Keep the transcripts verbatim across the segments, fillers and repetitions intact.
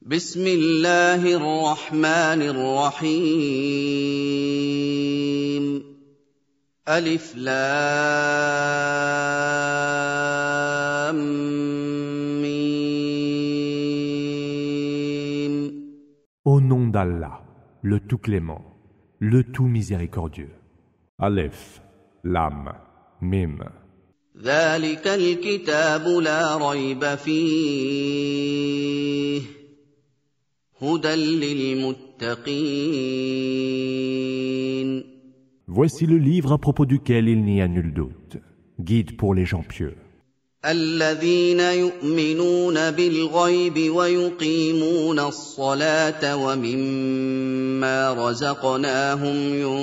بسم الله الرحمن الرحيم ألف لام ميم. Au nom d'Allah, le tout clément, le tout miséricordieux. Aleph, Lam, Mim. ذلك الكتاب لا ريب فيه هدى للمتقين. Voici le livre à propos duquel il n'y a nul doute, guide pour les gens pieux. الذين يؤمنون بالغيب ويقيمون الصلاة ومما رزقناهم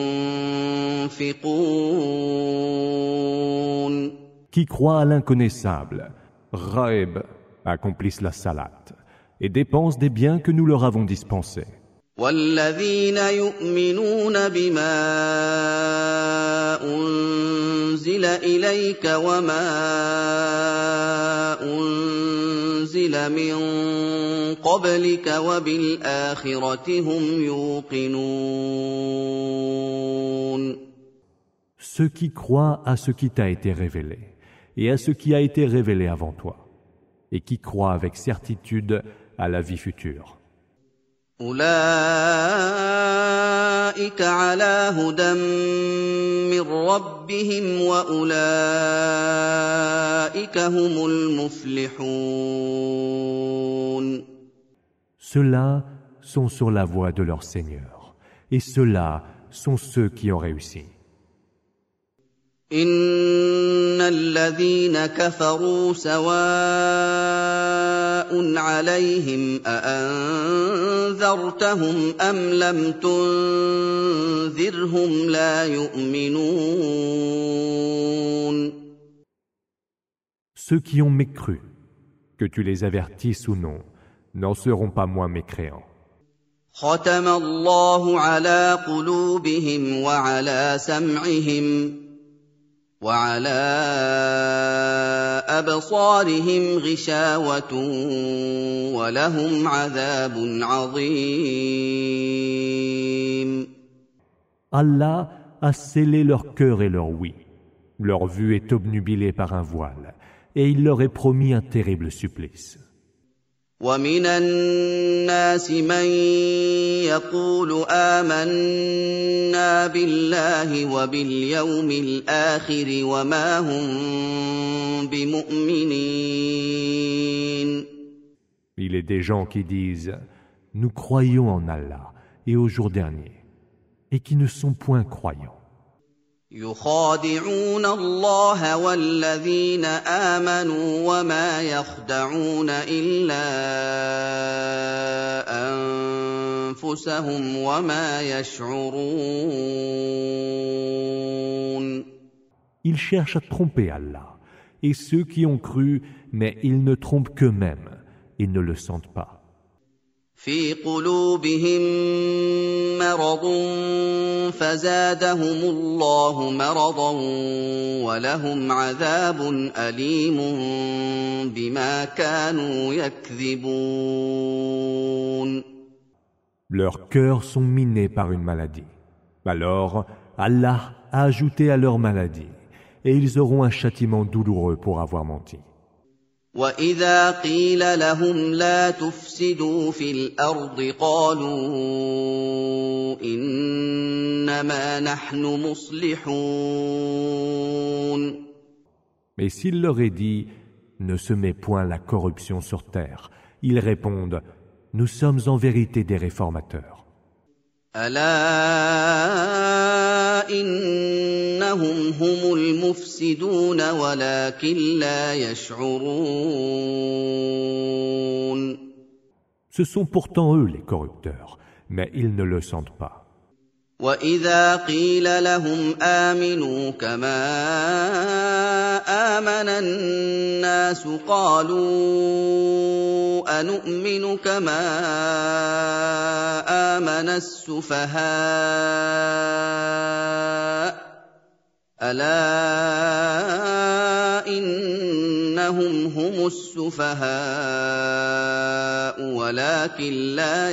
ينفقون. Qui croient à l'inconnaissable, Ghaib, accomplissent la salate et dépensent des biens que nous leur avons dispensés. والذين يؤمنون بما أنزل إليك وما أنزل من قبلك وبالآخرة هم يوقنون. Ceux qui croient à ce qui t'a été révélé et à ce qui a été révélé avant toi, et qui croient avec certitude à la vie future. أولئك على هدى من ربهم وأولئك هم المفلحون. Ceux-là sont sur la voie de leur Seigneur, et ceux-là sont ceux qui ont réussi. إن الذين كفروا سواء عليهم أأنذرتهم أم لم تنذرهم لا يؤمنون. Ceux qui ont mécru, que tu les avertisses ou non, n'en seront pas moins mécréants. ختم الله على قلوبهم وعلى سمعهم وعلى أبصارهم غشاوة ولهم عذاب عظيم. Allah a scellé leur cœur et leur ouïe. Leur vue est obnubilée par un voile, et il leur est promis un terrible supplice. ومن الناس من يقول آمنا بالله وباليوم الآخر وما هم بمؤمنين. Il est des gens qui disent « Nous croyons en Allah et au jour dernier » et qui ne sont point croyants. يخادعون الله والذين آمنوا وما يخدعون إلا أنفسهم وما يشعرون. Ils cherchent à tromper Allah et ceux qui ont cru, mais ils ne trompent qu'eux-mêmes, ils ne le sentent pas. في قلوبهم مرض فزادهم الله مرضا ولهم عذاب أليم بما كانوا يكذبون. Leurs cœurs sont minés par une maladie. Alors, Allah a ajouté à leur maladie, et ils auront un châtiment douloureux pour avoir menti. وَإِذَا قِيلَ لَهُمْ لَا تُفْسِدُوا فِي الْأَرْضِ قَالُوا إِنَّمَا نَحْنُ مُصْلِحُونَ. Mais s'il leur est dit « Ne semez point la corruption sur terre », ils répondent « Nous sommes en vérité des réformateurs. » ألا إنهم هم المفسدون ولكن لا يشعرون. Ce sont pourtant eux les corrupteurs, mais ils ne le sentent pas. وإذا قيل لهم آمنوا كما آمن الناس قالوا أنؤمن كما آمن السفهاء ألا إنهم هم السفهاء ولكن لا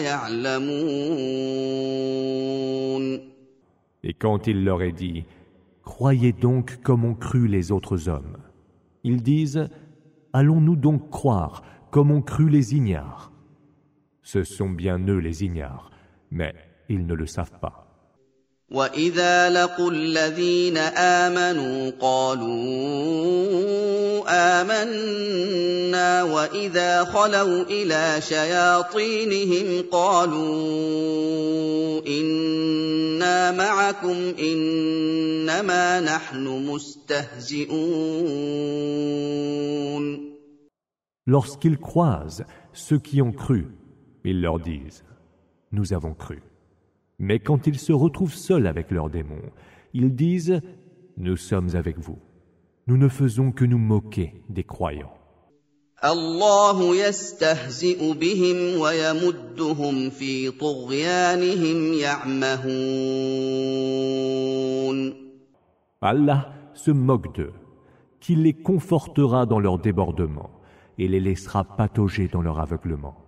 يعلمون. Et quand il leur est dit, croyez donc comme ont cru les autres hommes, ils disent, allons-nous donc croire comme ont cru les ignares? Ce sont bien eux les ignares, mais ils ne le savent pas. وَإِذَا لَقُوا الَّذِينَ آمَنُوا قَالُوا آمَنَّا وَإِذَا خَلَوْا إِلَىٰ شَيَاطِينِهِمْ قَالُوا إِنَّا مَعَكُمْ إِنَّمَا نَحْنُ مُسْتَهْزِئُونَ. Lorsqu'ils croisent ceux qui ont cru, ils leur disent, nous avons cru. Mais quand ils se retrouvent seuls avec leurs démons, ils disent, nous sommes avec vous. Nous ne faisons que nous moquer des croyants. الله يستهزئ بهم ويمدهم في طغيانهم يعمهون. Allah se moque d'eux, qu'il les confortera dans leur débordement et les laissera patauger dans leur aveuglement.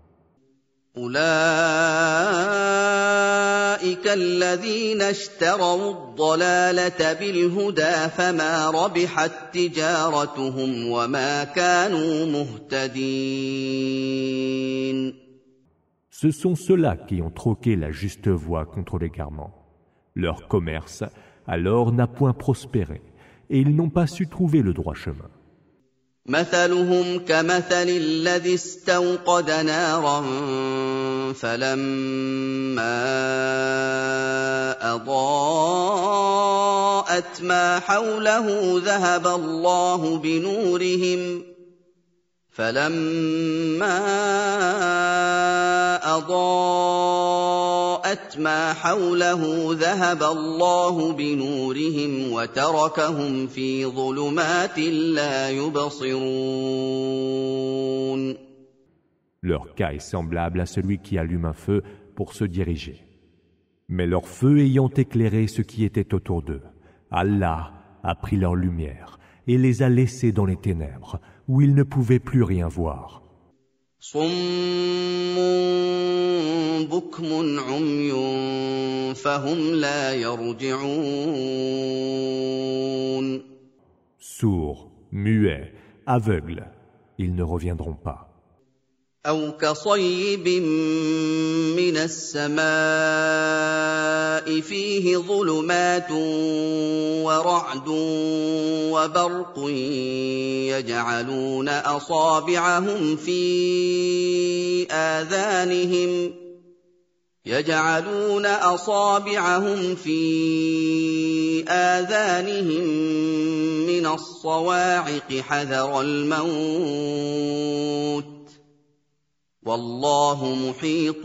أولئك الذين اشتروا الضلالة بالهدى فما ربحت تجارتهم وما كانوا مهتدين. Ce sont ceux-là qui ont troqué la juste voie contre l'égarement. Leur commerce, alors, n'a point prospéré, et ils n'ont pas su trouver le droit chemin. مثلهم كمثل الذي استوقد نارا فلما أضاءت ما حوله ذهب الله بنورهم فلما أضاءت ما حوله ذهب الله بنورهم وتركهم في ظلمات لا يبصرون. Leur cas est semblable à celui qui allume un feu pour se diriger. Mais leur feu ayant éclairé ce qui était autour d'eux, Allah a pris leur lumière et les a laissés dans les ténèbres, où ils ne pouvaient plus rien voir. صم بكم عمي فهم لا يرجعون. Sourds, muets, aveugles, ils ne reviendront pas. أو كصيب من السماء فيه ظلمات ورعد وبرق يجعلون أصابعهم في آذانهم يجعلون أصابعهم في آذانهم من الصواعق حذر الموت والله محيط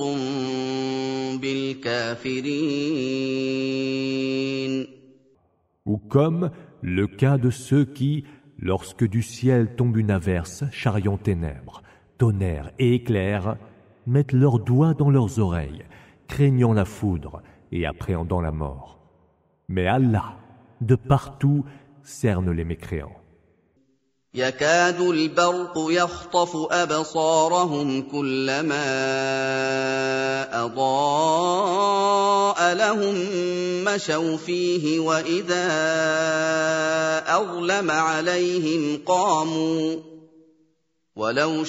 بالكافرين. Ou comme le cas de ceux qui, lorsque du ciel tombe une averse charriant ténèbres, tonnerre et éclairs, mettent leurs doigts dans leurs oreilles, craignant la foudre et appréhendant la mort. Mais Allah, de partout, cerne les mécréants. يكاد البرق يخطف أبصارهم كلما أضاء لهم مشوا فيه وإذا أظلم عليهم قاموا ولو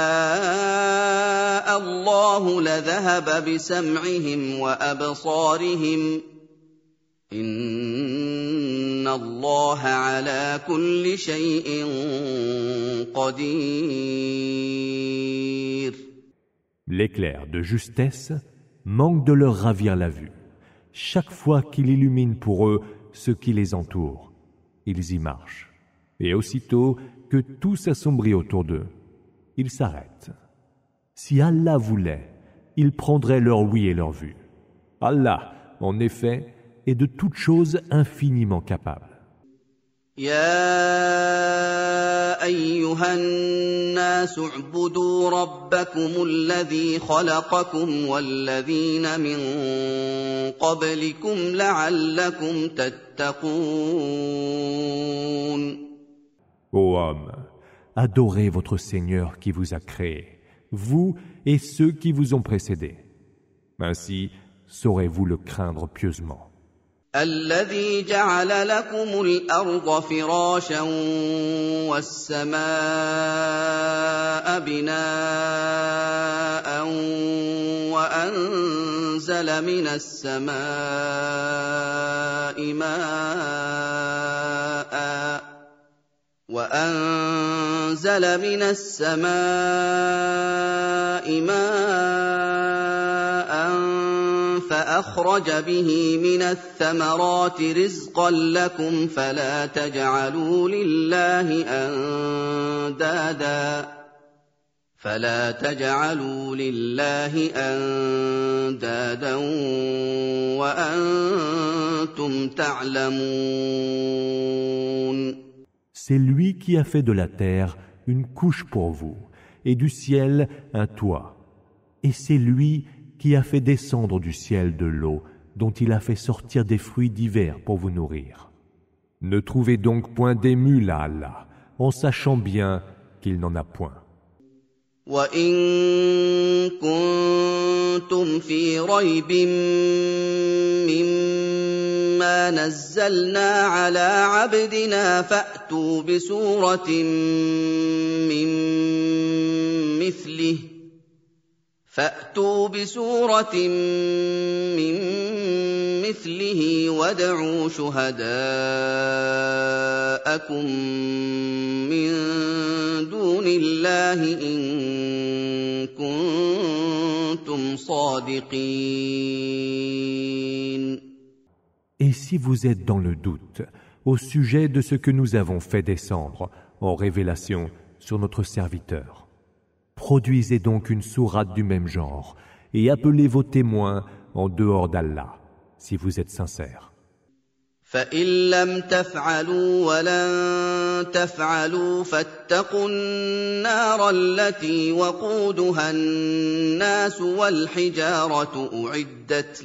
شاء الله لذهب بسمعهم وأبصارهم إن الله على كل شيء قدير. L'éclair de justesse manque de leur ravir la vue. Chaque fois qu'il illumine pour eux ce qui les entoure, ils y marchent. Et aussitôt que tout s'assombrit autour d'eux, ils s'arrêtent. Si Allah voulait, il prendrait leur ouïe et leur vue. Allah, en effet, est de toutes choses infiniment capable. يا أيها الناس اعبدوا ربكم الذي خلقكم والذين من قبلكم لعلكم تتقون. Ô homme, adorez votre Seigneur qui vous a créé, vous et ceux qui vous ont précédés. Ainsi, saurez-vous le craindre pieusement. الذي جعل لكم الأرض فراشا والسماء بناء وأنزل من السماء ماء وأنزل من السماء ماء فأخرج به من الثمرات رزقا لكم فلا تجعلوا لله أندادا فلا تجعلوا لله أندادا وأنتم تعلمون. C'est lui qui a fait de la terre une couche pour vous, et du ciel un toit. Et c'est lui qui a fait descendre du ciel de l'eau, dont il a fait sortir des fruits divers pour vous nourrir. Ne trouvez donc point d'émule à Allah, en sachant bien qu'il n'en a point. وَإِن كُنتُمْ فِي رَيْبٍ مِّمَّا نَزَّلْنَا عَلَىٰ عَبْدِنَا فَأْتُوا بِسُورَةٍ مِّن مِّثْلِهِ فَأْتُوا بِسُورَةٍ مِّن مِّثْلِهِ وَادْعُوا شُهَدَاءَكُم مِّن دُونِ اللَّهِ إِن كُنتُمْ صَادِقِينَ. Et si vous êtes dans le doute au sujet de ce que nous avons fait descendre en révélation sur notre serviteur, produisez donc une sourate du même genre et appelez vos témoins en dehors d'Allah, si vous êtes sincères. فَإِن لَّمْ تَفْعَلُوا وَلَن تَفْعَلُوا فَاتَّقُوا النَّارَ الَّتِي وَقُودُهَا النَّاسُ وَالْحِجَارَةُ أُعِدَّتْ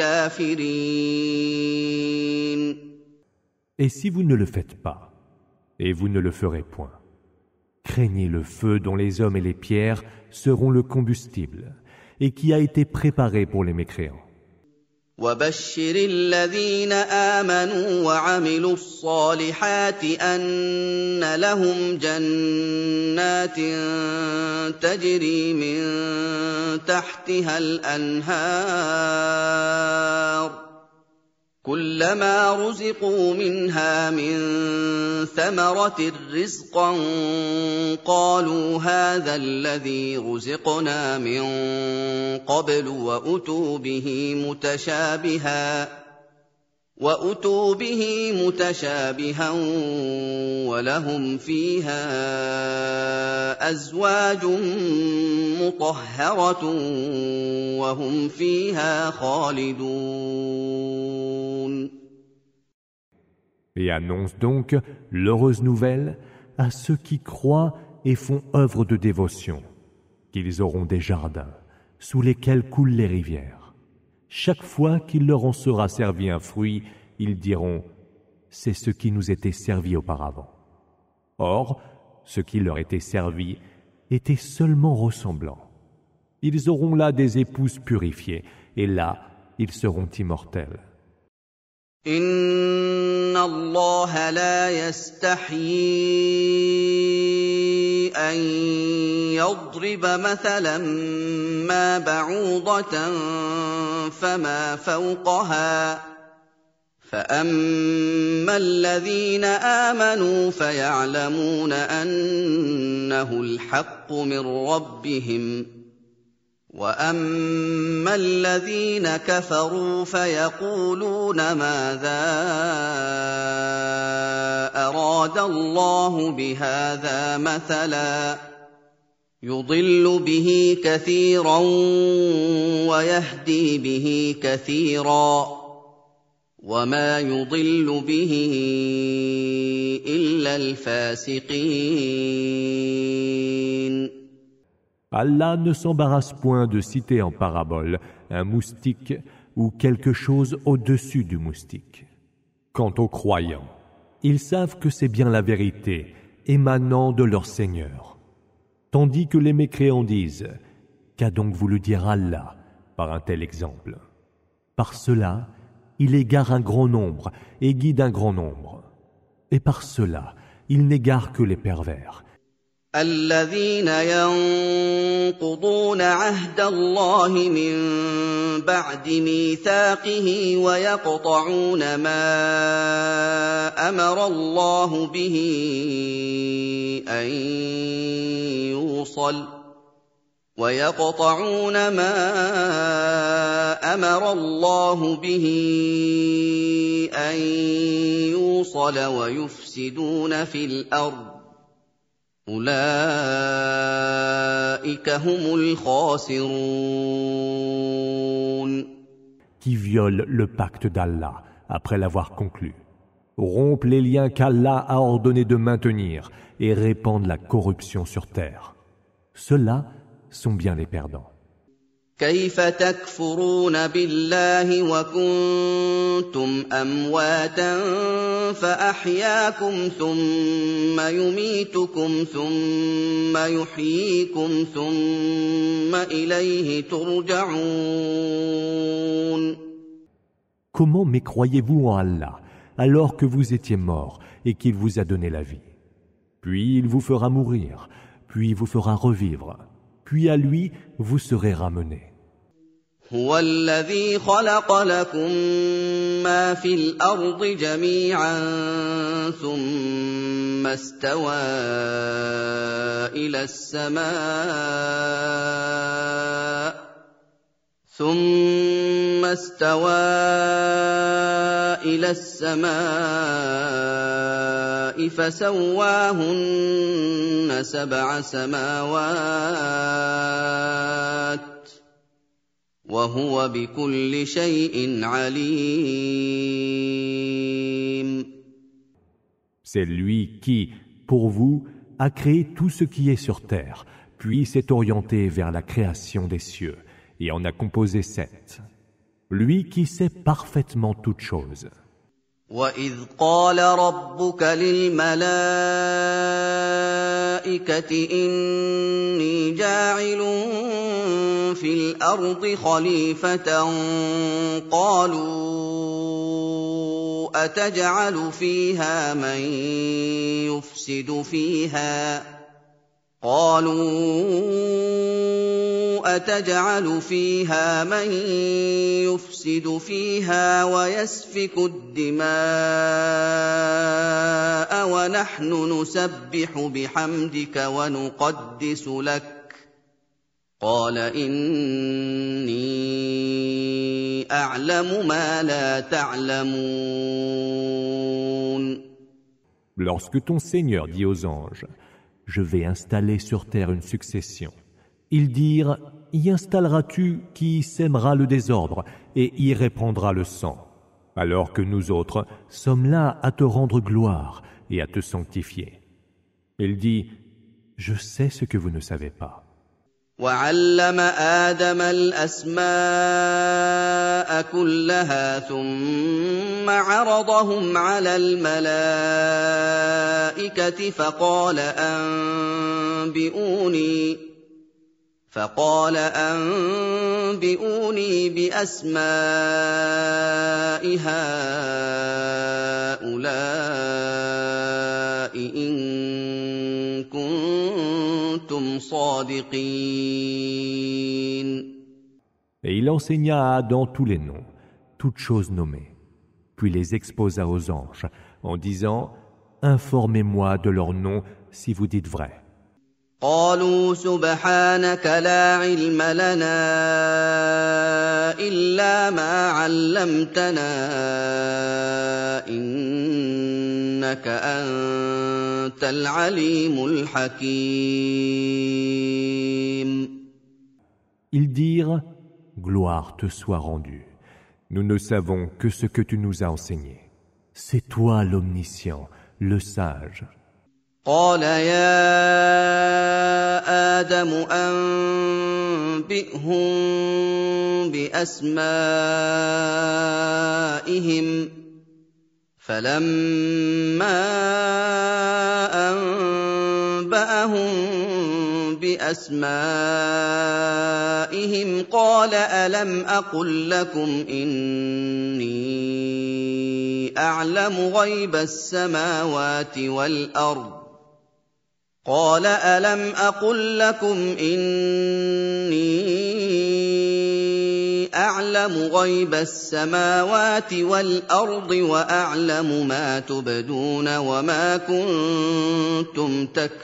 لِلْكَافِرِينَ. Et si vous ne le faites pas, et vous ne le ferez point, craignez le feu dont les hommes et les pierres seront le combustible, et qui a été préparé pour les mécréants. وَبَشِّرِ الَّذِينَ آمَنُوا وَعَمِلُوا الصَّالِحَاتِ أَنَّ لَهُمْ جَنَّاتٍ تَجْرِي مِن تَحْتِهَا الْأَنْهَارُ كُلَّمَا رُزِقُوا مِنْهَا مِن ثَمَرَةٍ رِّزْقًا قَالُوا هَٰذَا الَّذِي رُزِقْنَا مِن قَبْلُ وَأُتُوا بِهِ مُتَشَابِهًا وَأُتُوا بِهِ مُتَشَابِهًا وَلَهُمْ فِيهَا أَزْوَاجٌ مُّطَهَّرَةٌ وَهُمْ فِيهَا خَالِدُونَ. Et annonce donc l'heureuse nouvelle à ceux qui croient et font œuvre de dévotion, qu'ils auront des jardins sous lesquels coulent les rivières. Chaque fois qu'il leur en sera servi un fruit, ils diront « c'est ce qui nous était servi auparavant ». Or, ce qui leur était servi était seulement ressemblant. Ils auront là des épouses purifiées, et là, ils seront immortels. إِنَّ اللَّهَ لَا يَسْتَحْيِي أَن يَضْرِبَ مَثَلًا مَّا بَعُوضَةً فَمَا فَوْقَهَا فَأَمَّا الَّذِينَ آمَنُوا فَيَعْلَمُونَ أَنَّهُ الْحَقُّ مِن رَّبِّهِمْ وَأَمَّا الَّذِينَ كَفَرُوا فَيَقُولُونَ مَاذَا أَرَادَ اللَّهُ بِهَٰذَا مَثَلًا يُضِلُّ بِهِ كَثِيرًا وَيَهْدِي بِهِ كَثِيرًا وَمَا يُضِلُّ بِهِ إِلَّا الْفَاسِقِينَ. Allah ne s'embarrasse point de citer en parabole un moustique ou quelque chose au-dessus du moustique. Quant aux croyants, ils savent que c'est bien la vérité émanant de leur Seigneur, tandis que les mécréants disent Qu'a donc voulu dire Allah par un tel exemple? Par cela, il égare un grand nombre et guide un grand nombre. Et par cela, il n'égare que les pervers. الذين ينقضون عهد الله من بعد ميثاقه ويقطعون ما أمر الله به أن يوصل ويقطعون ما أمر الله به أن يوصل ويفسدون في الأرض أولئك هم الخاسرون. Qui violent le pacte d'Allah après l'avoir conclu, rompent les liens qu'Allah a ordonné de maintenir et répandent la corruption sur terre. Ceux-là sont bien les perdants. كيف تكفرون بالله وكنتم أمواتا فأحياكم ثم يميتكم ثم يحييكم ثم إليه ترجعون. Comment mécroyez-vous en Allah alors que vous étiez mort et qu'il vous a donné la vie? Puis il vous fera mourir, puis vous fera revivre, puis à lui vous serez ramenés. هو الذي خلق لكم ما في الأرض جميعا ثم استوى إلى السماء ثم استوى إلى السماء فسواهن سبع سماوات وهو بكل شيء عليم. C'est lui qui, pour vous, a créé tout ce qui est sur terre, puis s'est orienté vers la création des cieux, et en a composé sept. Lui qui sait parfaitement toutes choses. وَإِذْ قَالَ رَبُّكَ لِلْمَلَائِكَةِ إِنِّي جَاعِلٌ فِي الْأَرْضِ خَلِيفَةً قَالُوا أَتَجْعَلُ فِيهَا مَن يُفْسِدُ فِيهَا قَالُوا أَتَجْعَلُ فِيهَا مَن يُفْسِدُ فِيهَا وَيَسْفِكُ الدِّمَاءَ وَنَحْنُ نُسَبِّحُ بِحَمْدِكَ وَنُقَدِّسُ لَكَ قَالَ إِنِّي أَعْلَمُ مَا لَا تَعْلَمُونَ. Lorsque ton Seigneur dit aux anges, je vais installer sur terre une succession. Ils dirent, y installeras-tu qui sèmera le désordre et y répandra le sang, alors que nous autres sommes là à te rendre gloire et à te sanctifier. Il dit, je sais ce que vous ne savez pas. وَعَلَّمَ آدَمَ الْأَسْمَاءَ كُلَّهَا ثُمَّ عَرَضَهُمْ عَلَى الْمَلَائِكَةِ فَقَالَ أَنبِئُونِي فَقَالَ أَنبِئُونِي بِأَسْمَاءِ هَؤُلَاءِ إِن كُنتُمْ صَادِقِينَ. Et il enseigna à Adam tous les noms, toutes choses nommées, puis les exposa aux anges, en disant, informez-moi de leurs noms si vous dites vrai. قالوا سبحانك لا علم لنا إلا ما علمتنا إنك أنت العليم الحكيم. Ils dirent, gloire te soit rendue. Nous ne savons que ce que tu nous as enseigné. C'est toi l'omniscient, le sage. قال يا آدم أنبئهم بأسمائهم فلما أنبأهم بأسمائهم قال ألم أقل لكم إني أعلم غيب السماوات والأرض قال ألم أقل لكم إني أعلم غيب السماوات والأرض وأعلم ما تبدون وما كنتم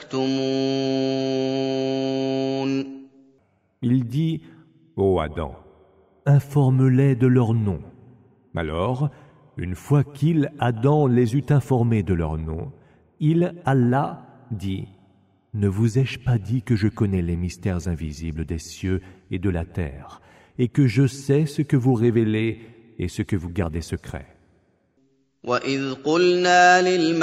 تكتمون. Il dit, ô Adam, informe-les de leur nom. Alors, une fois qu'il, Adam, les eut informés de leur nom, il, Allah, dit, ne vous ai-je pas dit que je connais les mystères invisibles des cieux et de la terre, et que je sais ce que vous révélez et ce que vous gardez secret. وَإِذْ قُلْنَا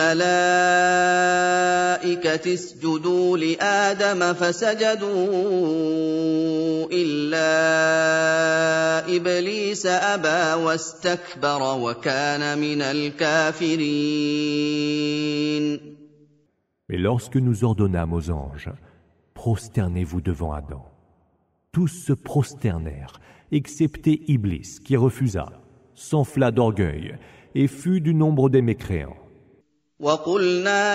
لِلْمَلَائِكَةِ اسْجُدُوا لِآدَمَ فَسَجَدُوا إِلَّا إِبْلِيسَ أَبَى وَاسْتَكْبَرَ وَكَانَ مِنَ الْكَافِرِينَ. Et lorsque nous ordonnâmes aux anges, prosternez-vous devant Adam, tous se prosternèrent, excepté Iblis, qui refusa, s'enfla d'orgueil, et fut du nombre des mécréants. وَقُلْنَا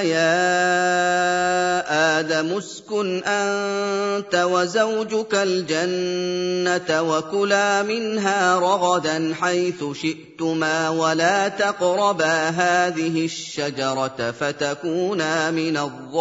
يَا آدَمُ اسْكُنْ أَنتَ وَزَوْجُكَ الْجَنَّةَ وَكُلَا مِنْهَا رَغَدًا حَيْثُ شِئْتُمَا وَلَا تَقْرَبَا هَٰذِهِ الشَّجَرَةَ فَتَكُونَا مِنَ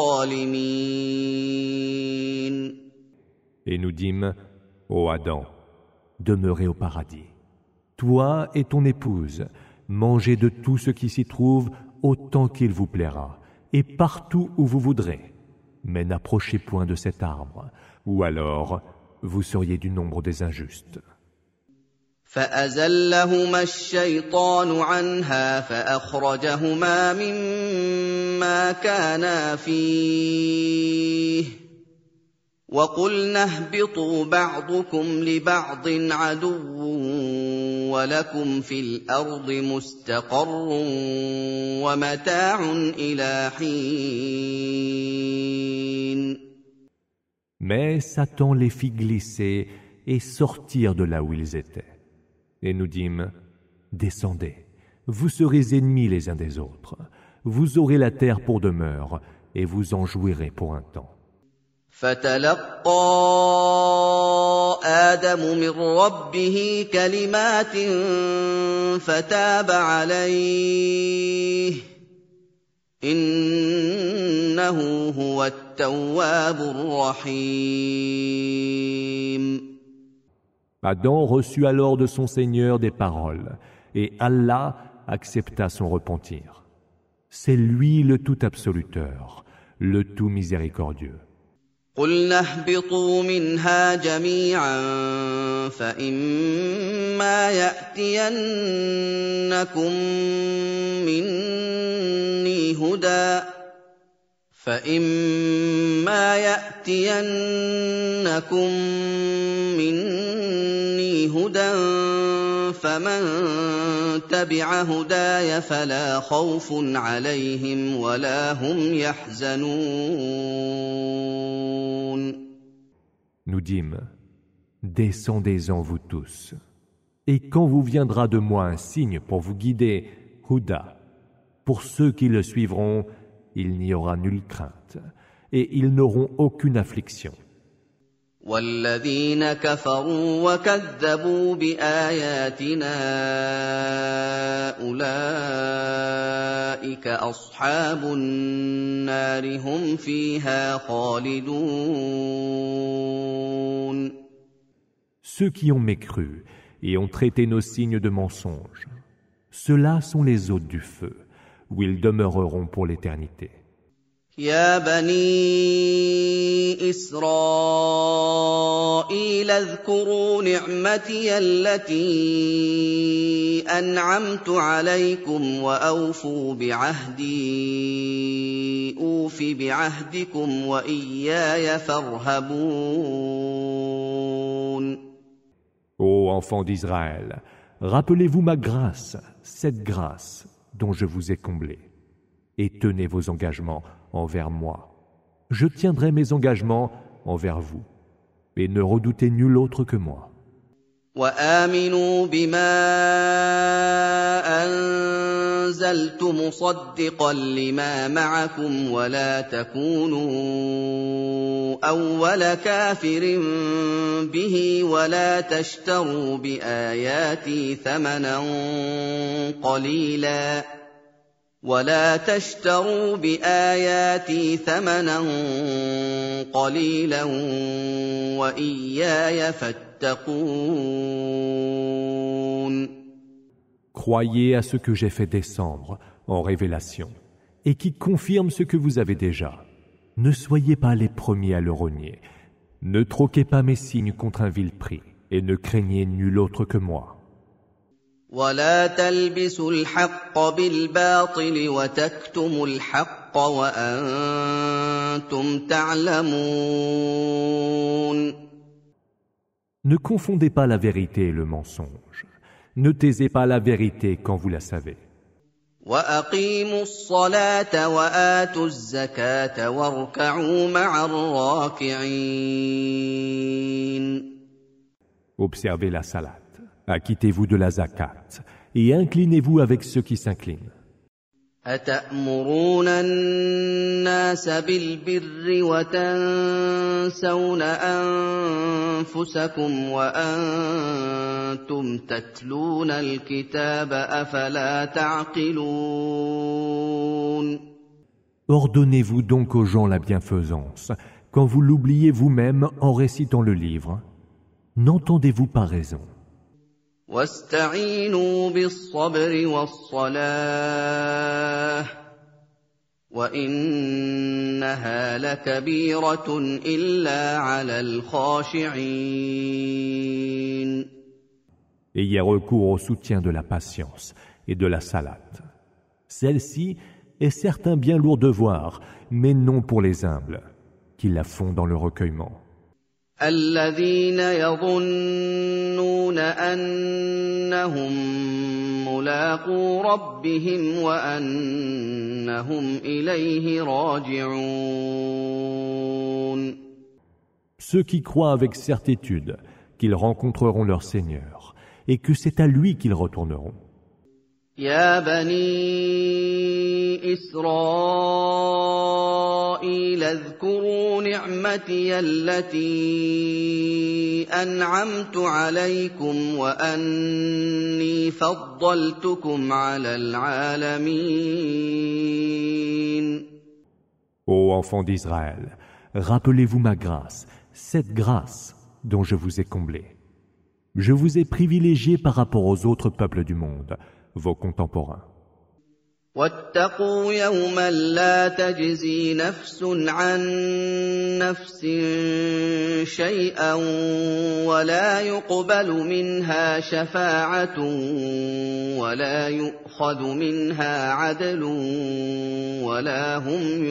الظَّالِمِينَ. Et nous dîmes, ô Adam, demeurez au paradis. Toi et ton épouse, mangez de tout ce qui s'y trouve autant qu'il vous plaira, et partout où vous voudrez. Mais n'approchez point de cet arbre, ou alors vous seriez du nombre des injustes. فَأَزَلَّهُمَا الشَّيْطَانُ عَنْهَا فَأَخْرَجَهُمَا مِمَّا كَانَا فِيهِ وَقُلْنَا اهْبِطُوا بَعْضُكُمْ لِبَعْضٍ عَدُوٌّ وَلَكُمْ فِي الْأَرْضِ مُسْتَقَرٌّ وَمَتَاعٌ إِلَىٰ حِينٍ. Mais Satan les fit glisser et sortir de là où ils étaient. Et nous dîmes, descendez, vous serez ennemis les uns des autres, vous aurez la terre pour demeure et vous en jouirez pour un temps. فَتَلَقَّىٰ آدَمُ مِن رَّبِّهِ كَلِمَاتٍ فَتَابَ عَلَيْهِ إِنَّهُ هُوَ التَّوَّابُ الرَّحِيمُ. Adam reçut alors de son Seigneur des paroles, et Allah accepta son repentir. C'est lui le tout absoluteur, le tout miséricordieux. قُلْنَا اهْبِطُوا مِنْهَا جَمِيعًا فَإِمَّا يَأْتِيَنَّكُم مِّنِّي هُدًى فَإِمَّا يَأْتِيَنَّكُم مِّنِّي هُدًى فَمَن تَبِعَ هُدَايَ فَلَا خَوْفٌ عَلَيْهِمْ وَلَا هُمْ يَحْزَنُونَ. Nous dîmes, descendez-en vous tous, et quand vous viendra de moi un signe pour vous guider, Huda, pour ceux qui le suivront, il n'y aura nulle crainte, et ils n'auront aucune affliction. وَالَّذِينَ كَفَرُوا وَكَذَّبُوا بِآيَاتِنَا أُولَٰئِكَ أَصْحَابُ النَّارِ هُمْ فِيهَا خَالِدُونَ. Ceux qui ont mécru et ont traité nos signes de mensonges, ceux-là sont les hôtes du feu, où ils demeureront pour l'éternité. يا بني إسرائيل اذكروا نعمتي التي أنعمت عليكم وأوفوا بعهدي أوف بعهدكم وإياي فارهبون. Ô enfants d'Israël, rappelez-vous ma grâce, cette grâce dont je vous ai comblé, et tenez vos engagements envers moi. Je tiendrai mes engagements envers vous, et ne redoutez nul autre que moi. وآمنوا بما أنزلت مصدقا لما معكم ولا تكونوا أول كافر به ولا تشتروا بآياتي ثمنا قليلا ولا تشتروا بآياتي ثمنا قليلا وإياي فاتقون. Croyez à ce que j'ai fait descendre en révélation et qui confirme ce que vous avez déjà. Ne soyez pas les premiers à le renier. Ne troquez pas mes signes contre un vil prix et ne craignez nul autre que moi. ولا تلبسوا الحق بالباطل وتكتموا الحق وأنتم تعلمون. Ne confondez pas la vérité et le mensonge. Ne taisez pas la vérité quand vous la savez. وأقيموا الصلاة وآتوا الزكاة واركعوا مع الراكعين. Observez la salat, acquittez-vous de la zakat et inclinez-vous avec ceux qui s'inclinent. أتأمرون الناس بالبر وتنسون أنفسكم وأنتم تتلون الكتاب أفلا تعقلون. Ordonnez-vous donc aux gens la bienfaisance, quand vous l'oubliez vous-même en récitant le livre. N'entendez-vous pas raison? واستعينوا بالصبر والصلاة وإنها لكبيرة إلا على الخاشعين. Ayez recours au soutien de la patience et de la salate. Celle-ci est certes un bien lourd devoir, mais non pour les humbles, qui la font dans le recueillement. الذين يظنون أنهم ملاقو ربهم وأنهم إليه راجعون. Ceux qui croient avec certitude qu'ils rencontreront leur Seigneur et que c'est à lui qu'ils retourneront. يا بني إسرائيل اذكروا نعمتي التي أنعمت عليكم وأني فضلتكم على العالمين. Ô enfants d'Israël, rappelez-vous ma grâce, cette grâce dont je vous ai comblé. Je vous ai privilégié par rapport aux autres peuples du monde, vos contemporains. واتقوا يوما لا تجزي نفس عن نفس شيئا ولا يقبل منها شفاعة ولا يؤخذ منها عدل ولا هم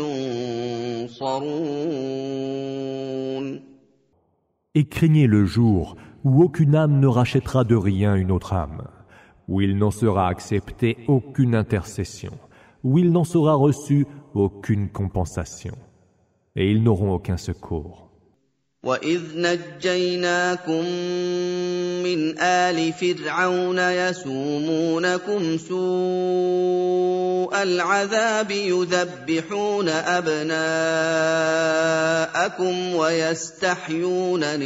ينصرون. Et craignez le jour où aucune âme ne rachètera de rien une autre âme, où il n'en sera accepté aucune intercession, où il n'en sera reçu aucune compensation, et ils n'auront aucun secours. وَإِذْ نَجَّيْنَاكُمْ مِنْ آلِ فِرْعَوْنَ يَسُومُونَكُمْ سُوءَ الْعَذَابِ يُذَبِّحُونَ أَبْنَاءَكُمْ وَيَسْتَحْيُونَ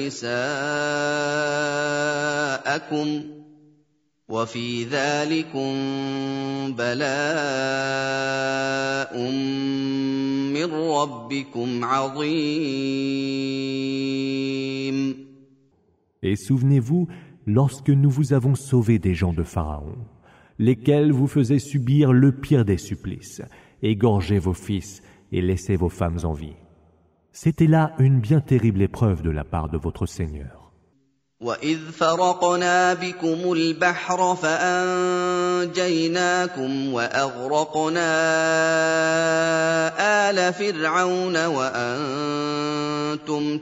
نِسَاءَكُمْ وَفِي ذَلِكُمْ بَلَاءٌ مِّن رَّبِّكُمْ عَظِيمٌ. Et souvenez-vous lorsque nous vous avons sauvés des gens de Pharaon, lesquels vous faisaient subir le pire des supplices, égorger vos fils et laisser vos femmes en vie. C'était là une bien terrible épreuve de la part de votre Seigneur. وَإِذْ فَرَقْنَا بِكُمُ الْبَحْرَ فَأَنجَيْنَاكُمْ وَأَغْرَقْنَا آلَ فِرْعَوْنَ وَأَنْتُمْ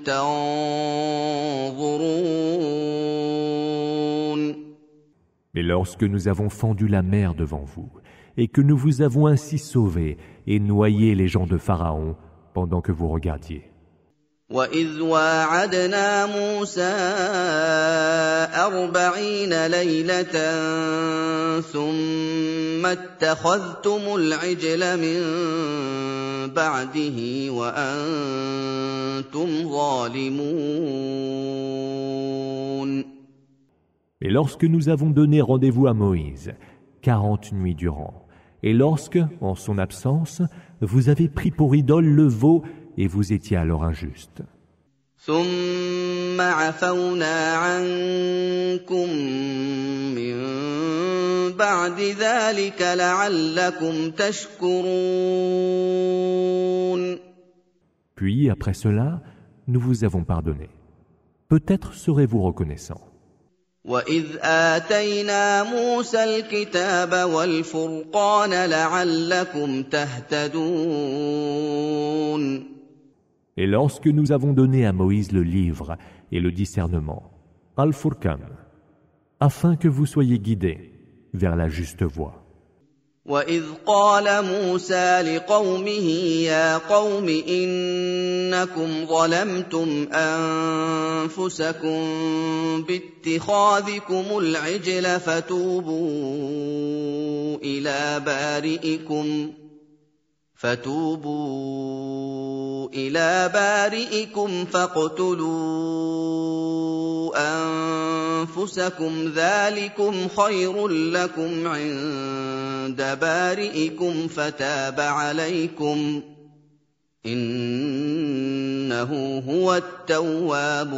تَنظُرُونَ. Mais lorsque nous avons fendu la mer devant vous, et que nous vous avons ainsi sauvés et noyé les gens de Pharaon pendant que vous regardiez. وَإِذْ وَاعَدْنَا مُوسَىٰ أَرْبَعِينَ لَيْلَةً ثُمَّ اتَّخَذْتُمُ الْعِجْلَ مِن بَعْدِهِ وَأَنتُمْ ظَالِمُونَ. Et lorsque nous avons donné rendez-vous à Moïse, quarante nuits durant, et lorsque, en son absence, vous avez pris pour idole le veau et vous étiez alors injuste. ثُمَّ عَفَوْنَا عَنكُم مِّن بَعْدِ ذَلِكَ لَعَلَّكُمْ تَشْكُرُونَ. Puis, après cela, nous vous avons pardonné. Peut-être serez-vous reconnaissants. وَإِذْ آتَيْنَا مُوسَى الْكِتَابَ وَالْفُرْقَانَ لَعَلَّكُمْ تَهْتَدُونَ. Et lorsque nous avons donné à Moïse le livre et le discernement, Al-Furqan, afin que vous soyez guidés vers la juste voie. وَإِذْ قَالَ مُوسَىٰ لِقَوْمِهِ يَا قَوْمِ إِنَّكُمْ ظَلَمْتُمْ أَنفُسَكُم بِاتِّخَاذِكُمُ الْعِجْلَ فَتُوبُوا إِلَىٰ بَارِئِكُمْ فَتُوبُوا إِلَىٰ بَارِئِكُمْ فَاقْتُلُوا أَنفُسَكُمْ ذَٰلِكُمْ خَيْرٌ لَّكُمْ عِندَ بَارِئِكُمْ فَتَابَ عَلَيْكُمْ إِنَّهُ هُوَ التَّوَّابُ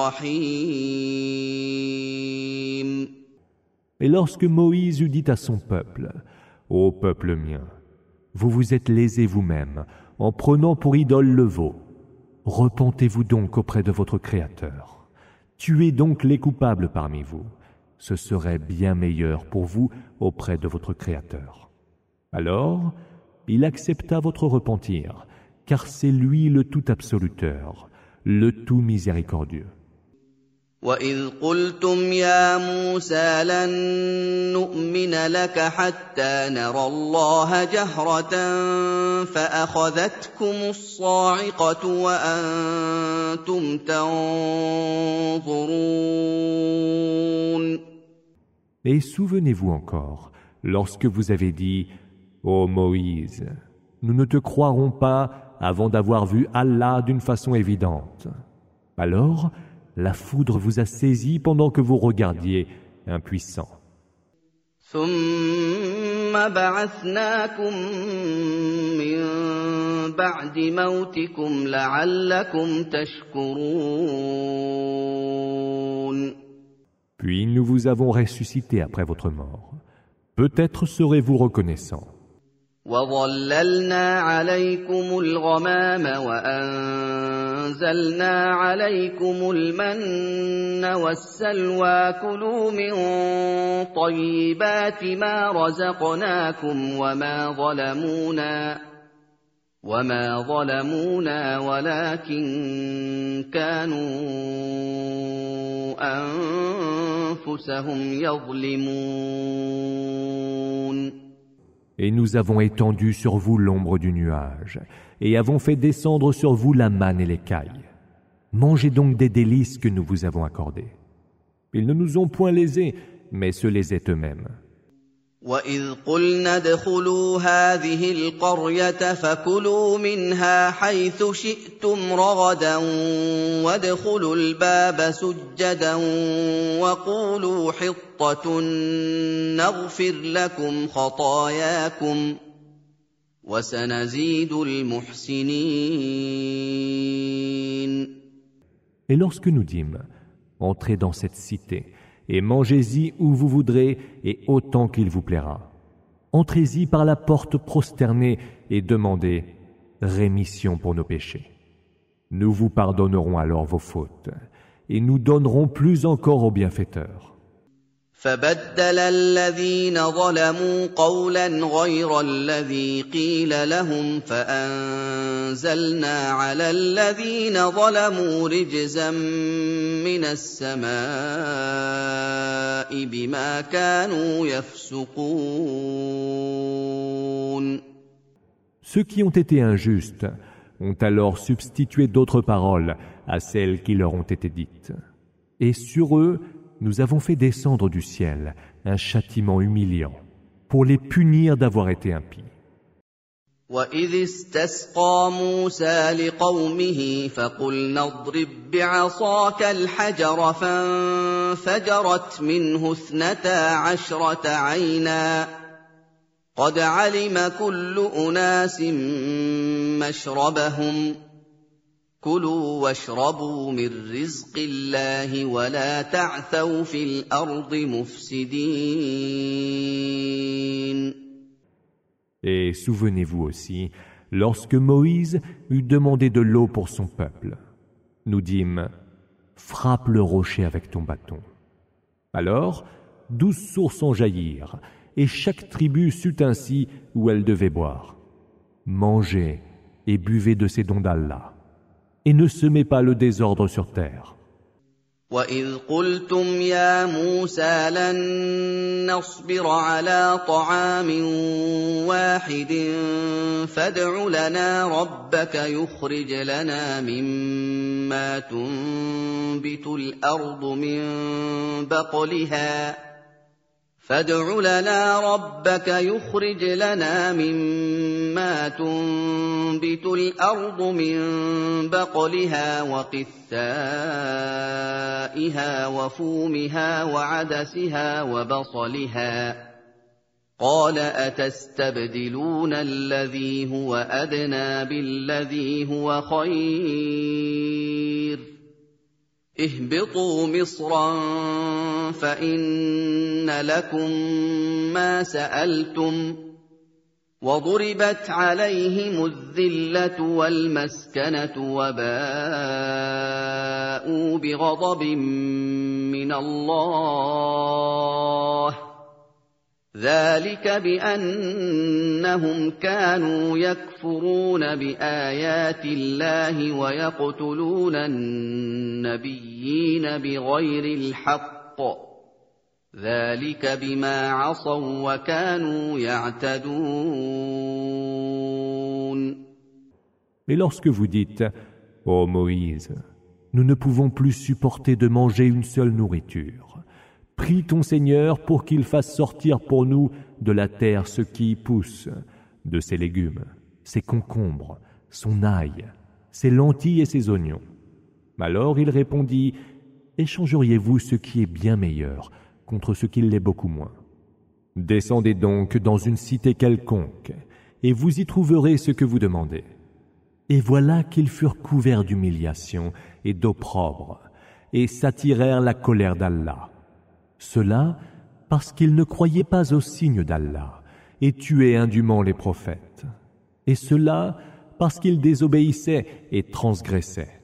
الرَّحِيمُ. Et lorsque Moïse eut dit à son peuple, « Ô peuple mien, vous vous êtes lésés vous-même en prenant pour idole le veau. Repentez-vous donc auprès de votre Créateur. Tuez donc les coupables parmi vous. Ce serait bien meilleur pour vous auprès de votre Créateur. » Alors, il accepta votre repentir, car c'est lui le tout absoluteur, le tout miséricordieux. وَإِذْ قُلْتُمْ يَا مُوسَىٰ لَن نُّؤْمِنَ لَكَ حَتَّىٰ نَرَى اللَّهَ جَهْرَةً فَأَخَذَتْكُمُ الصَّاعِقَةُ وَأَنتُمْ تَنظُرُونَ. Et souvenez-vous encore, lorsque vous avez dit, « Ô Moïse, nous ne te croirons pas avant d'avoir vu Allah d'une façon évidente. » Alors, la foudre vous a saisi pendant que vous regardiez, impuissant. ثُمَّ بَعَثْنَاكُم مِّن بَعْدِ مَوْتِكُمْ لَعَلَّكُمْ تَشْكُرُونَ. Puis nous vous avons ressuscité après votre mort. Peut-être serez-vous reconnaissants. وَظَلَّلْنَا عَلَيْكُمُ الْغَمَامَ وَأَنزَلْنَا عَلَيْكُمُ الْمَنَّ وَالسَّلْوَىٰ كُلُوا مِن طَيِّبَاتِ مَا رَزَقْنَاكُمْ وَمَا ظَلَمُونَا وَمَا ظَلَمُونَا وَلَٰكِن كَانُوا أَنفُسَهُمْ يَظْلِمُونَ. Et nous avons étendu sur vous l'ombre du nuage, et avons fait descendre sur vous la manne et l'écaille. Mangez donc des délices que nous vous avons accordées. Ils ne nous ont point lésés, mais se lésaient eux-mêmes. وَإِذْ قُلْنَا ادْخُلُوا هَٰذِهِ الْقَرْيَةَ فَكُلُوا مِنْهَا حَيْثُ شِئْتُمْ رَغَدًا وَادْخُلُوا الْبَابَ سُجَّدًا وَقُولُوا حِطَّةٌ نَّغْفِرْ لَكُمْ خَطَايَاكُمْ وَسَنَزِيدُ الْمُحْسِنِينَ. Et lorsque nous dîmes, entrez dans cette cité, et mangez-y où vous voudrez et autant qu'il vous plaira. Entrez-y par la porte prosternée et demandez rémission pour nos péchés. Nous vous pardonnerons alors vos fautes et nous donnerons plus encore aux bienfaiteurs. فَبَدَّلَ الَّذِينَ ظَلَمُوا قَوْلًا غَيْرَ الَّذِي قِيلَ لَهُمْ فَأَنزَلْنَا عَلَى الَّذِينَ ظَلَمُوا رِجْزًا مِّنَ السَّمَاءِ بِمَا كَانُوا يَفْسُقُونَ. Ceux qui ont été injustes, ont alors substitué d'autres paroles à celles qui leur ont été dites. Et sur eux, nous avons fait descendre du ciel un châtiment humiliant pour les punir d'avoir été impies. وَإِذِ اسْتَسْقَىٰ مُوسَىٰ لِقَوْمِهِ فَقُلْنَا اضْرِب بِّعَصَاكَ الْحَجَرَ فَانفَجَرَتْ مِنْهُ اثْنَتَا عَشْرَةَ عَيْنًا قَدْ عَلِمَ كُلُّ أُنَاسٍ مَّشْرَبَهُمْ كُلُوا وَاشْرَبُوا مِن رِّزْقِ اللَّهِ وَلَا تَعْثَوْا فِي الْأَرْضِ مُفْسِدِينَ. Et souvenez-vous aussi, lorsque Moïse eut demandé de l'eau pour son peuple, nous dîmes « Frappe le rocher avec ton bâton ». Alors, douze sources en jaillirent, et chaque tribu sut ainsi où elle devait boire. Mangez et buvez de ces dons d'Allah, et ne semez pas le désordre sur terre. وَإِذْ قُلْتُمْ يَا مُوسَىٰ لَن نَّصْبِرَ عَلَىٰ طَعَامٍ وَاحِدٍ فَادْعُ لَنَا رَبَّكَ يُخْرِجْ لَنَا مِمَّا تُنبِتُ الْأَرْضُ مِن بَقْلِهَا فادع لنا ربك يخرج لنا مما تنبت الأرض من بقلها وقثائها وفومها وعدسها وبصلها قال أتستبدلون الذي هو أدنى بالذي هو خير اهبطوا مصرا فإن لكم ما سألتم وضربت عليهم الذلة والمسكنة وباءوا بغضب من الله ذلك بأنهم كانوا يكفرون بآيات الله ويقتلون النبيين بغير الحق ذلك بما عصوا وكانوا يعتدون. Et lorsque vous dites « Ô Moïse, nous ne pouvons plus supporter de manger une seule nourriture. Prie ton Seigneur pour qu'il fasse sortir pour nous de la terre ce qui y pousse, de ses légumes, ses concombres, son ail, ses lentilles et ses oignons. » Alors il répondit « Échangeriez-vous ce qui est bien meilleur contre ce qui l'est beaucoup moins. Descendez donc dans une cité quelconque, et vous y trouverez ce que vous demandez. » Et voilà qu'ils furent couverts d'humiliation et d'opprobre, et s'attirèrent la colère d'Allah. Cela parce qu'ils ne croyaient pas aux signes d'Allah, et tuaient indûment les prophètes. Et cela parce qu'ils désobéissaient et transgressaient.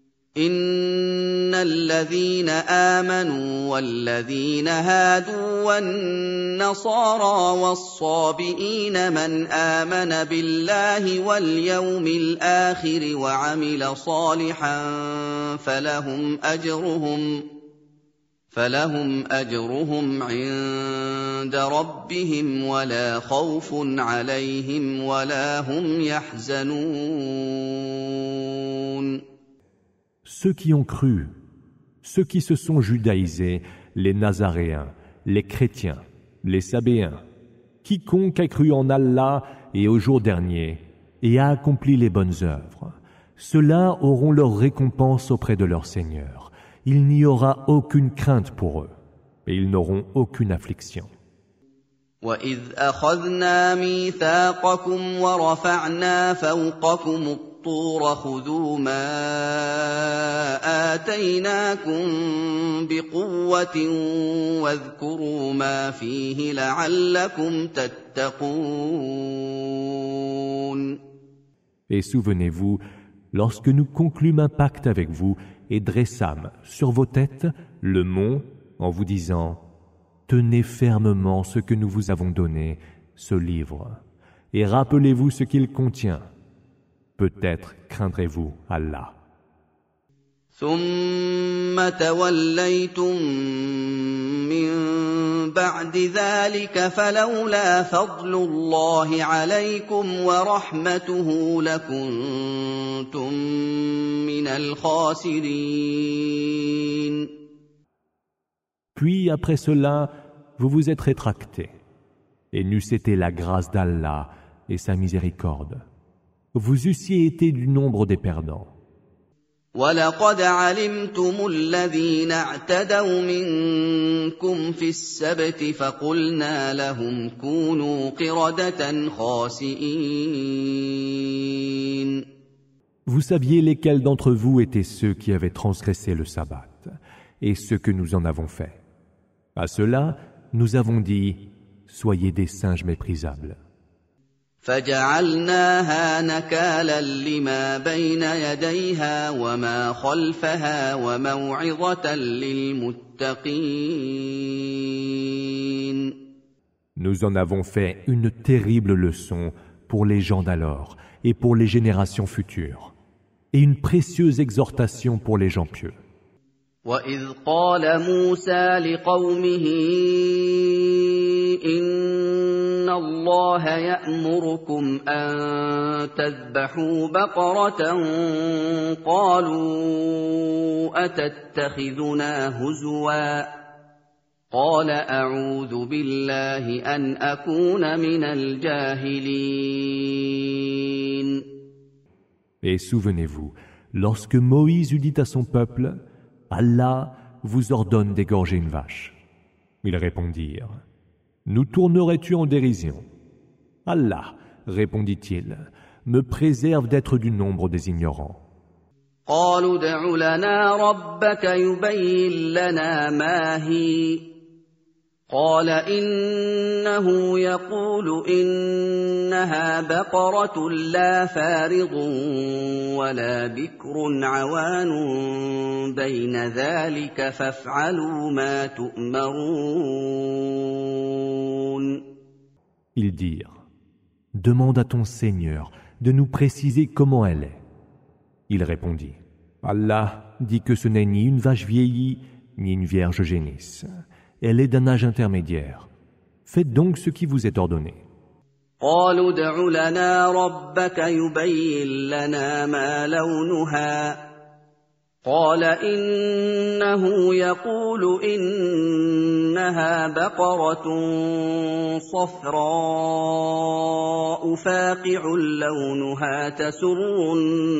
إن الذين آمنوا والذين هادوا والنصارى والصابئين من آمن بالله واليوم الآخر وعمل صالحا فلهم أجرهم فلهم أجرهم عند ربهم ولا خوف عليهم ولا هم يحزنون. Ceux qui ont cru, ceux qui se sont judaïsés, les Nazaréens, les chrétiens, les Sabéens, quiconque a cru en Allah et au jour dernier et a accompli les bonnes œuvres, ceux-là auront leur récompense auprès de leur Seigneur. Il n'y aura aucune crainte pour eux et ils n'auront aucune affliction. وَإِذْ أَخَذْنَا مِيثَاقَكُمْ وَرَفَعْنَا فَوْقَكُمُ الطُّورَ خُذُوا مَا آتَيْنَاكُمْ بِقُوَّةٍ وَاذْكُرُوا مَا فِيهِ لَعَلَّكُمْ تَتَّقُونَ. Et souvenez-vous, lorsque nous conclûmes un pacte avec vous et dressâmes sur vos têtes le mont en vous disant « Tenez fermement ce que nous vous avons donné, ce livre, et rappelez-vous ce qu'il contient. Peut-être craindrez-vous Allah. » ثم توليتم من بعد ذلك فلولا فضل الله عليكم ورحمته لكنتم من الخاسرين. Puis après cela, vous vous êtes rétractés, et n'eût été la grâce d'Allah et sa miséricorde, vous eussiez été du nombre des perdants. وَلَقَدْ عَلِمْتُمُ الَّذِينَ اعْتَدَوْا مِنكُمْ فِي السَّبْتِ فَقُلْنَا لَهُمْ كُونُوا قِرَدَةً خَاسِئِينَ. Vous saviez lesquels d'entre vous étaient ceux qui avaient transgressé le sabbat, et ce que nous en avons fait. À cela, nous avons dit, soyez des singes méprisables. فَجَعَلْنَاهَا نَكَالًا لِمَا بَيْنَ يَدَيْهَا وَمَا خَلْفَهَا وَمَوْعِظَةً لِلْمُتَّقِينَ. Nous en avons fait une terrible leçon pour les gens d'alors et pour les générations futures, et une précieuse exhortation pour les gens pieux. وَإِذْ قَالَ مُوسَى لِقَوْمِهِ إِنَّ اللَّهَ يَأْمُرُكُمْ أَن تَذْبَحُوا بَقَرَةً قَالُوا أَتَتَّخِذُنَا هُزُوًا قَالَ أَعُوذُ بِاللَّهِ أَنْ أَكُونَ مِنَ الْجَاهِلِينَ. Et souvenez-vous, lorsque Moïse eut dit à son peuple, Allah vous ordonne d'égorger une vache. Ils répondirent, nous tournerais-tu en dérision? Allah, répondit-il, me préserve d'être du nombre des ignorants. قالوا ادع لنا ربك يبين لنا ما هي قال إنه يقول إنها بقرة لا فارض ولا بكر عوان بين ذلك فافعلوا ما تؤمرون. Ils dirent, demande à ton Seigneur de nous préciser comment elle est. Il répondit, Allah dit que ce n'est ni une vache vieillie, ni une vierge génisse. Elle est d'un âge intermédiaire. Faites donc ce qui vous est ordonné. قالوا ادع لنا ربك يبين لنا ما لونها قال إنه يقول إنها بقرة صفراء فاقع لونها تسر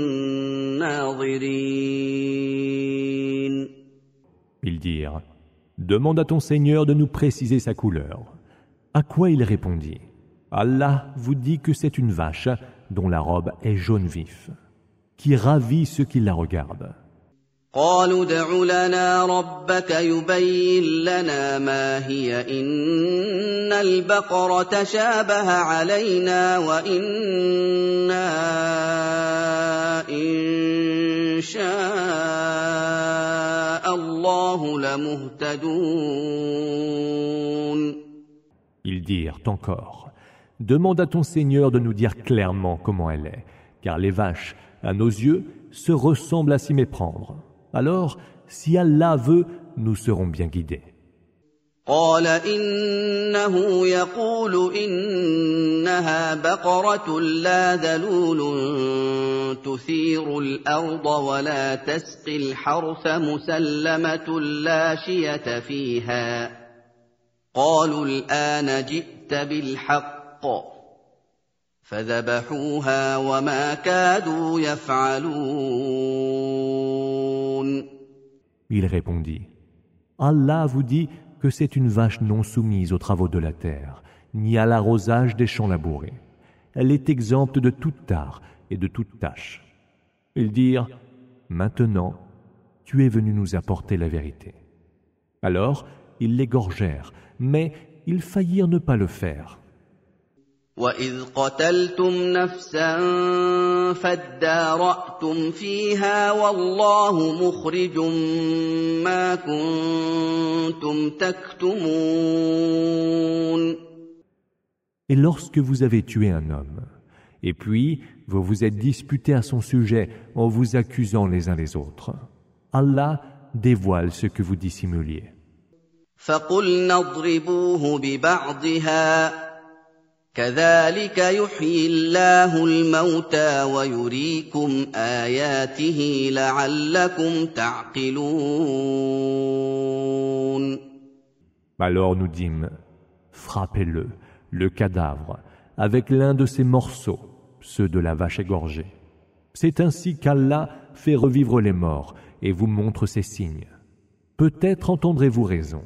الناظرين. Ils dirent, demande à ton Seigneur de nous préciser sa couleur. À quoi il répondit, Allah vous dit que c'est une vache dont la robe est jaune vif, qui ravit ceux qui la regardent. قالوا ادع لنا ربك يبين لنا ما هي إن البقرة شابه علينا وإنا إن شاء الله لمهتدون. Ils dirent encore, demande à ton Seigneur de nous dire clairement comment elle est, car les vaches, à nos yeux, se ressemblent à s'y méprendre. Alors, si Allah veut, nous serons bien guidés. قال إنه يقول إنها بقرة لا ذلول تثير الأرض ولا تسقي الحرث مسلمة لا شية فيها قالوا الآن جئت بالحق فذبحوها وما كادوا يفعلون. Il répondit, Allah vous dit que c'est une vache non soumise aux travaux de la terre, ni à l'arrosage des champs labourés. Elle est exempte de toute tare et de toute tâche. Ils dirent, maintenant, tu es venu nous apporter la vérité. Alors, ils l'égorgèrent, mais ils faillirent ne pas le faire. وَإِذْ قَتَلْتُمْ نَفْسًا فَادَّارَأْتُمْ فِيهَا وَاللَّهُ مُخْرِجٌ مَا كُنتُمْ تَكْتُمُونَ. Et lorsque vous avez tué un homme, et puis vous vous êtes disputés à son sujet en vous accusant les uns les autres, Allah dévoile ce que vous dissimuliez. فقلنا اضربوه ببعضها كذلك يحيي الله الموتى ويريكم آياته لعلكم تعقلون. Alors nous dîmes, frappez-le, le cadavre, avec l'un de ces morceaux, ceux de la vache égorgée. C'est ainsi qu'Allah fait revivre les morts et vous montre ses signes. Peut-être entendrez-vous raison.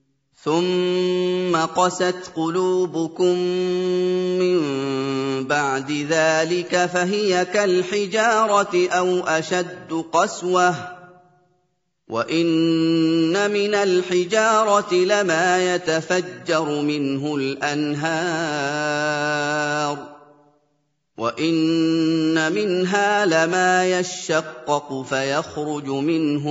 ثم قست قلوبكم من بعد ذلك فهي كالحجارة أو أشد قسوة وإن من الحجارة لما يتفجر منه الأنهار وإن منها لما يشقق فيخرج منه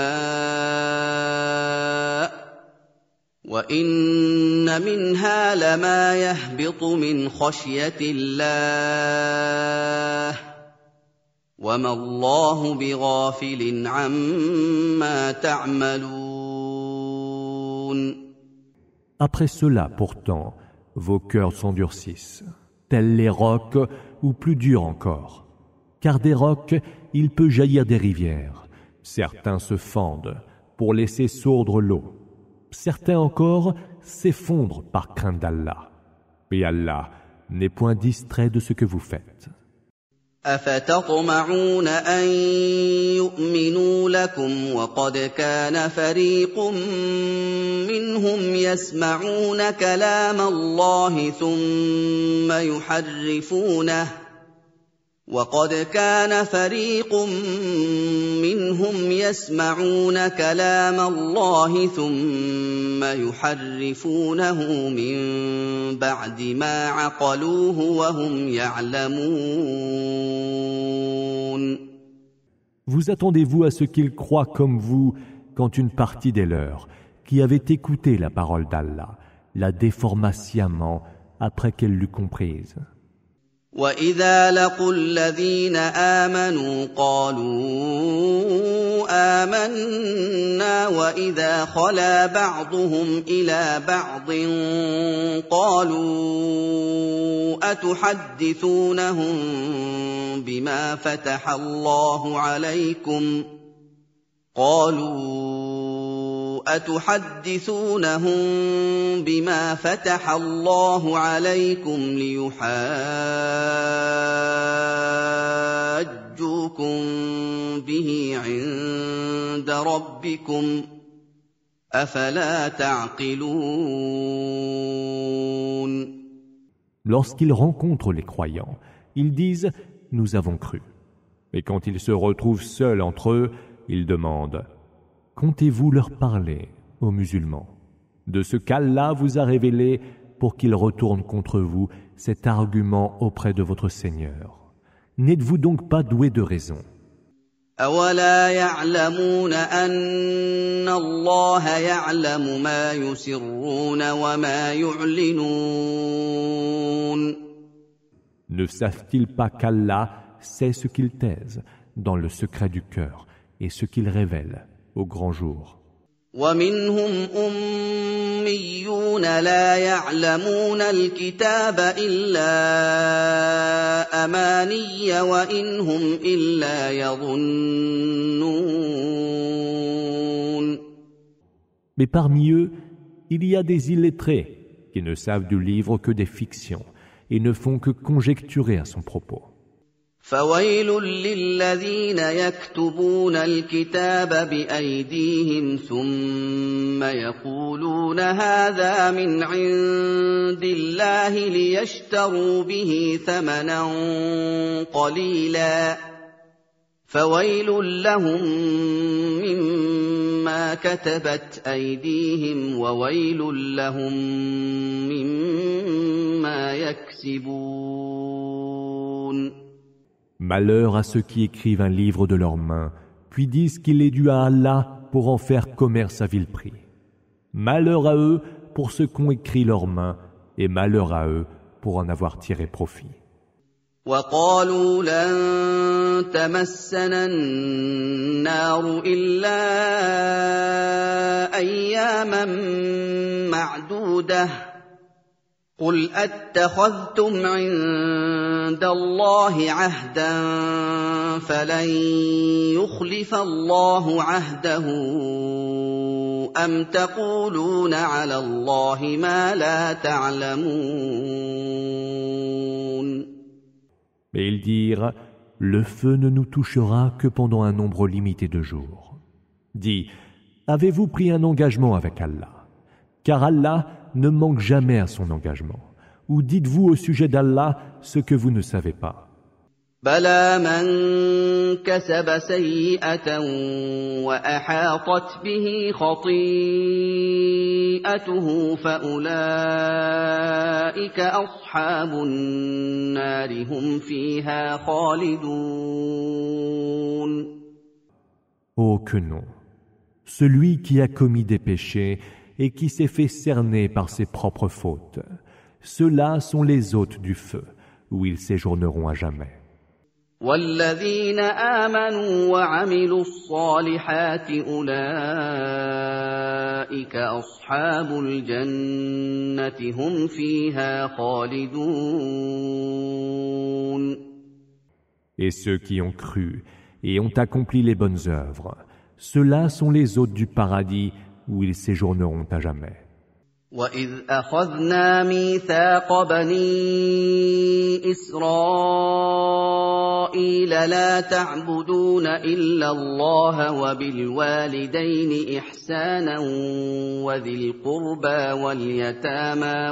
الماء وَإِنَّ مِنْهَا لَمَا يَهْبِطُ مِنْ خَشْيَةِ اللَّهِ وَمَا اللَّهُ بِغَافِلٍ عَمَّا تَعْمَلُونَ. Après cela, pourtant, vos cœurs s'endurcissent, tels les rocs ou plus durs encore. Car des rocs, il peut jaillir des rivières. Certains se fendent pour laisser sourdre l'eau. Certains encore s'effondrent par crainte d'Allah. Et Allah n'est point distrait de ce que vous faites. أفتطمعون أن يؤمنوا لكم وقد كان فريق منهم يسمعون كلام الله ثم يحرفونه وقد كان فريق منهم يسمعون كلام الله ثم يحرفونه من بعد ما عقلوه وهم يعلمون. Vous attendez-vous à ce qu'ils croient comme vous quand une partie des leurs, qui avaient écouté la parole d'Allah, la déforma sciemment après qu'elle l'eût comprise. وَإِذَا لَقُوا الَّذِينَ آمَنُوا قَالُوا آمَنَّا وَإِذَا خَلَا بَعْضُهُمْ إِلَىٰ بَعْضٍ قَالُوا أَتُحَدِّثُونَهُم بِمَا فَتَحَ اللَّهُ عَلَيْكُمْ قَالُوا أتحدثونهم بما فتح الله عليكم ليحاجوكم به عند ربكم أفلا تعقلون. Lorsqu'ils rencontrent les croyants, ils disent « Nous avons cru ». Et quand ils se retrouvent seuls entre eux, ils demandent « Comptez-vous leur parler, aux musulmans, de ce qu'Allah vous a révélé pour qu'ils retournent contre vous cet argument auprès de votre Seigneur? N'êtes-vous donc pas doués de raison? أَوَلَا يَعْلَمُونَ أَنَّ اللَّهَ يَعْلَمُ مَا يُسِرُّونَ وَمَا يُعْلِنُونَ. Ne savent-ils pas qu'Allah sait ce qu'ils taisent dans le secret du cœur et ce qu'ils révèlent au grand jour? وَمِنْهُمْ أُمِّيُّونَ لَا يَعْلَمُونَ الْكِتَابَ إِلَّا أَمَانِيَّ وَإِنْ هُمْ إِلَّا يَظُنُّونَ. Mais parmi eux, il y a des illettrés qui ne savent du livre que des fictions et ne font que conjecturer à son propos. فَوَيْلٌ لِّلَّذِينَ يَكْتُبُونَ الْكِتَابَ بِأَيْدِيهِمْ ثُمَّ يَقُولُونَ هَٰذَا مِنْ عِندِ اللَّهِ لِيَشْتَرُوا بِهِ ثَمَنًا قَلِيلًا فَوَيْلٌ لَّهُم مِّمَّا كَتَبَتْ أَيْدِيهِمْ وَوَيْلٌ لَّهُم مِّمَّا يَكْسِبُونَ. Malheur à ceux qui écrivent un livre de leurs mains, puis disent qu'il est dû à Allah pour en faire commerce à vil prix. Malheur à eux pour ceux qu'ont écrit leurs mains, et malheur à eux pour en avoir tiré profit. وقالوا لن تمسنا النار إلا أياما معدودة قل أتخذتم عند الله عهدا فلن يخلف الله عهده أم تقولون على الله ما لا تعلمون. Mais ils dirent, le feu ne nous touchera que pendant un nombre limité de jours. Dis, avez-vous pris un engagement avec Allah? Car Allah ne manque jamais à son engagement. Ou dites-vous au sujet d'Allah ce que vous ne savez pas. بلى من كسب سيئة وأحاطت به خطيئته فأولئك أصحاب النار هم فيها خالدون. Oh que non! Celui qui a commis des péchés et qui s'est fait cerner par ses propres fautes, ceux-là sont les hôtes du feu, où ils séjourneront à jamais. والذين آمنوا وعملوا الصالحات أولئك أصحاب الجنة هم فيها خالدون. Et ceux qui ont cru et ont accompli les bonnes œuvres, ceux-là sont les hôtes du paradis où ils séjourneront à jamais. وَإِذْ أَخَذْنَا مِيثَاقَ بَنِي إِسْرَائِيلَ لَا تَعْبُدُونَ إِلَّا اللَّهَ وَبِالْوَالِدَيْنِ إِحْسَانًا وَذِي الْقُرْبَى وَالْيَتَامَى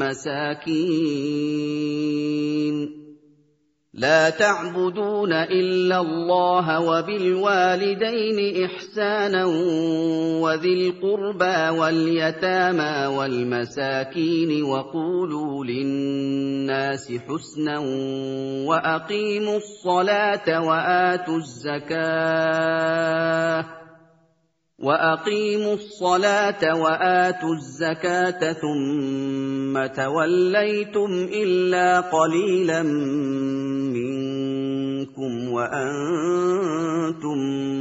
وَالْمَسَاكِينِ لا تعبدون إلا الله وبالوالدين إحسانا وذي القربى واليتامى والمساكين وقولوا للناس حسنا وأقيموا الصلاة وآتوا الزكاة وأقيموا الصلاة وآتوا الزكاة ثم توليتم إلا قليلا منكم وأنتم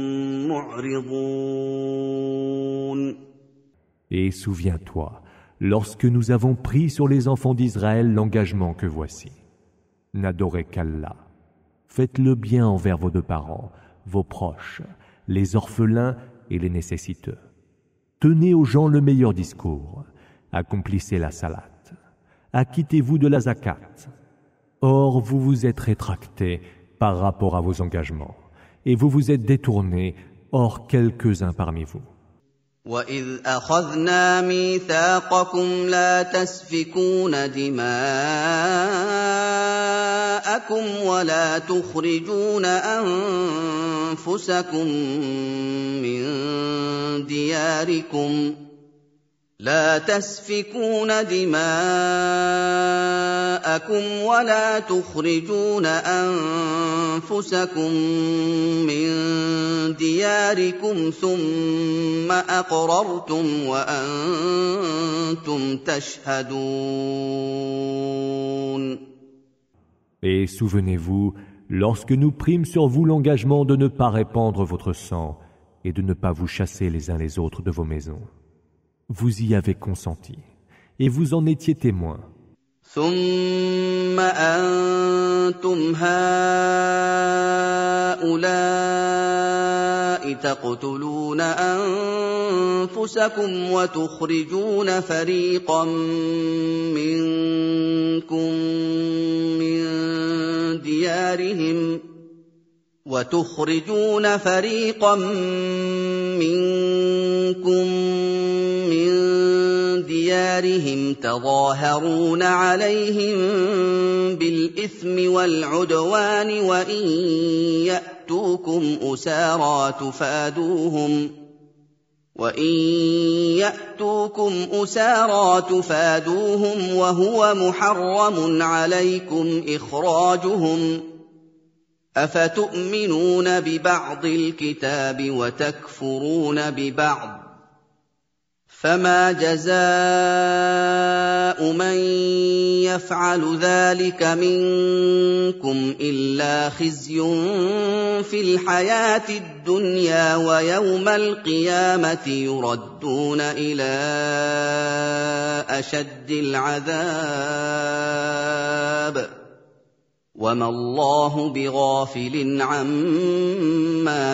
معرضون. Et souviens-toi, lorsque nous avons pris sur les enfants d'Israël l'engagement que voici. N'adorez qu'Allah. Faites le bien envers vos deux parents, vos proches, les orphelins et les nécessiteux. Tenez aux gens le meilleur discours. Accomplissez la salat. Acquittez-vous de la zakat. Or, vous vous êtes rétractés par rapport à vos engagements, et vous vous êtes détournés, hors quelques-uns parmi vous. وَإِذْ أَخَذْنَا مِيثَاقَكُمْ لَا تَسْفِكُونَ دِمَاءَكُمْ وَلَا تُخْرِجُونَ أَنفُسَكُمْ مِنْ دِيَارِكُمْ لا تسفكون دماءكم ولا تخرجون أنفسكم من دياركم ثم أقررتم وأنتم تشهدون. Et souvenez-vous, lorsque nous prîmes sur vous l'engagement de ne pas répandre votre sang et de ne pas vous chasser les uns les autres de vos maisons. Vous y avez consenti, et vous en étiez témoins. ثم أنتم هؤلاء تقتلون أنفسكم وتخرجون فريقا منكم من ديارهم وتخرجون فريقا منكم من ديارهم تظاهرون عليهم بالإثم والعدوان وإن يأتوكم أسارى تفادوهم وإن يأتوكم أسارى تفادوهم وهو محرم عليكم إخراجهم أفتؤمنون ببعض الكتاب وتكفرون ببعض فما جزاء من يفعل ذلك منكم إلا خزي في الحياة الدنيا ويوم القيامة يردون إلى أشد العذاب وما الله بغافل عما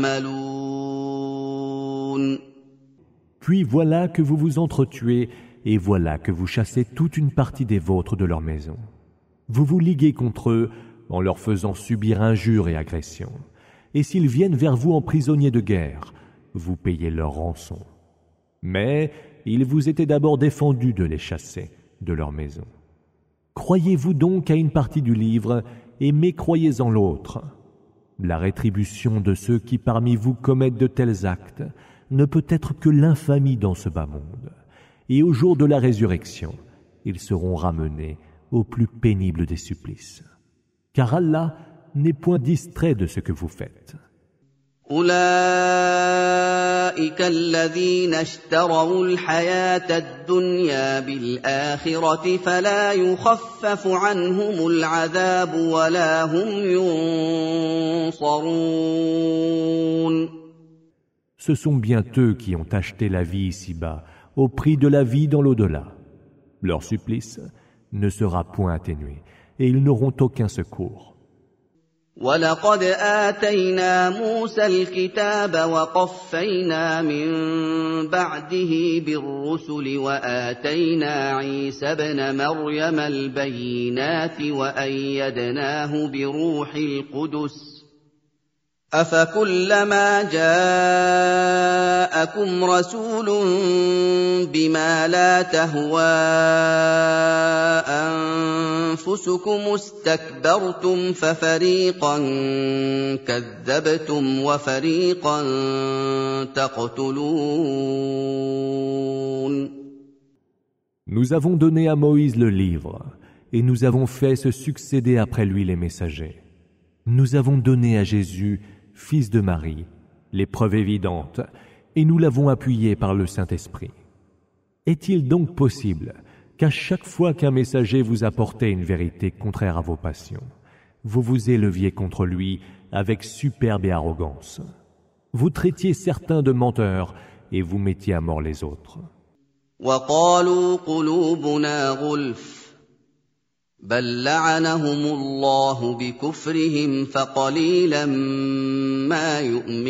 تعملون. Puis voilà que vous vous entretuez, et voilà que vous chassez toute une partie des vôtres de leur maison. Vous vous liguez contre eux en leur faisant subir injures et agressions. Et s'ils viennent vers vous en prisonniers de guerre, vous payez leur rançon. Mais il vous était d'abord défendu de les chasser de leur maison. Croyez-vous donc à une partie du livre et mécroyez en l'autre. La rétribution de ceux qui parmi vous commettent de tels actes ne peut être que l'infamie dans ce bas monde. Et au jour de la résurrection, ils seront ramenés au plus pénible des supplices. Car Allah n'est point distrait de ce que vous faites. أولئك الذين اشتروا الحياة الدنيا بالآخرة فلا يخفف عنهم العذاب ولا هم ينصرون. Ce sont bien eux qui ont acheté la vie ici-bas au prix de la vie dans l'au-delà. Leur supplice ne sera point atténué et ils n'auront aucun secours. وَلَقَدْ آتَيْنَا مُوسَى الْكِتَابَ وَقَفَّيْنَا مِن بَعْدِهِ بِالرُّسُلِ وَآتَيْنَا عِيسَى ابْنَ مَرْيَمَ الْبَيِّنَاتِ وَأَيَّدْنَاهُ بِرُوحِ الْقُدُسِ أَفَكُلَّمَا جَاءَكُمْ رَسُولٌ بِمَا لَا تَهْوَىٰ أَنفُسُكُمُ اسْتَكْبَرْتُمْ فَفَرِيقًا كَذَّبْتُمْ وَفَرِيقًا تَقْتُلُونَ. Nous avons donné à Moïse le livre, et nous avons fait se succéder après lui les messagers. Nous avons donné à Jésus, fils de Marie, les preuves évidentes, et nous l'avons appuyé par le Saint-Esprit. Est-il donc possible qu'à chaque fois qu'un messager vous apportait une vérité contraire à vos passions, vous vous éleviez contre lui avec superbe et arrogance? Vous traitiez certains de menteurs et vous mettiez à mort les autres. وَقَالُوا قُلُوبُنَا غُلْفٌ بل لعنهم الله بكفرهم فقليلا ما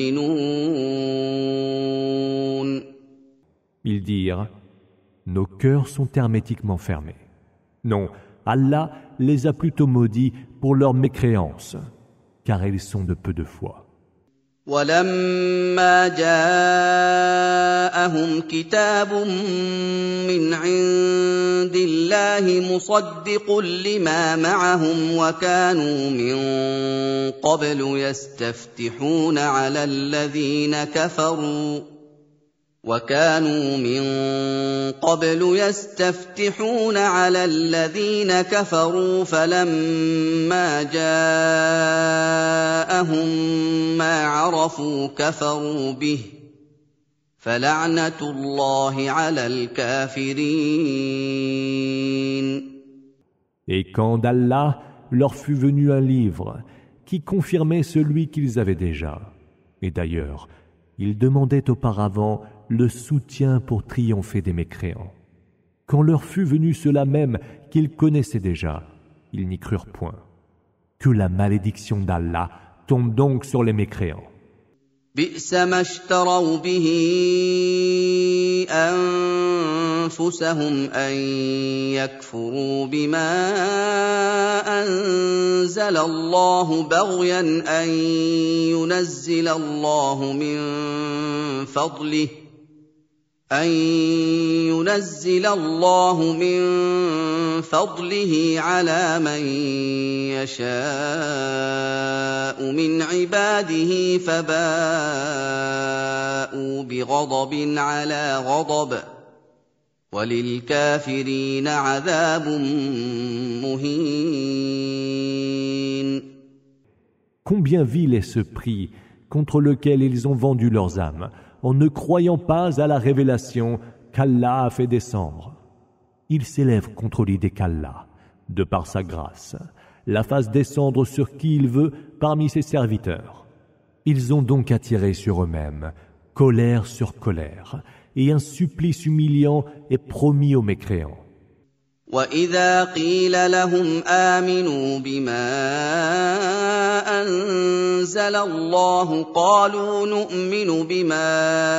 يؤمنون. Ils dirent, nos cœurs sont hermétiquement fermés. Non, Allah les a plutôt maudits pour leur mécréance, car ils sont de peu de foi. وَلَمَّا جَاءَهُمْ كِتَابٌ مِّنْ عِندِ اللَّهِ مُصَدِّقٌ لِّمَا مَعَهُمْ وَكَانُوا مِن قَبْلُ يَسْتَفْتِحُونَ عَلَى الَّذِينَ كَفَرُوا وَكَانُوا مِن قَبْلُ يَسْتَفْتِحُونَ عَلَى الَّذِينَ كَفَرُوا فَلَمَّا جَاءَهُم مَّا عَرَفُوا كَفَرُوا بِهِ فَلَعْنَةُ اللَّهِ عَلَى الْكَافِرِينَ. Et quand d'Allah leur fut venu un livre qui confirmait celui qu'ils avaient déjà, et d'ailleurs, ils demandaient auparavant le soutien pour triompher des mécréants. Quand leur fut venu cela même qu'ils connaissaient déjà, ils n'y crurent point. Que la malédiction d'Allah tombe donc sur les mécréants. بئس ما اشتروا به أنفسهم أن يكفروا بما أنزل الله بغيا أن ينزل الله من فضله أن ينزل الله من فضله على من يشاء من عباده فباءوا بغضب على غضب وللكافرين عذاب مهين. Combien vil est ce prix contre lequel ils ont vendu leurs âmes en ne croyant pas à la révélation qu'Allah a fait descendre. Ils s'élèvent contre l'idée qu'Allah, de par sa grâce, la fasse descendre sur qui il veut parmi ses serviteurs. Ils ont donc attiré sur eux-mêmes colère sur colère, et un supplice humiliant est promis aux mécréants. وَإِذَا قِيلَ لَهُمْ آمِنُوا بِمَا أَنزَلَ اللَّهُ قَالُوا نُؤْمِنُ بِمَا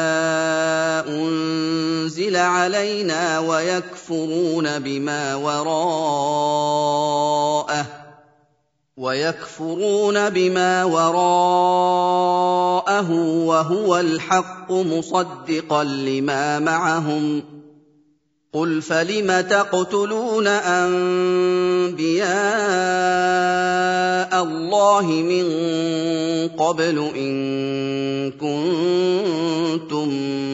أُنزِلَ عَلَيْنَا وَيَكْفُرُونَ بِمَا وَرَاءَهُ وَيَكْفُرُونَ بِمَا وَرَاءَهُ وَهُوَ الْحَقُّ مُصَدِّقًا لِمَا مَعَهُمْ قُلْ فَلِمَ تَقْتُلُونَ أَنبِيَاءَ اللَّهِ مِن قَبْلُ إِن كُنتُم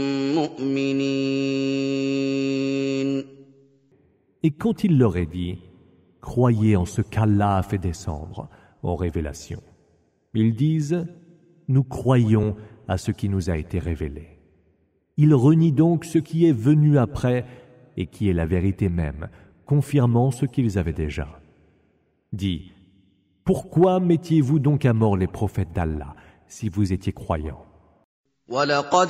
مُّؤْمِنِينَ. Et quand il leur est dit, croyez en ce qu'Allah a fait descendre en révélation, ils disent, nous croyons à ce qui nous a été révélé. Ils renient donc ce qui est venu après et qui est la vérité même, confirmant ce qu'ils avaient déjà. Dis, pourquoi mettiez-vous donc à mort les prophètes d'Allah si vous étiez croyants? وَلَقَدْ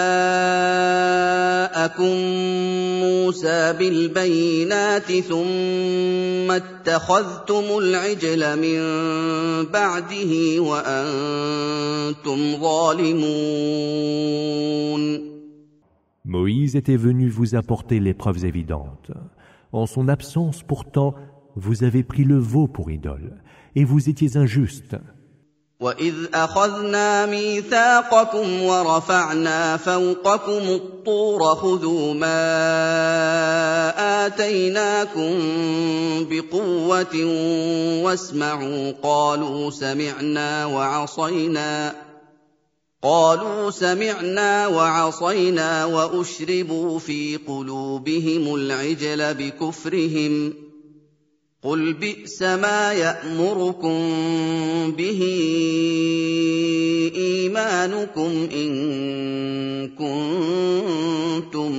جَاءَكُم مُّوسَىٰ بِالْبَيِّنَاتِ ثُمَّ اتَّخَذْتُمُ الْعِجْلَ مِن بَعْدِهِ وَأَنتُمْ ظَالِمُونَ. Moïse était venu vous apporter les preuves évidentes. En son absence, pourtant, vous avez pris le veau pour idole, et vous étiez injustes. وَإِذْ أَخَذْنَا مِيثَاقَكُمْ وَرَفَعْنَا فَوْقَكُمُ الطُّورَ خُذُوا مَا آتَيْنَاكُمْ بِقُوَّةٍ وَاسْمَعُوا قَالُوا سَمِعْنَا وَعَصَيْنَا قالوا سمعنا وعصينا وأشربوا في قلوبهم العجل بكفرهم قل بئس ما يأمركم به إيمانكم إن كنتم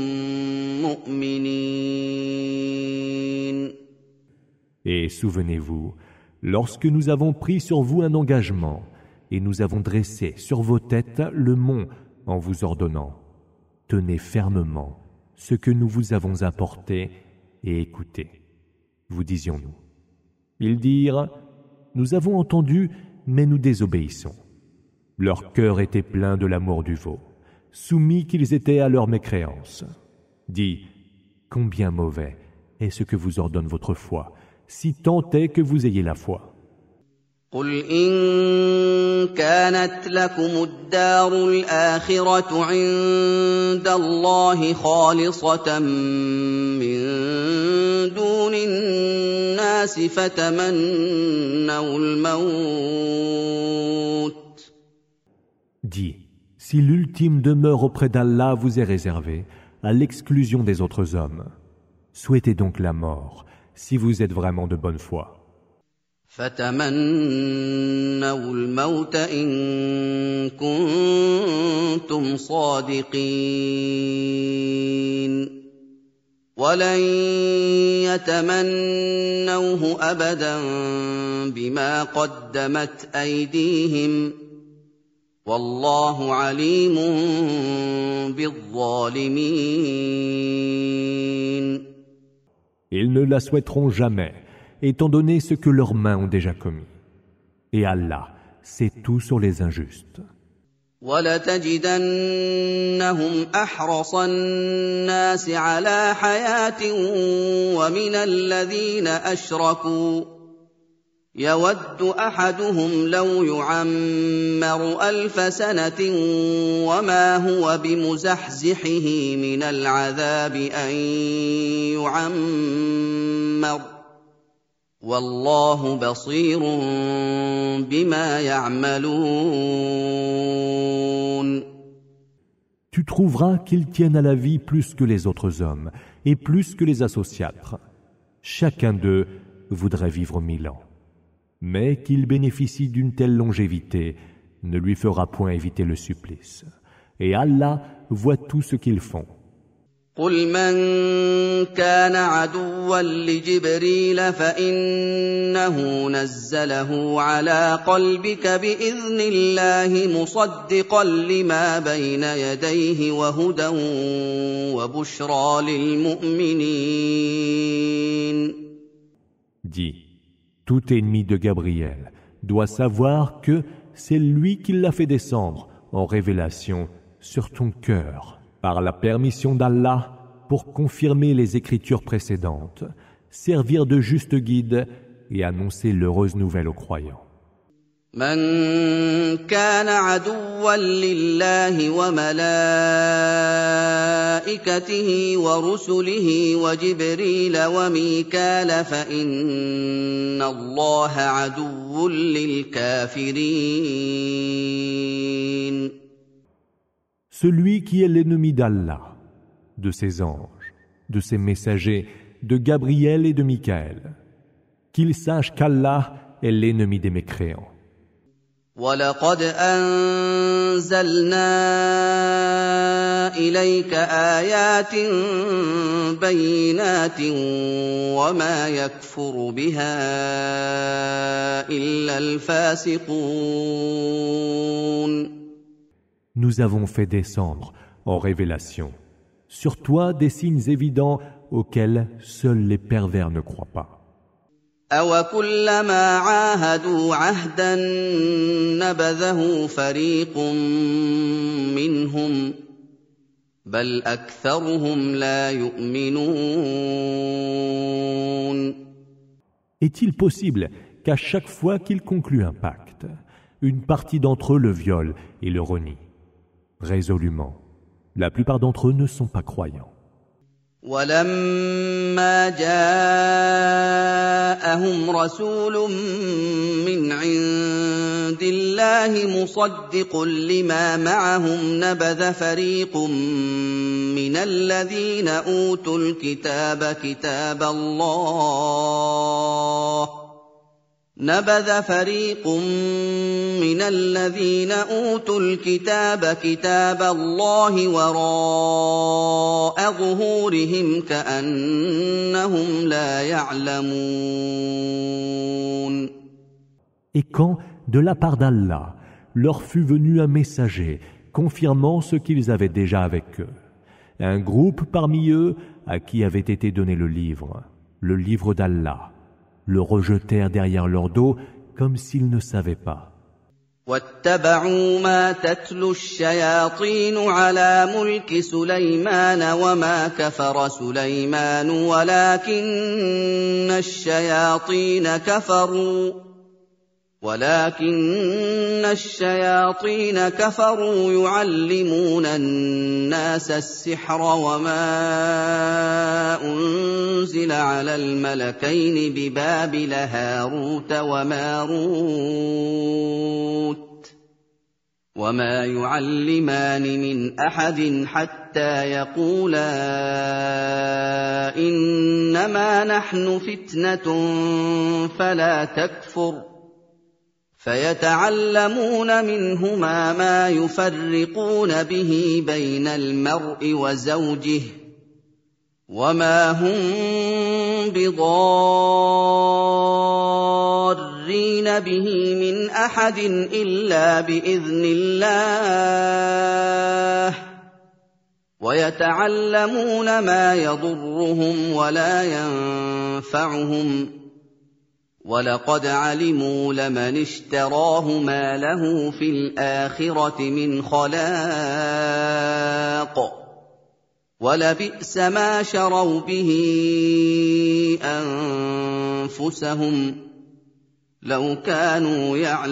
مؤمنين. Et souvenez-vous, lorsque nous avons pris sur vous un engagement, et nous avons dressé sur vos têtes le mont en vous ordonnant, tenez fermement ce que nous vous avons apporté et écoutez. Vous disions-nous. Ils dirent, nous avons entendu, mais nous désobéissons. Leur cœur était plein de l'amour du veau, soumis qu'ils étaient à leur mécréance. Dis, combien mauvais est ce que vous ordonne votre foi, si tant est que vous ayez la foi. قُلْ إِن كَانَتْ لَكُمُ الدَّارُ الْآخِرَةُ عِندَ اللَّهِ خَالِصَةً مِّن دُونِ النَّاسِ فَتَمَنَّوُا الْمَوْتَ. Dis, si l'ultime demeure auprès d'Allah vous est réservée, à l'exclusion des autres hommes, souhaitez donc la mort, si vous êtes vraiment de bonne foi. فَتَمَنَّوُا الْمَوْتَ إِن كُنتُمْ صَادِقِينَ وَلَن يَتَمَنَّوْهُ أَبَدًا بِمَا قَدَّمَتْ أَيْدِيهِمْ وَاللَّهُ عَلِيمٌ بِالظَّالِمِينَ. Ils ne la souhaiteront jamais, étant donné ce que leurs mains ont déjà commis. Et Allah sait tout sur les injustes. وَلَتَجِدَنَّهُمْ أَحْرَصَ النَّاسِ عَلَىٰ حَيَاةٍ وَمِنَ الَّذِينَ أَشْرَكُوا يَوَدُّ أَحَدُهُمْ لَوْ يُعَمَّرُ أَلْفَ سَنَةٍ وَمَا هُوَ بِمُزَحْزِحِهِ مِنَ الْعَذَابِ أَن يُعَمَّرَ وَاللَّهُ بَصِيرٌ بِمَا يَعْمَلُونَ. Tu trouveras qu'ils tiennent à la vie plus que les autres hommes et plus que les associatres. Chacun d'eux voudrait vivre mille ans. Mais qu'il bénéficie d'une telle longévité ne lui fera point éviter le supplice. Et Allah voit tout ce qu'ils font. قل من كان عدوا لجبريل فإنه نزله على قلبك بإذن الله مصدقا لما بين يديه وهدى وبشرى للمؤمنين. Dis, tout ennemi de Gabriel doit savoir que c'est lui qui l'a fait descendre en révélation sur ton cœur par la permission d'Allah pour confirmer les écritures précédentes, servir de juste guide et annoncer l'heureuse nouvelle aux croyants. من كان عدوا لله وملائكته ورسله وجبريل وميكال فإن الله عدو للكافرين. Celui qui est l'ennemi d'Allah, de ses anges, de ses messagers, de Gabriel et de Michaël, qu'il sache qu'Allah est l'ennemi des mécréants. وَلَقَدْ أَنزَلْنَا إِلَيْكَ آيَاتٍ بَيِّنَاتٍ وَمَا يَكْفُرُ بِهَا إِلَّا الْفَاسِقُونَ. Nous avons fait descendre en révélation sur toi des signes évidents auxquels seuls les pervers ne croient pas. أَوَكُلَّمَا عَاهَدُوا عَهْدًا نَبَذَهُ فَرِيقٌ مِّنْهُمْ بَلْ أَكْثَرُهُمْ لَا يُؤْمِنُونَ. Est-il possible qu'à chaque fois qu'ils concluent un pacte, une partie d'entre eux le viole et le renie? Résolument, la plupart d'entre eux ne sont pas croyants. وَلَمَّا جَاءَهُمْ رَسُولٌ مِّنْ عِندِ اللَّهِ مُصَدِّقٌ لِّمَا مَعَهُمْ نَبَذَ فَرِيقٌ مِّنَ الَّذِينَ أُوتُوا الْكِتَابَ كِتَابَ اللَّهِ نبذ فريق من الذين أوتوا الكتاب كتاب الله وراء ظهورهم كأنهم لا يعلمون. Et quand, de la part d'Allah, leur fut venu un messager confirmant ce qu'ils avaient déjà avec eux, un groupe parmi eux à qui avait été donné le livre, le livre d'Allah, le rejetèrent derrière leur dos comme s'ils ne savaient pas. وَاتَّبَعُوا مَا تَتْلُو الشَّيَاطِينُ عَلَى مُلْكِ سُلَيْمَانَ وَمَا كَفَرَ سُلَيْمَانُ وَلَكِنَّ الشَّيَاطِينَ كَفَرُوا وَلَكِنَّ الشَّيَاطِينَ كَفَرُوا يُعَلِّمُونَ النَّاسَ السِّحْرَ وَمَا أُنزِلَ عَلَى الْمَلَكَيْنِ بِبَابِلَ هَارُوتَ وَمَارُوتَ وَمَا يُعَلِّمَانِ مِنْ أَحَدٍ حَتَّىٰ يَقُولَا إِنَّمَا نَحْنُ فِتْنَةٌ فَلَا تَكْفُرْ فيتعلمون منهما ما يفرقون به بين المرء وزوجه وما هم بضارين به من أحد إلا بإذن الله ويتعلمون ما يضرهم ولا ينفعهم وَلَقَدْ عَلِمُوا لَمَنِ اشْتَرَاهُ مَا لَهُ فِي الْآخِرَةِ مِنْ خَلَاقٍ وَلَبِئْسَ مَا شَرَوْا بِهِ أَنفُسَهُمْ لَوْ كَانُوا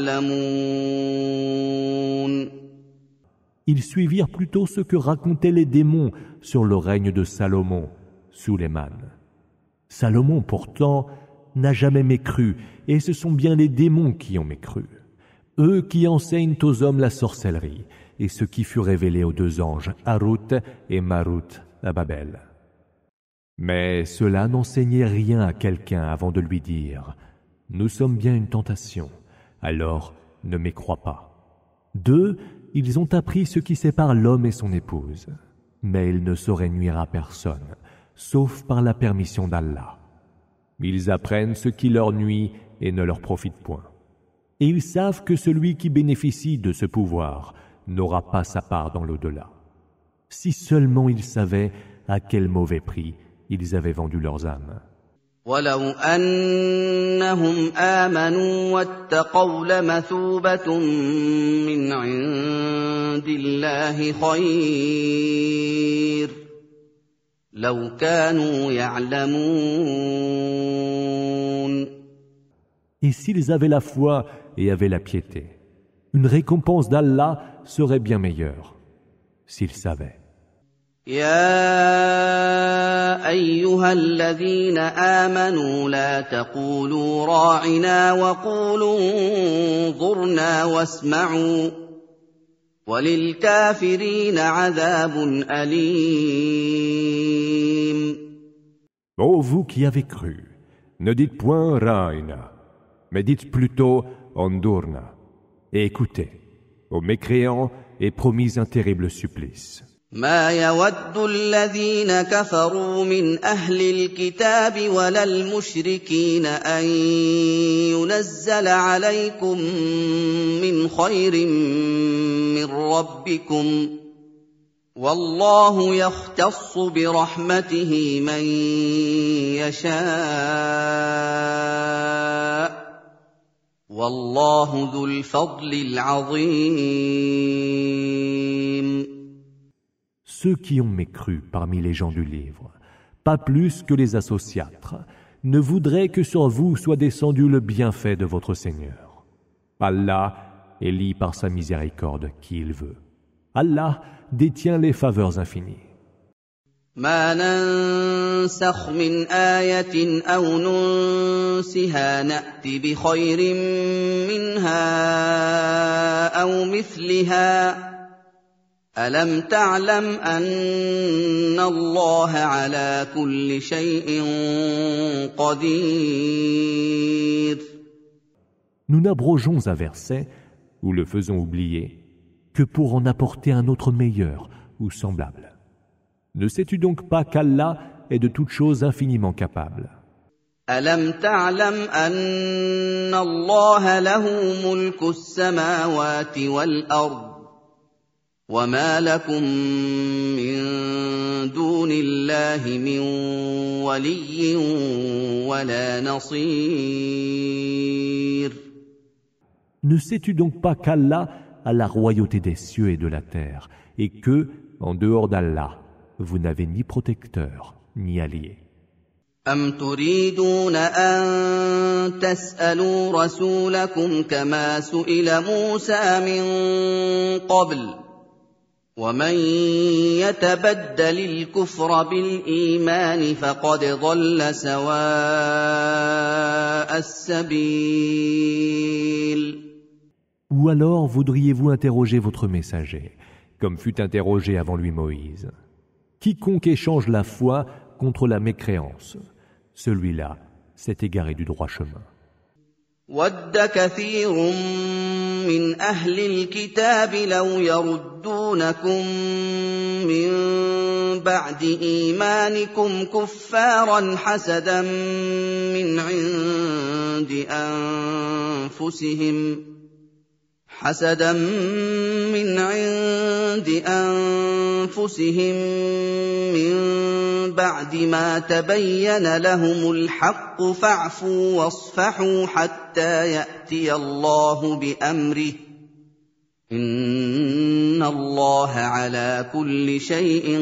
يَعْلَمُونَ. Ils suivirent plutôt ce que racontaient les démons sur le règne de Salomon, Sulayman. Salomon, pourtant, n'a jamais mécru, et ce sont bien les démons qui ont mécru. Eux qui enseignent aux hommes la sorcellerie, et ce qui fut révélé aux deux anges, Harut et Marut, à Babel. Mais cela n'enseignait rien à quelqu'un avant de lui dire « Nous sommes bien une tentation, alors ne mécrois pas. » D'eux, ils ont appris ce qui sépare l'homme et son épouse. mais ils ne sauraient nuire à personne, sauf par la permission d'Allah. Ils apprennent ce qui leur nuit et ne leur profite point. Et ils savent que celui qui bénéficie de ce pouvoir n'aura pas sa part dans l'au-delà. Si seulement ils savaient à quel mauvais prix ils avaient vendu leurs âmes. وَلَوْ أَنَّهُمْ آمَنُوا وَاتَّقَوْا لَمَثُوبَةٌ مِّنْ عِندِ اللَّهِ خَيْرٌ لَوْ كَانُوا يَعْلَمُونَ. Et s'ils avaient la foi et avaient la piété, une récompense d'Allah serait bien meilleure, s'ils savaient. يا أيها الذين آمنوا لا تقولوا راعنا وقولوا انظرنا واسمعوا وللكافرين عذاب أليم. Ô vous qui avez cru, ne dites point Ra'ina, mais dites plutôt Ondurna, et écoutez, aux mécréants est promis un terrible supplice. ما يود الذين كفروا من أهل الكتاب ولا المشركين أن ينزل عليكم من خير من ربكم والله يختص برحمته من يشاء والله ذو الفضل العظيم. Ceux qui ont mécru parmi les gens du livre, pas plus que les associatres, ne voudraient que sur vous soit descendu le bienfait de votre Seigneur. Allah élit par sa miséricorde qui il veut. Allah détient les faveurs infinies. ما ننسخ من آية أو ننسها نأت بخير منها أو مثلها ألم تعلم أن الله على كل شيء قدير. Nous n'abrogeons un verset, ou le faisons oublier, que pour en apporter un autre meilleur ou semblable. Ne sais-tu donc pas qu'Allah est de toutes choses infiniment capable? ألم تعلم أن الله له ملك السماوات والأرض وما لكم من دون الله من ولي ولا نصير. Ne sais-tu donc pas qu'Allah a la royauté des cieux et de la terre, et que, en dehors d'Allah, vous n'avez ni protecteur, ni allié? أم تريدون أن تسألوا رسولكم كما سئل موسى من قبل ومن يتبدل الكفر بالإيمان فقد ضل سواء السبيل. Ou alors voudriez-vous interroger votre messager, comme fut interrogé avant lui Moïse? Quiconque échange la foi contre la mécréance, celui-là s'est égaré du droit chemin. وَدَّ كَثِيرٌ مِّنْ أَهْلِ الْكِتَابِ لَوْ يَرُدُّونَكُم مِّن بَعْدِ إِيمَانِكُمْ كُفَّارًا حَسَدًا مِّنْ عِندِ أَنفُسِهِمْ حَسَدًا مِّنْ عِندِ أَنفُسِهِم مِّن بَعْدِ مَا تَبَيَّنَ لَهُمُ الْحَقُّ فَاعْفُوا وَاصْفَحُوا حَتَّىٰ يَأْتِيَ اللَّهُ بِأَمْرِهِ إِنَّ اللَّهَ عَلَىٰ كُلِّ شَيْءٍ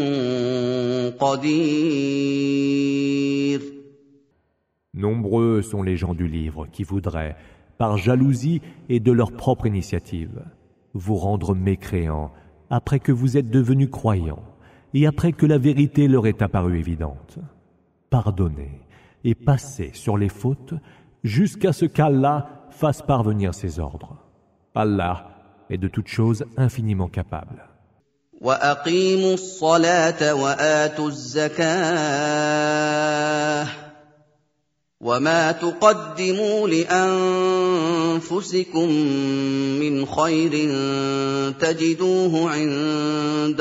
قَدِيرٌ. Nombreux sont les gens du livre qui voudraient, par jalousie et de leur propre initiative, vous rendre mécréants après que vous êtes devenus croyants et après que la vérité leur est apparue évidente. Pardonnez et passez sur les fautes jusqu'à ce qu'Allah fasse parvenir ses ordres. Allah est de toutes choses infiniment capable. وَأَقِيمُوا الصَّلَاةَ وَآتُوا الزَّكَاةَ وَارْكَعُوا وما تقدموا لأنفسكم من خير تجدوه عند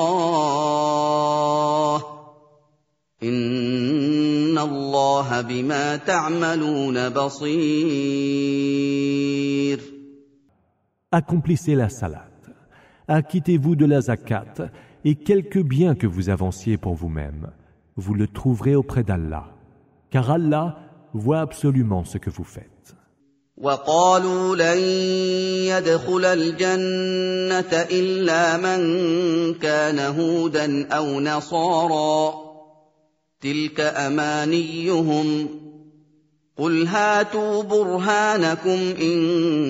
الله إن الله بما تعملون بصير. Accomplissez la salat, acquittez-vous de la zakat, et quelque bien que vous avanciez pour vous-même, vous le trouverez auprès d'Allah, car Allah voit absolument ce que vous faites. وقالوا لن يدخل الجنة إلا من كان هودا أو نصارى تلك أمانيهم قل هاتوا برهانكم إن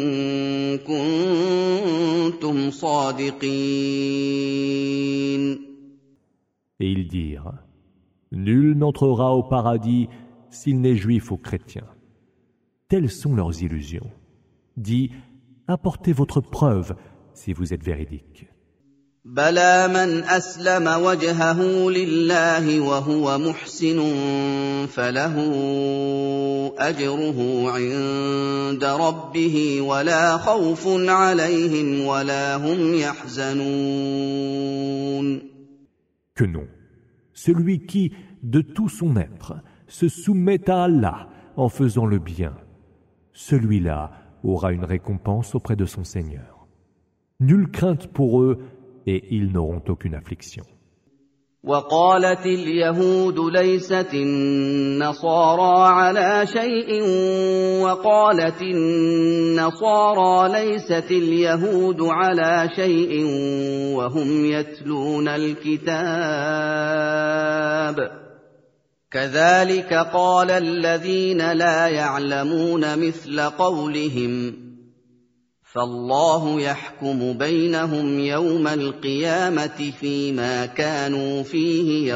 كنتم صادقين. Et ils dirent, nul n'entrera au paradis s'il n'est juif ou chrétien. Telles sont leurs illusions. Dis, apportez votre preuve si vous êtes véridique. بلى من أسلم وجهه لله وهو محسن فله أجره عند ربه ولا خوف عليهم ولا هم يحزنون. Que non. Celui qui, de tout son être, se soumet à Allah en faisant le bien, celui-là aura une récompense auprès de son Seigneur. Nulle crainte pour eux et ils n'auront aucune affliction. وقالت اليهود ليست النصارى على شيء وقالت النصارى ليست اليهود على شيء وهم يتلون الكتاب كذلك قال الذين لا يعلمون مثل قولهم فالله يحكم بينهم يوم القيامة فيما كانوا فيه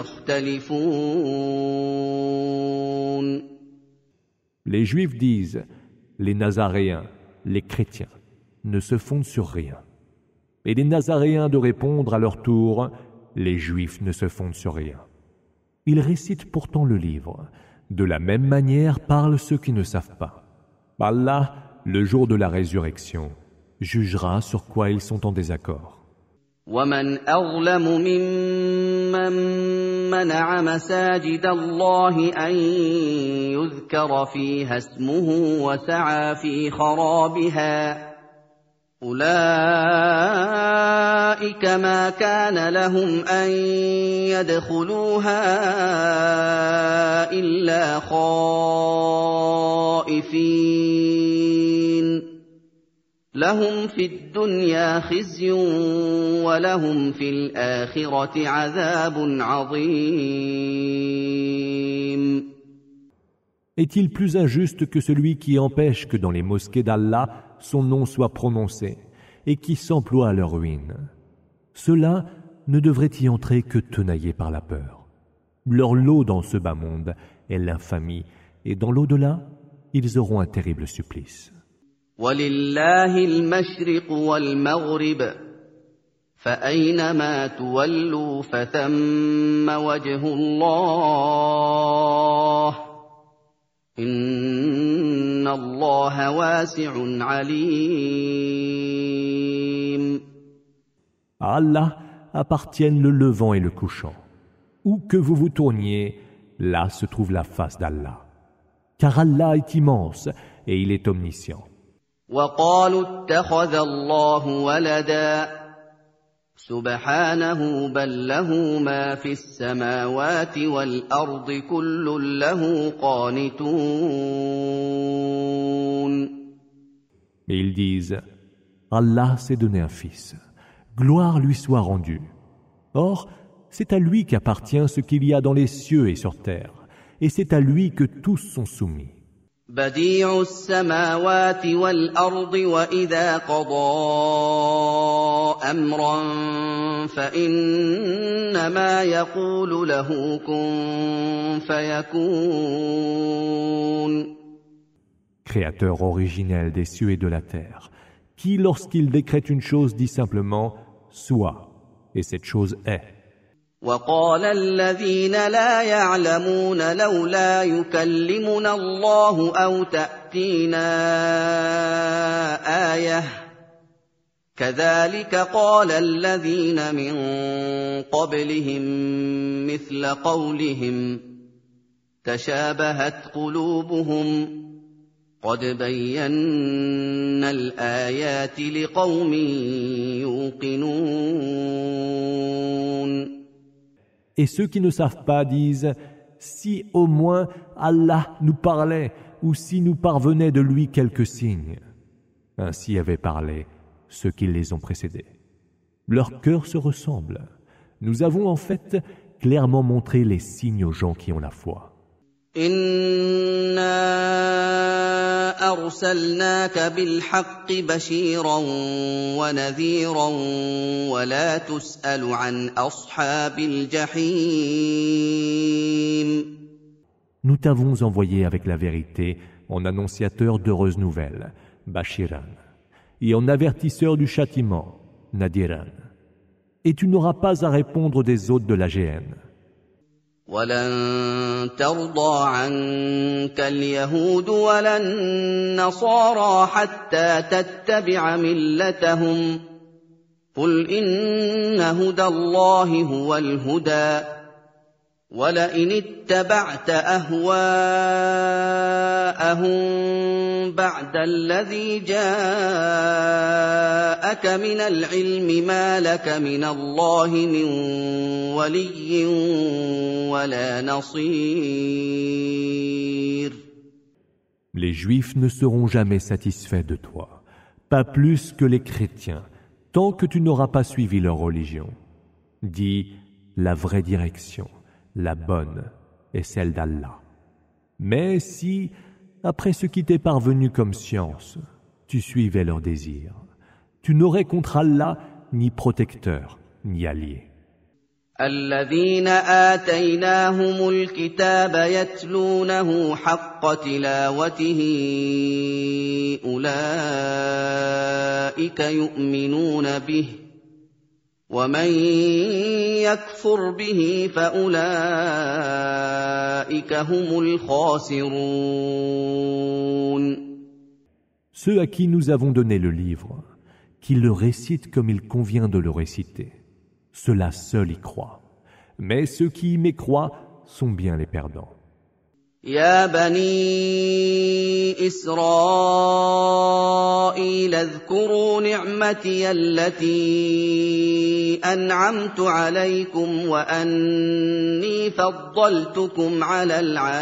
يختلفون. Les Juifs disent, les Nazaréens, les chrétiens, ne se fondent sur rien. Et les Nazaréens de répondre à leur tour, les Juifs ne se fondent sur rien. Ils récitent pourtant le livre. De la même manière parlent ceux qui ne savent pas. Allah, le jour de la résurrection, jugera sur quoi ils sont en désaccord. ومن أظلم ممن منع مساجد الله أن يذكر فيها اسمه وسعى في خرابها أولئك ما كان لهم أن يدخلوها إلا خائفين لهم في الدنيا خزي ولهم في الآخرة عذاب عظيم. Est-il plus injuste que celui qui empêche que dans les mosquées d'Allah son nom soit prononcé et qui s'emploie à leur ruine? Ceux-là ne devraient y entrer que tenaillés par la peur. Leur lot dans ce bas monde est l'infamie et dans l'au-delà, ils auront un terrible supplice. وَلِلَّهِ الْمَشْرِقُ وَالْمَغْرِبُ فَأَيْنَمَا تُوَلُّوا فَثَمَّ وَجْهُ اللَّهِ إِنَّ اللَّهَ وَاسِعٌ عَلِيمٌ. À Allah appartiennent le levant et le couchant. Où que vous vous tourniez, là se trouve la face d'Allah. Car Allah est immense et il est omniscient. وَقَالُوا اتَّخَذَ اللَّهُ وَلَدًا سُبْحَانَهُ بَل لَّهُ مَا فِي السَّمَاوَاتِ وَالْأَرْضِ كُلٌّ لَّهُ قَانِتُونَ. Mais ils disent, Allah s'est donné un fils, gloire lui soit rendue. Or, c'est à lui qu'appartient ce qu'il y a dans les cieux et sur terre, et c'est à lui que tous sont soumis. بديع السماوات والأرض وإذا قضى أمرا فإنما يقول له كن فيكون. Créateur originel des cieux et de la terre, qui lorsqu'il décrète une chose dit simplement « sois » et cette chose est. وقال الذين لا يعلمون لولا يكلمنا الله أو تأتينا آية كذلك قال الذين من قبلهم مثل قولهم تشابهت قلوبهم قد بينا الآيات لقوم يوقنون. Et ceux qui ne savent pas disent « Si au moins Allah nous parlait ou si nous parvenait de lui quelques signes. » Ainsi avaient parlé ceux qui les ont précédés. Leurs cœurs se ressemblent. Nous avons en fait clairement montré les signes aux gens qui ont la foi. إِنَّا أَرْسَلْنَاكَ بِالْحَقِّ بَشِيرًا وَنَذِيرًا وَلَا تُسْأَلُ عَنْ أَصْحَابِ الْجَحِيمِ. Nous t'avons envoyé avec la vérité en annonciateur d'heureuses nouvelles, Bashiran, et en avertisseur du châtiment, Nadiran. Et tu n'auras pas à répondre des hôtes de la géhenne. وَلَن تَرْضَىٰ عَنكَ الْيَهُودُ وَلَا النَّصَارَىٰ حَتَّىٰ تَتَّبِعَ مِلَّتَهُمْ ۗ قُلْ إِنَّ هُدَى اللَّهِ هُوَ الْهُدَىٰ ۗ وَلَئِنِ اتَّبَعْتَ أَهْوَاءَهُم بَعْدَ الَّذِي جَاءَكَ مِنَ الْعِلْمِ مَا لَكَ مِنَ اللَّهِ مِن وَلِيٍّ وَلَا نَصِيرٍ. Les Juifs ne seront jamais satisfaits de toi, pas plus que les chrétiens, tant que tu n'auras pas suivi leur religion. Dis la vraie direction, la bonne est celle d'Allah. Mais si, après ce qui t'est parvenu comme science, tu suivais leurs désirs, tu n'aurais contre Allah ni protecteur, ni allié. الذين آتيناهم الكتاب يتلونه حق تلاوته أولئك يؤمنون به ومن يكفر به فأولئك هم الخاسرون. Ceux à qui nous avons donné le livre, qu'ils le récitent comme il convient de le réciter, ceux-là seuls y croient. Mais ceux qui y mécroient sont bien les perdants. يا بني إسرائيل اذكروا نعمتي التي أنعمت عليكم وأني فضلتكم على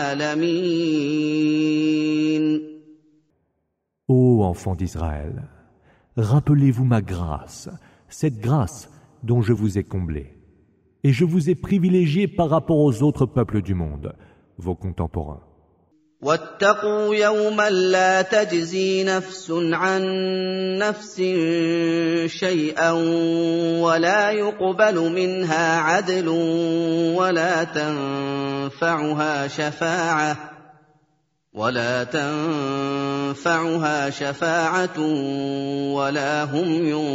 العالمين. Ô enfants d'Israël, rappelez-vous ma grâce, cette grâce dont je vous ai comblé, et je vous ai privilégié par rapport aux autres peuples du monde, vos contemporains. واتقوا يوما لا تجزي نفس عن نفس شيئا ولا يقبل منها عدل ولا تنفعها شفاعة ولا تنفعها شفاعة ولا هم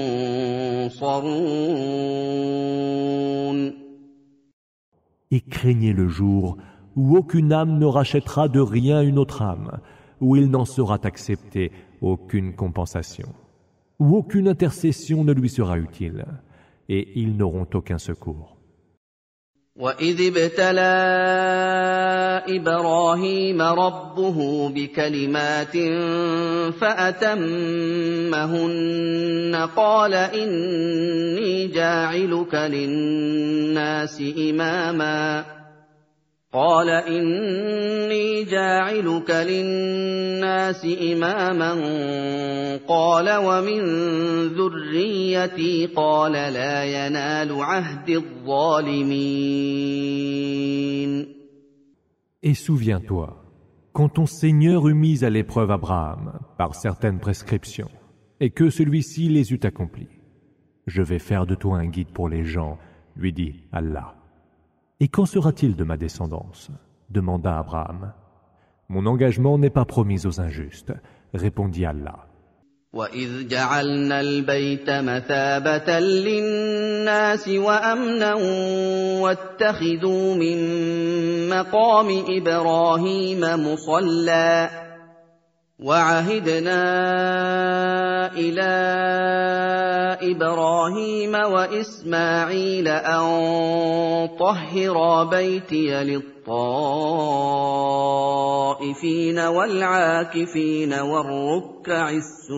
ينصرون. Et craignez le jour où aucune âme ne rachètera de rien une autre âme, où il n'en sera accepté aucune compensation, où aucune intercession ne lui sera utile, et ils n'auront aucun secours. وَإِذِ ابْتَلَىٰ إِبْرَاهِيمَ رَبُّهُ بِكَلِمَاتٍ فَأَتَمَّهُنَّ قَالَ إِنِّي جَاعِلُكَ لِلنَّاسِ إِمَامًا قال إني جاعلك للناس إماما قال ومن ذريتي قال لا ينال عهد الظالمين. Et souviens-toi, quand ton Seigneur eut mis à l'épreuve Abraham par certaines prescriptions, et que celui-ci les eut accomplies. Je vais faire de toi un guide pour les gens, lui dit Allah. Et qu'en sera-t-il de ma descendance? Demanda Abraham. Mon engagement n'est pas promis aux injustes, répondit Allah. وَإِذْ جَعَلْنَا الْبَيْتَ مَثَابَةً لِلنَّاسِ وَأَمْنًا وَاتَّخِذُوا مِن مَّقَامِ إِبْرَاهِيمَ مُصَلًّى وَعَهِدْنَا إِلَىٰ إِبْرَاهِيمَ وَإِسْمَاعِيلَ أَن طَهِّرَا بَيْتِيَ لِلطَّائِفِينَ وَالْعَاكِفِينَ وَالرُّكَّعِ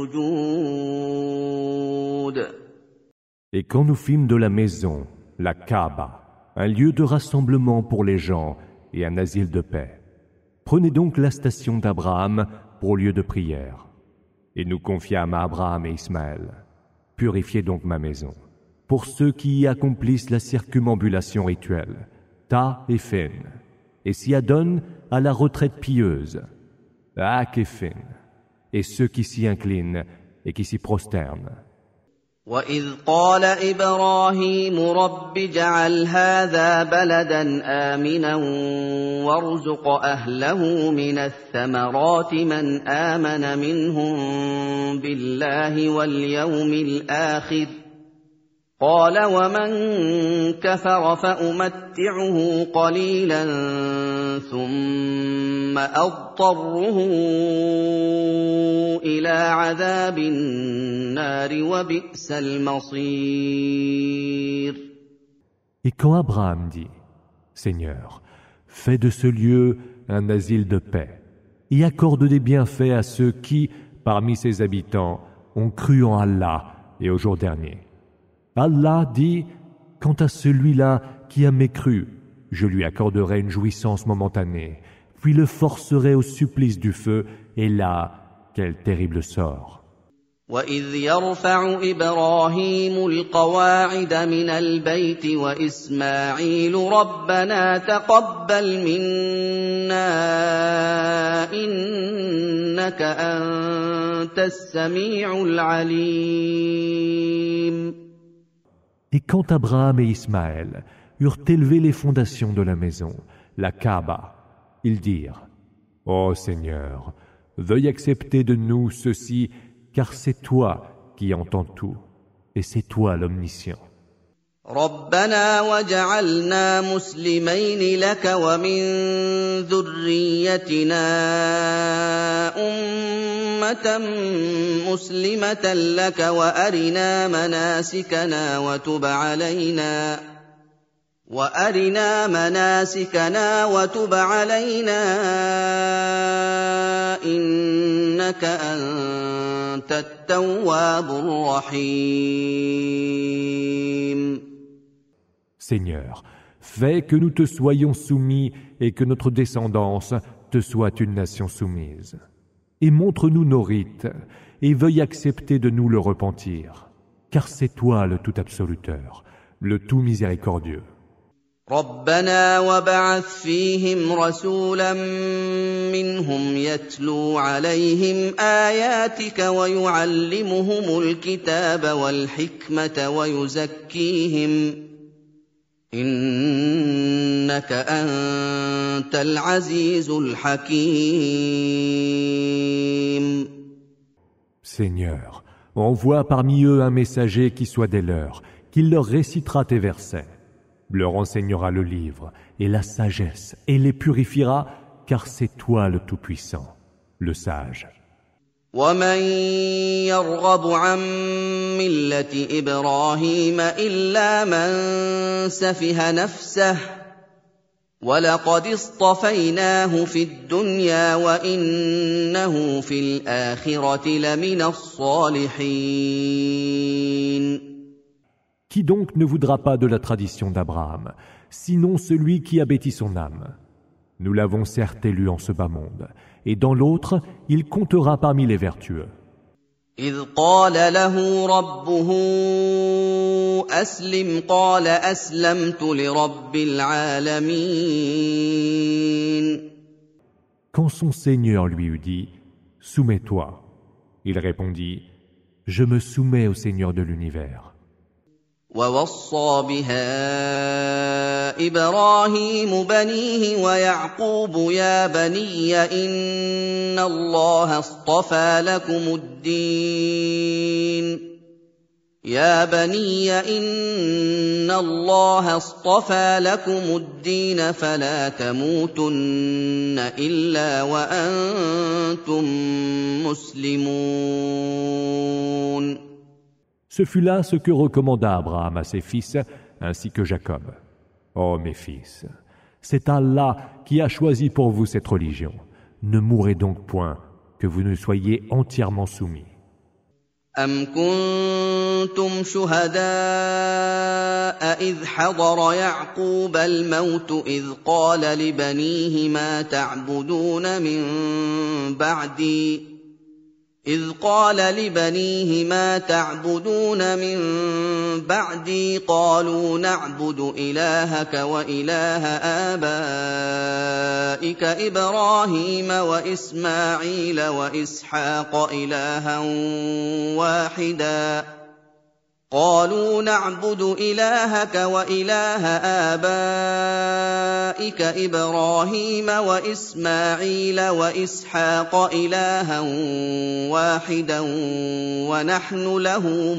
السُّجُودِ. Et quand nous fîmes de la maison, la Kaaba, un lieu de rassemblement pour les gens et un asile de paix, prenez donc la station d'Abraham pour lieu de prière. Et nous confiâmes à Abraham et Ismaël. Purifiez donc ma maison. Pour ceux qui y accomplissent la circumambulation rituelle, Ta et Fin, et s'y adonnent à la retraite pieuse, Ak et Fin, et ceux qui s'y inclinent et qui s'y prosternent. وَإِذْ قَالَ إِبْرَاهِيمُ رَبِّ اجْعَلْ هَٰذَا بَلَدًا آمِنًا وَارْزُقْ أَهْلَهُ مِنَ الثَّمَرَاتِ مَنْ آمَنَ مِنْهُم بِاللَّهِ وَالْيَوْمِ الْآخِرِ ۖ قَالَ وَمَن كَفَرَ فَأُمَتِّعُهُ قَلِيلًا ثُمَّ أَضْطَرُّهُ إِلَىٰ عَذَابِ النَّارِ وَبِئْسَ الْمَصِيرُ. Et quand Abraham dit, Seigneur, fais de ce lieu un asile de paix et accorde des bienfaits à ceux qui, parmi ses habitants, ont cru en Allah et au jour dernier. Allah dit, quant à celui-là qui a mécru, je lui accorderai une jouissance momentanée, puis le forcerai au supplice du feu, et là, quel terrible sort. وَإِذْ يَرْفَعُ إِبْرَاهِيمُ الْقَوَاعِدَ مِنَ الْبَيْتِ وَإِسْمَاعِيلُ رَبَّنَا تَقَبَّلْ مِنَّا إِنَّكَ أَنتَ السَّمِيعُ الْعَلِيمُ. Et quand Abraham et Ismaël eurent élevé les fondations de la maison, la Kaaba, ils dirent, Ô Seigneur, veuille accepter de nous ceci, car c'est toi qui entends tout, et c'est toi l'omniscient. رَبَّنَا وَاجْعَلْنَا مُسْلِمَيْنِ لَكَ وَمِن ذُرِّيَّتِنَا أُمَّةً مُّسْلِمَةً لَّكَ وَأَرِنَا مَنَاسِكَنَا وَتُبْ عَلَيْنَا وَأَرِنَا مَنَاسِكَنَا وَتُبْ عَلَيْنَا إِنَّكَ أَنتَ التَّوَّابُ الرَّحِيمُ. Seigneur, fais que nous te soyons soumis et que notre descendance te soit une nation soumise. Et montre-nous nos rites, et veuille accepter de nous le repentir, car c'est toi le tout absoluteur, le tout miséricordieux. رَبَّنَا وَابْعَثْ فِيهِمْ رَسُولًا مِّنْهُمْ يَتْلُو عَلَيْهِمْ آيَاتِكَ وَيُعَلِّمُهُمُ الْكِتَابَ وَالْحِكْمَةَ وَيُزَكِّيهِمْ إِنَّكَ أَنتَ الْعَزِيزُ الْحَكِيمُ. Seigneur, envoie parmi eux un messager qui soit des leurs, qui leur récitera tes versets, leur enseignera le livre et la sagesse et les purifiera, car c'est toi le Tout-Puissant, le Sage. وَمَن يَرْغَبُ عَن مِّلَّةِ إِبْرَاهِيمَ إِلَّا مَن سَفِهَ نَفْسَهُ وَلَقَدِ اصْطَفَيْنَاهُ فِي الدُّنْيَا وَإِنَّهُ فِي الْآخِرَةِ لَمِنَ الصَّالِحِينَ. Qui donc ne voudra pas de la tradition d'Abraham, sinon celui qui a bâti son âme? Nous l'avons certes élu en ce bas monde, et dans l'autre, il comptera parmi les vertueux. إِذْ قَالَ لَهُ رَبُّهُ أَسْلِمْ قَالَ أَسْلَمْتُ لِرَبِّ الْعَالَمِينَ. Quand son Seigneur lui eut dit « Soumets-toi », il répondit « Je me soumets au Seigneur de l'univers ». وَوَصَّىٰ بِهَا إبراهيم بنيه ويعقوب يا بني إن الله اصطفى لكم الدين يا بني إن الله اصطفى لكم الدين فلا تموتن إلا وأنتم مسلمون. Ce fut là ce que recommanda Abraham à ses fils, ainsi que Jacob. Ô mes fils, c'est Allah qui a choisi pour vous cette religion. Ne mourrez donc point, que vous ne soyez entièrement soumis. أَمْ كُنتُمْ شُهَدَاءَ إِذْ حَضَرَ يَعْقُوبَ الْمَوْتُ إِذْ قَالَ لِبَنِيهِ مَا تَعْبُدُونَ مِن بَعْدِي إِذْ قَالَ لِبَنِيهِ مَا تَعْبُدُونَ مِن بَعْدِي قَالُوا نَعْبُدُ إِلَٰهَكَ وَإِلَٰهَ آبَائِكَ إِبْرَاهِيمَ وَإِسْمَاعِيلَ وَإِسْحَاقَ إِلَٰهًا وَاحِدًا قَالُوا نَعْبُدُ إِلَٰهَكَ وَإِلَٰهَ آبَائِكَ إِبْرَاهِيمَ وَإِسْمَاعِيلَ وَإِسْحَاقَ إِلَٰهًا وَاحِدًا وَنَحْنُ لَهُ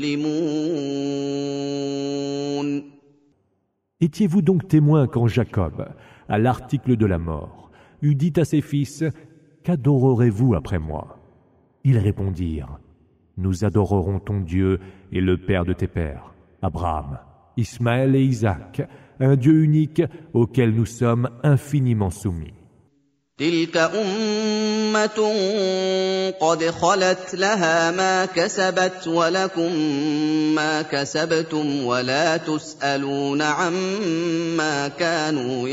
مُسْلِمُونَ. Étiez-vous donc témoins quand Jacob, à l'article de la mort, eut dit à ses fils « Qu'adorerez-vous après moi ?» Ils répondirent « Nous adorerons ton Dieu et le Père de tes pères, Abraham, Ismaël et Isaac, un Dieu unique auquel nous sommes infiniment soumis. » تلك أمة قد خلت لها ما كسبت ولكم ما كسبتم ولا تسألون عما كانوا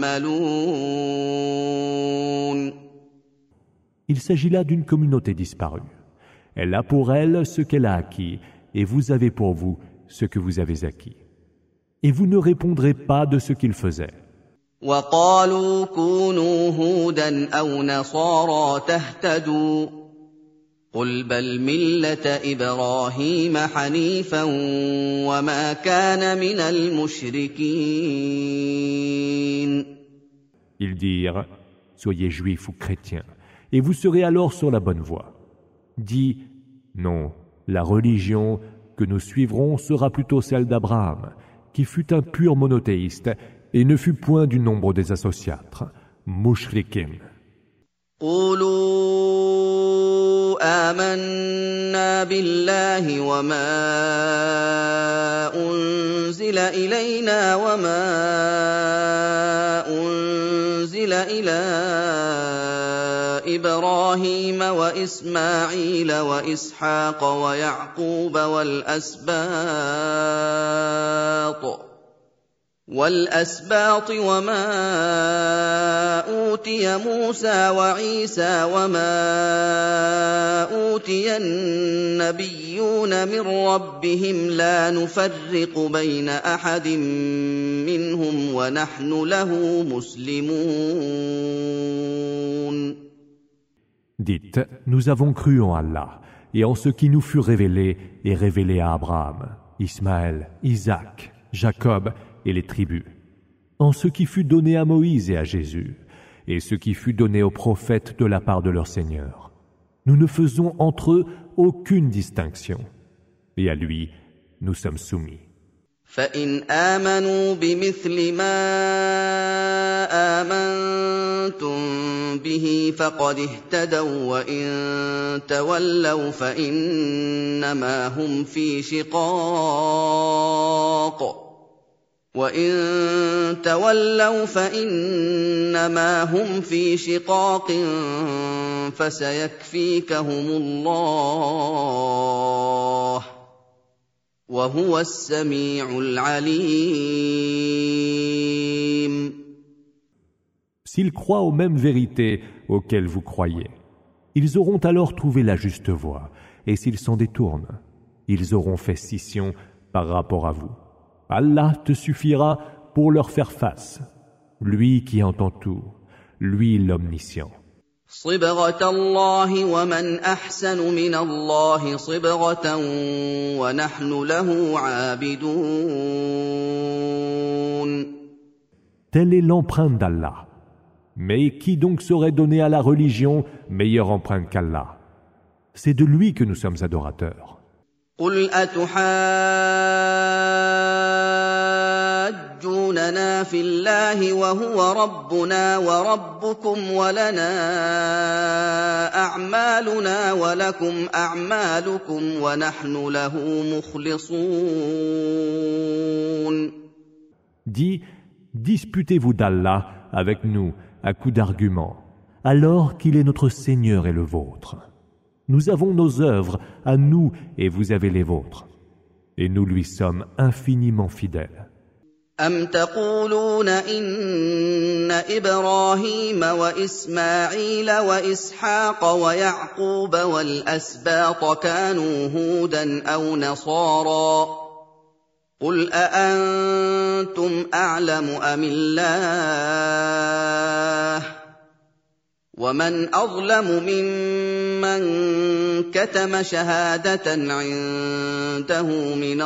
يعملون. Il s'agit là d'une communauté disparue. Elle a pour elle ce qu'elle a acquis, et vous avez pour vous ce que vous avez acquis. Et vous ne répondrez pas de ce qu'ils faisaient. وَقَالُوا كُونُوا هُودًا أَوْ نَصَارَىٰ تَهْتَدُوا قُلْ بَلْ مِلَّةَ إِبْرَاهِيمَ حَنِيفًا وَمَا كَانَ مِنَ الْمُشْرِكِينَ. Ils dirent, soyez juifs ou chrétiens, et vous serez alors sur la bonne voie. Dis, non, la religion que nous suivrons sera plutôt celle d'Abraham, qui fut un pur monothéiste et ne fut point du nombre des associatres, mushrikin. قولوا آمنا بالله وما أنزل إلينا وما أنزل إلى إبراهيم وإسماعيل وإسحاق ويعقوب والأسباط والأسباط وما أوتي موسى وعيسى وما أوتي النبيون من ربهم لا نفرق بين أحد منهم ونحن له مسلمون. Dites, nous avons cru en Allah et en ce qui nous fut révélé et révélé à Abraham, Ismaël, Isaac, Jacob et les tribus, en ce qui fut donné à Moïse et à Jésus, et ce qui fut donné aux prophètes de la part de leur Seigneur. Nous ne faisons entre eux aucune distinction, et à lui, nous sommes soumis. فَإِنْ آمَنُوا بِمِثْلِ مَا آمَنتُم بِهِ فَقَدِ اهْتَدَوا وَّإِن تَوَلَّوْا فَإِنَّمَا هُمْ فِي شِقَاقٍ وَإِن تَوَلَّوْا فَإِنَّمَا هُمْ فِي شِقَاقٍ فَسَيَكْفِيكَهُمُ اللَّهُ وَهُوَ السَّمِيعُ الْعَلِيمُ. S'ils croient aux mêmes vérités auxquelles vous croyez, ils auront alors trouvé la juste voie, et s'ils s'en détournent, ils auront fait scission par rapport à vous. Allah te suffira pour leur faire face, lui qui entend tout, lui l'omniscient. صِبْغَةَ اللَّهِ وَمَنْ أَحْسَنُ مِنَ اللَّهِ صِبْغَةً وَنَحْنُ لَهُ عَابِدُونَ. telle est l'empreinte d'Allah. Mais qui donc saurait donner à la religion meilleure empreinte qu'Allah? C'est de lui que nous sommes adorateurs. قل أتحاجوننا في الله وهو ربنا وربكم ولنا أعمالنا ولكم أعمالكم ونحن له مخلصون. Dis, disputez-vous d'Allah avec nous à coups d'arguments, alors qu'il est notre Seigneur et le vôtre. Nous avons nos œuvres à nous et vous avez les vôtres. Et nous lui sommes infiniment fidèles. أم تقولون إن إبراهيم وإسماعيل وإسحاق ويعقوب والأسباط كانوا هودا أو نصارى قل أأنتم أعلم أم الله ومن أظلم ممن كتم شهادة عنده من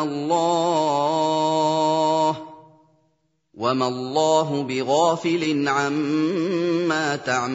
الله وما الله بغافل عما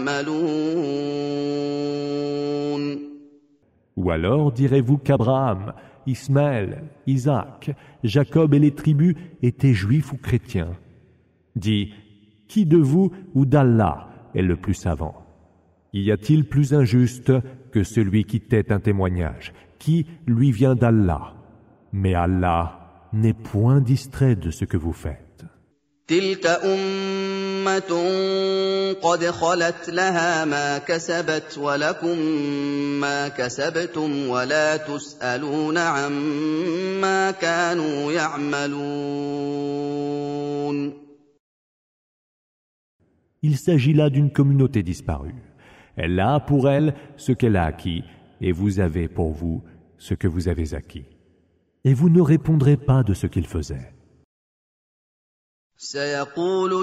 تعملون. Ou alors direz-vous qu'Abraham, Ismaël, Isaac, Jacob et les tribus étaient juifs ou chrétiens? Dis, qui de vous ou d'Allah est le plus savant? Y a-t-il plus injuste que celui qui tait un témoignage, qui lui vient d'Allah? Mais Allah n'est point distrait de ce que vous faites. تلك أمة قد خلت لها ما كسبت ولكم ما كسبتم ولا تسألون عما كانوا يعملون. Il s'agit là d'une communauté disparue. Elle a pour elle ce qu'elle a acquis, et vous avez pour vous ce que vous avez acquis. Et vous ne répondrez pas de ce qu'ils faisaient. سيقول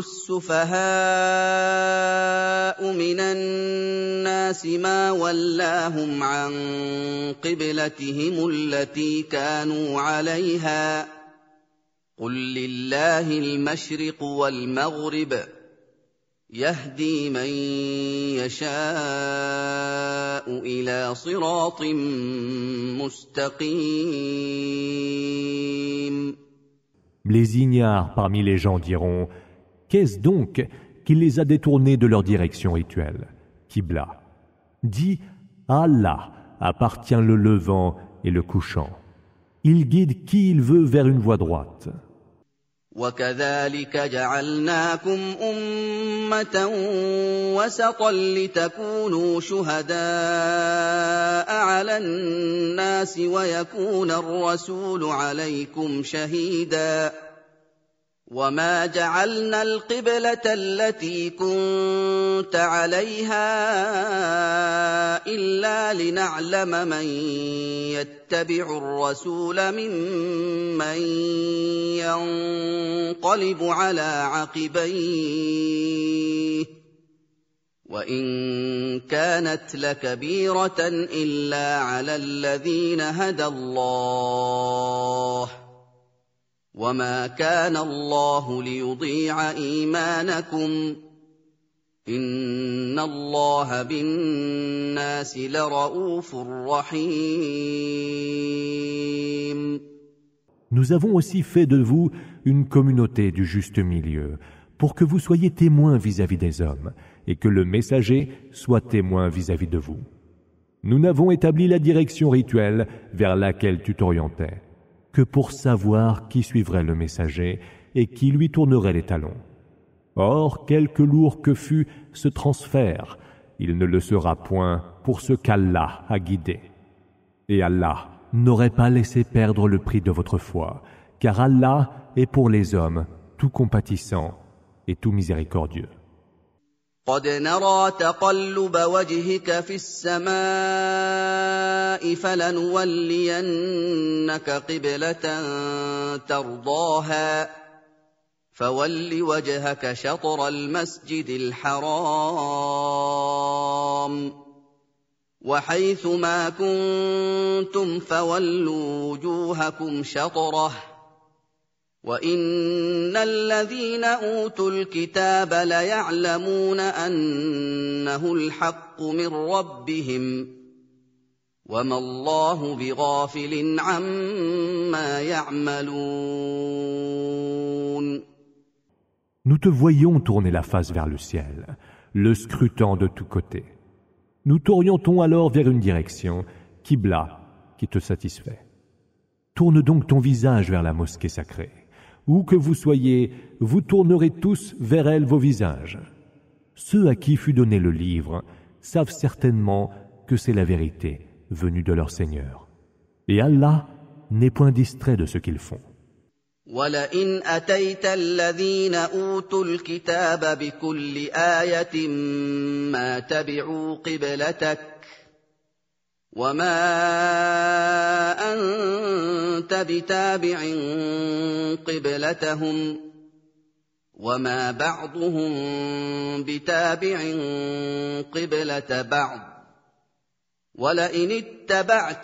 السفهاء من الناس ما ولاهم عن قبلتهم التي كانوا عليها قل لله المشرق والمغرب يهدي من يشاء إلى صراط مستقيم. Les ignares parmi les gens diront « Qu'est-ce donc qui les a détournés de leur direction rituelle ?» Qibla. Dis « À Allah appartient le levant et le couchant. Il guide qui il veut vers une voie droite. » وَكَذَلِكَ جَعَلْنَاكُمْ أُمَّةً وَسَطًا لِتَكُونُوا شُهَدَاءَ عَلَى النَّاسِ وَيَكُونَ الرَّسُولُ عَلَيْكُمْ شَهِيدًا وَمَا جَعَلْنَا الْقِبْلَةَ الَّتِي كُنتَ عَلَيْهَا إِلَّا لِنَعْلَمَ مَن يَتَّبِعُ الرَّسُولَ مِمَّن يَنقَلِبُ عَلَىٰ عَقِبَيْهِ وَإِن كَانَتْ لَكَبِيرَةً إِلَّا عَلَى الَّذِينَ هَدَى اللَّهُ وَمَا كَانَ اللَّهُ لِيُضِيعَ إِيمَانَكُمْ إِنَّ اللَّهَ بِالنَّاسِ لَرَءُوفٌ رَحِيمٌ. Nous avons aussi fait de vous une communauté du juste milieu, pour que vous soyez témoins vis-à-vis des hommes, et que le messager soit témoin vis-à-vis de vous. Nous n'avons établi la direction rituelle vers laquelle tu t'orientais, que pour savoir qui suivrait le messager et qui lui tournerait les talons. Or, quelque lourd que fût ce transfert, il ne le sera point pour ce qu'Allah a guidé. Et Allah n'aurait pas laissé perdre le prix de votre foi, car Allah est pour les hommes tout compatissant et tout miséricordieux. قد نرى تقلب وجهك في السماء فلنولينك قبلة ترضاها فول وجهك شطر المسجد الحرام وحيث ما كنتم فولوا وجوهكم شطره وَإِنَّ الَّذِينَ أُوتُوا الْكِتَابَ لَيَعْلَمُونَ أَنَّهُ الْحَقُّ مِنْ رَبِّهِمْ وَمَا اللَّهُ بِغَافِلٍ عَمَّا يَعْمَلُونَ. Nous te voyons tourner la face vers le ciel, le scrutant de tous côtés. Nous t'orientons alors vers une direction, Qibla, qui te satisfait. Tourne donc ton visage vers la mosquée sacrée. Où que vous soyez, vous tournerez tous vers elle vos visages. Ceux à qui fut donné le livre savent certainement que c'est la vérité venue de leur Seigneur. Et Allah n'est point distrait de ce qu'ils font. وَلَئِنْ أَتَيْتَ الَّذِينَ أُوتُوا الْكِتَابَ بِكُلِّ آيَةٍ مَا تَبِعُوا قِبْلَتَكَ وَمَا أَنْتَ بِتَابِعٍ قِبْلَتَهُمْ وَمَا بَعْضُهُمْ بِتَابِعٍ قِبْلَةَ بَعْضٍ وَلَئِنِ اتَّبَعْتَ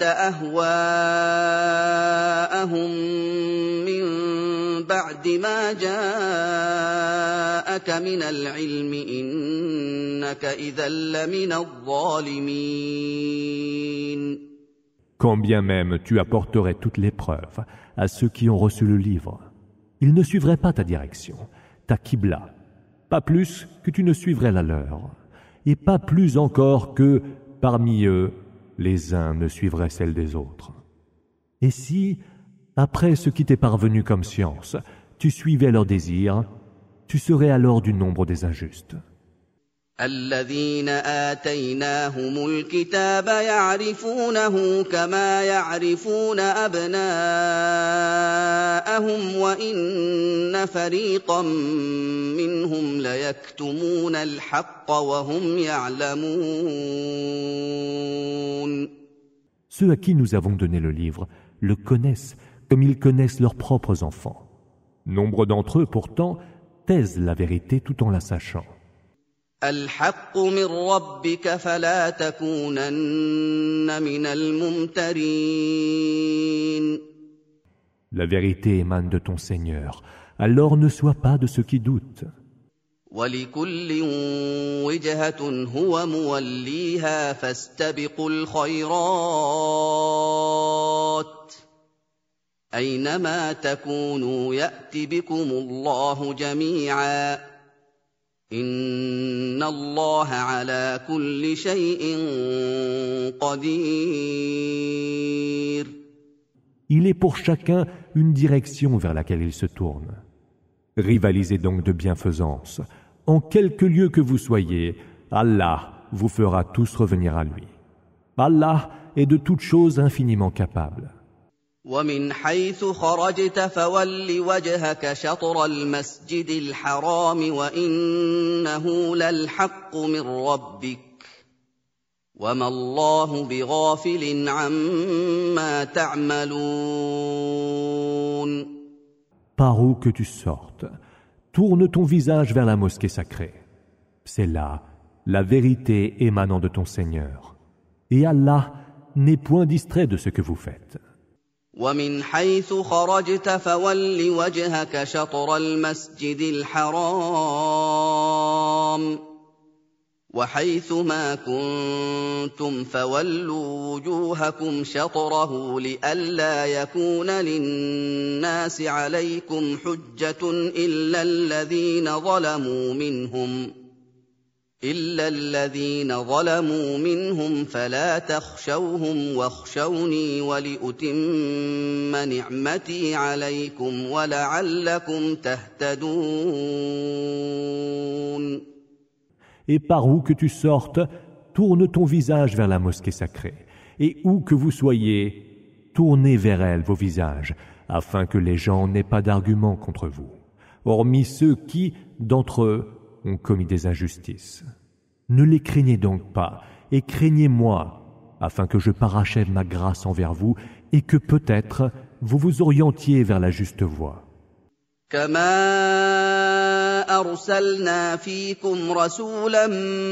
أَهْوَاءَهُم مِّن بَعْدِ مَا جَاءَكَ مِنَ الْعِلْمِ إِنَّكَ إِذًا لَّمِنَ الظَّالِمِينَ. Quand bien même tu apporterais toutes les preuves à ceux qui ont reçu le livre, ils ne suivraient pas ta direction, ta Qibla, pas plus que tu ne suivrais la leur, et pas plus encore que, parmi eux, les uns ne suivraient celle des autres. Et si, après ce qui t'est parvenu comme science, tu suivais leurs désirs, tu serais alors du nombre des injustes. الذين آتيناهم الكتاب يعرفونه كما يعرفون أبناءهم وإن فريقا منهم ليكتمون الحق وهم يعلمون. Ceux à qui nous avons donné le livre le connaissent comme ils connaissent leurs propres enfants. Nombre d'entre eux, pourtant, taisent la vérité tout en la sachant. الحق من ربك فلا تكونن من الممترين. La vérité émane de ton Seigneur, alors ne sois pas de ceux qui doutent. ولكل وجهة هو موليها فاستبقوا الخيرات أينما تكونوا يأت بكم الله جميعا إن الله على كل شيء قدير. Il est pour chacun une direction vers laquelle il se tourne. Rivalisez donc de bienfaisance. En quelque lieu que vous soyez, Allah vous fera tous revenir à lui. Allah est de toutes choses infiniment capable. ومن حيث خرجت فول وجهك شطر المسجد الحرام وإنه للحق من ربك وما الله بغافل عما تعملون. Par où que tu sortes, tourne ton visage vers la mosquée sacrée. C'est là la vérité émanant de ton Seigneur. Et Allah n'est point distrait de ce que vous faites. ومن حيث خرجت فول وجهك شطر المسجد الحرام وحيث ما كنتم فولوا وجوهكم شطره لئلا يكون للناس عليكم حجة إلا الذين ظلموا منهم إلا الذين ظلموا منهم فلا تخشوهم واخشوني ولأتم نعمتي عليكم ولعلكم تهتدون. Et par où que tu sortes, tourne ton visage vers la mosquée sacrée. Et où que vous soyez, tournez vers elle vos visages, afin que les gens n'aient pas d'argument contre vous, hormis ceux qui, d'entre eux, ont commis des injustices. Ne les craignez donc pas, et craignez-moi, afin que je parachève ma grâce envers vous, et que peut-être vous vous orientiez vers la juste voie. كما أَرْسَلْنَا فِيكُمْ رَسُولًا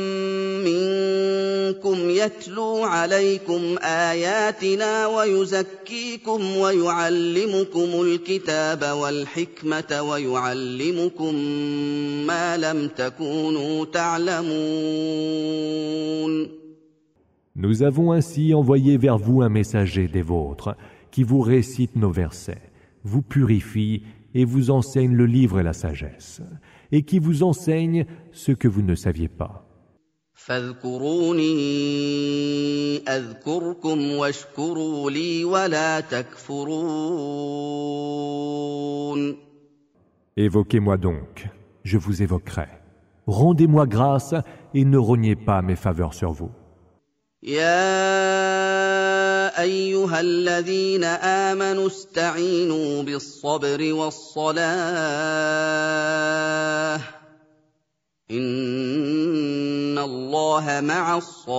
مِّنكُمْ يَتْلُو عَلَيْكُمْ آيَاتِنَا وَيُزَكِّيكُمْ وَيُعَلِّمُكُمُ الْكِتَابَ وَالْحِكْمَةَ وَيُعَلِّمُكُم مَّا لَمْ تَكُونُوا تَعْلَمُونَ. Nous avons ainsi envoyé vers vous un messager des vôtres qui vous récite nos versets, vous purifie et vous enseigne le livre et la sagesse, et qui vous enseigne ce que vous ne saviez pas. فاذكروني أذكركم واشكروا لي ولا تكفرون. Évoquez-moi donc, je vous évoquerai. Rendez-moi grâce et ne rognez pas mes faveurs sur vous. يا أيها الذين آمنوا استعينوا بالصبر والصلاة إن الله مع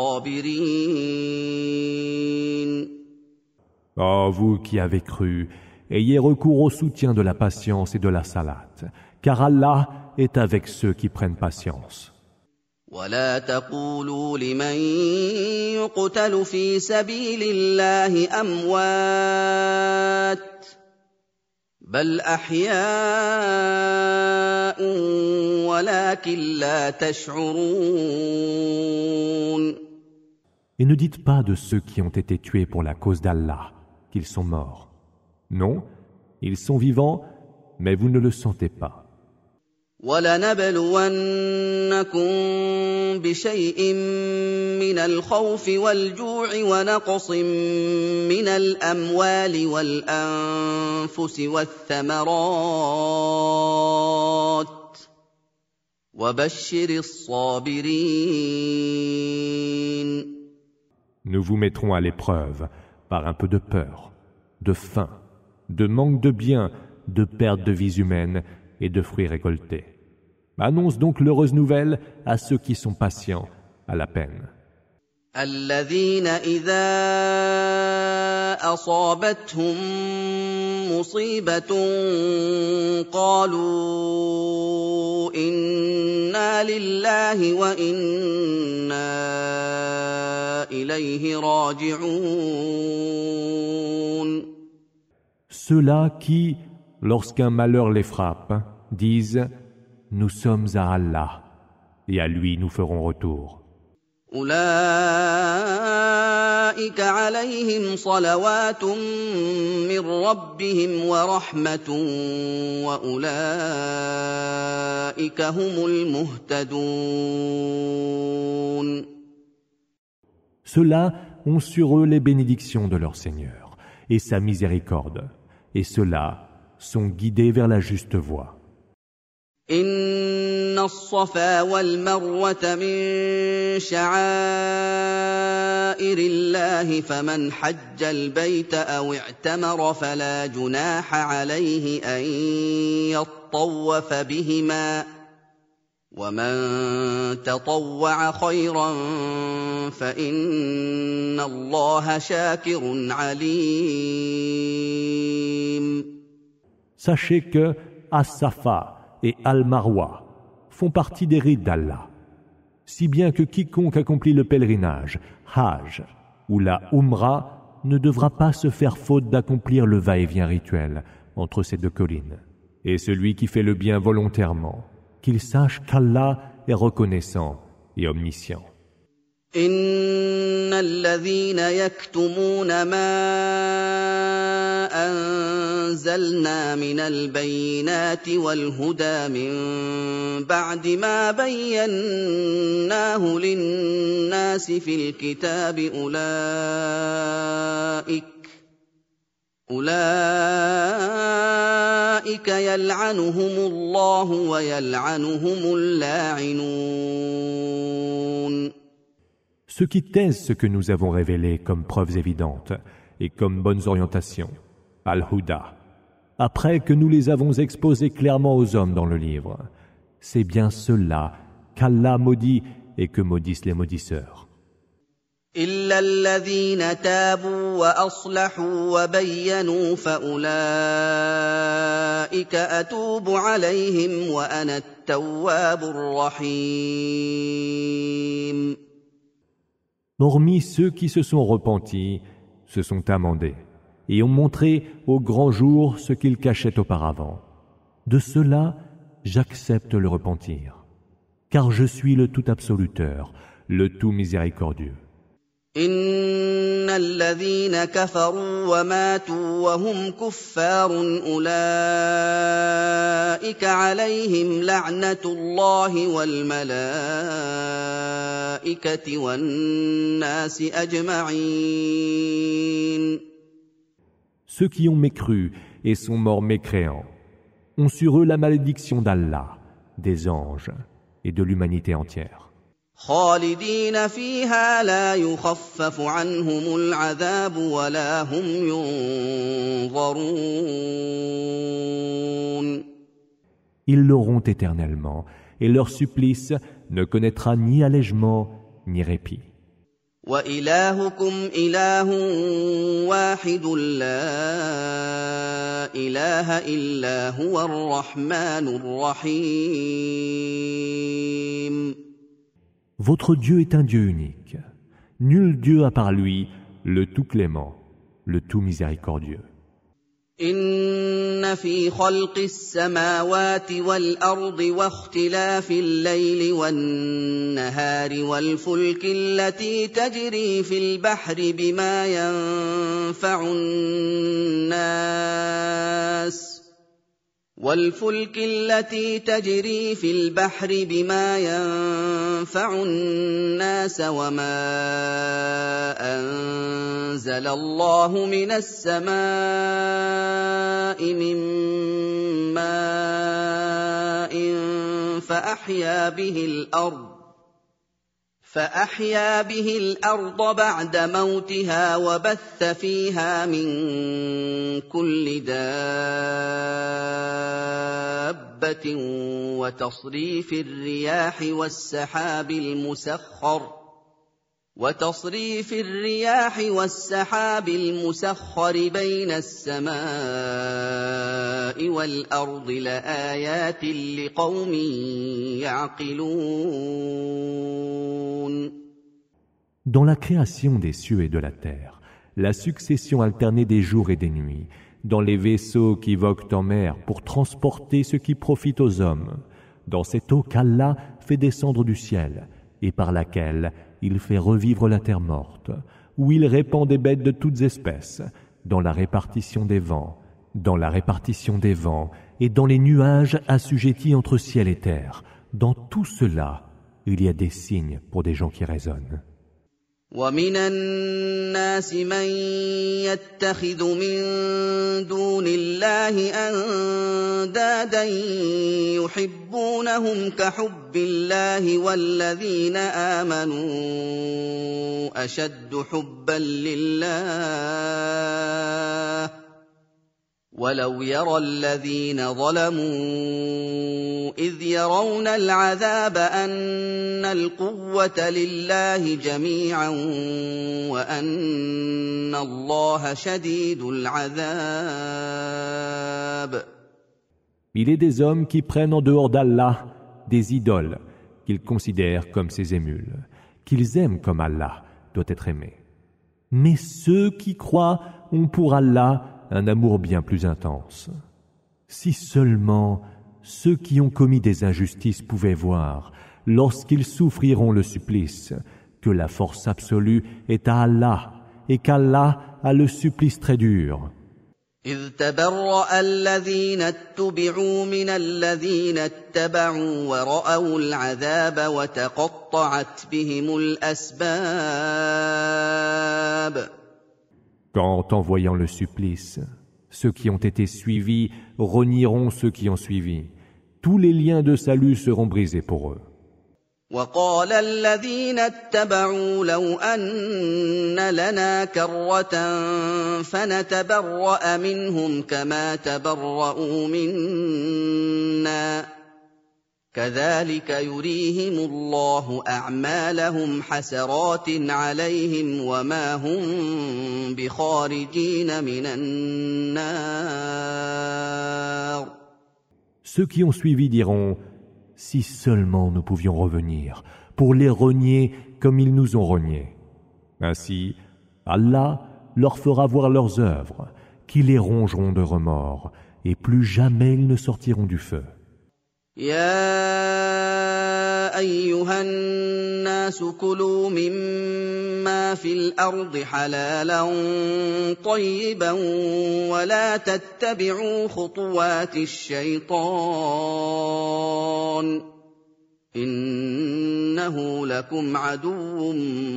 الصابرين. Oh, vous qui avez cru, ayez recours au soutien de la patience et de la salate, car Allah est avec ceux qui prennent patience. ولا تقولوا لمن يقتل في سبيل الله أموات بل أحياء ولكن لا تشعرون. Et ne dites pas de ceux qui ont été tués pour la cause d'Allah qu'ils sont morts. Non, ils sont vivants, mais vous ne le sentez pas. وَلَنَبْلُوَنَّكُم بِشَيْءٍ مِّنَ الْخَوْفِ وَالْجُوعِ وَنَقْصٍ مِّنَ الْأَمْوَالِ وَالْأَنفُسِ وَالثَّمَرَاتِ وَبَشِّرِ الصَّابِرِينَ. Nous vous mettrons à l'épreuve par un peu de peur, de faim, de manque de biens, de perte de vies humaines et de fruits récoltés. Annonce donc l'heureuse nouvelle à ceux qui sont patients à la peine. الذين إذا أصابتهم مصيبة قالوا إنا لله وإنا إليه راجعون. Ceux-là qui, lorsqu'un malheur les frappe, disent « Nous sommes à Allah, et à lui nous ferons retour. » أولئك عليهم صلوات من ربهم ورحمة وأولئك هم المهتدون. Ceux-là ont sur eux les bénédictions de leur Seigneur et sa miséricorde, et ceux-là sont guidés vers la juste voie. إن الصفا والمروة من شعائر الله فمن حج البيت أو اعتمر فلا جناح عليه أن يطوف بهما ومن تطوع خيرا فإن الله شاكر عليم. Sachez que As-Safa et Al-Marwa font partie des rites d'Allah, si bien que quiconque accomplit le pèlerinage, Hajj ou la Umrah ne devra pas se faire faute d'accomplir le va-et-vient rituel entre ces deux collines. Et celui qui fait le bien volontairement, qu'il sache qu'Allah est reconnaissant et omniscient. إن الذين يكتمون ما أنزلنا من البينات والهدى من بعد ما بيناه للناس في الكتاب أولئك أولئك يلعنهم الله ويلعنهم اللاعنون. Ceux qui taisent ce que nous avons révélé comme preuves évidentes et comme bonnes orientations, Al-Huda, après que nous les avons exposés clairement aux hommes dans le livre, c'est bien ceux-là qu'Allah maudit et que maudissent les maudisseurs. إلا الذين تابوا وأصلحوا وبينوا فأولئك أتوب عليهم وأنا التواب الرحيم. Hormis ceux qui se sont repentis, se sont amendés, et ont montré au grand jour ce qu'ils cachaient auparavant. De cela, j'accepte le repentir, car je suis le tout absoluteur, le tout miséricordieux. إن الذين كفروا وماتوا وهم كفار أولئك عليهم لعنة الله والملائكة والناس أجمعين. Ceux qui ont mécru et sont morts mécréants ont sur eux la malédiction d'Allah, des anges et de l'humanité entière. خالدين فيها لا يخفف عنهم العذاب ولا هم ينظرون. Ils l'auront éternellement et leur supplice ne connaîtra ni allègement ni répit. وإلهكم إله واحد لا إله إلا هو الرحمن الرحيم. Votre Dieu est un Dieu unique. Nul Dieu à part lui, le tout clément, le tout miséricordieux. إن في خلق السماوات والأرض واختلاف الليل والنهار والفلك التي تجري في البحر بما ينفع الناس والفلك التي تجري في البحر بما ينفع الناس وما أنزل الله من السماء من ماء فأحيا به الأرض فأحيا به الأرض بعد موتها وبث فيها من كل دابة وتصريف الرياح والسحاب المسخر وتصريف الرياح والسحاب المسخر بين السماء والأرض لآيات لقوم يعقلون. Dans la création des cieux et de la terre, la succession alternée des jours et des nuits, dans les vaisseaux qui voguent en mer pour transporter ce qui profite aux hommes, dans cette eau qu'Allah fait descendre du ciel et par laquelle il fait revivre la terre morte, où il répand des bêtes de toutes espèces, dans la répartition des vents, dans la répartition des vents et dans les nuages assujettis entre ciel et terre. Dans tout cela, il y a des signes pour des gens qui raisonnent. ومن الناس من يتخذ من دون الله أندادا يحبونهم كحب الله والذين آمنوا أشد حبا لله ولو يرى الذين ظلموا إذ يرون العذاب أن القوة لله جميعا وأن الله شديد العذاب. Il est des hommes qui prennent en dehors d'Allah des idoles qu'ils considèrent comme ses émules, qu'ils aiment comme Allah doit être aimé. Mais ceux qui croient ont pour Allah un amour bien plus intense. Si seulement ceux qui ont commis des injustices pouvaient voir, lorsqu'ils souffriront le supplice, que la force absolue est à Allah et qu'Allah a le supplice très dur. إذ تبرأ الذين اتبعوا من الذين اتبعوا ورأوا العذاب وتقطعت بهم الأسباب. Quand, en voyant le supplice, ceux qui ont été suivis renieront ceux qui ont suivi. Tous les liens de salut seront brisés pour eux. وقال الذين اتبعوا لو أن لنا كرة فنتبرأ منهم كما تبرأوا منا كذلك يريهم الله أعمالهم حسرات عليهم وما هم بخارجين من النار. Ceux qui ont suivi diront, si seulement nous pouvions revenir pour les renier comme ils nous ont reniés. Ainsi, Allah leur fera voir leurs œuvres, qui les rongeront de remords, et plus jamais ils ne sortiront du feu. يا أيها الناس كلوا مما في الأرض حلالا طيبا ولا تتبعوا خطوات الشيطان إنه لكم عدو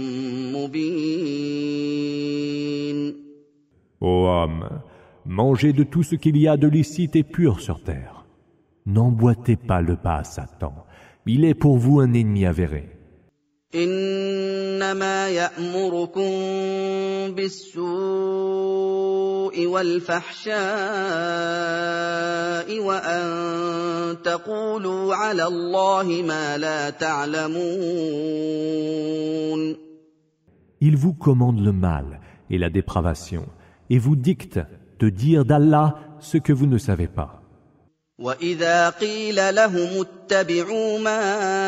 مبين. Ô homme, mangez de tout ce qu'il y a de licite et pur sur terre. N'emboîtez pas le pas à Satan. Il est pour vous un ennemi avéré. إنما يأمركم بالسوء والفحشاء وأن تقولوا على الله ما لا تعلمون. Il vous commande le mal et la dépravation et vous dicte de dire d'Allah ce que vous ne savez pas. وَإِذَا قِيلَ لَهُمُ اتَّبِعُوا مَا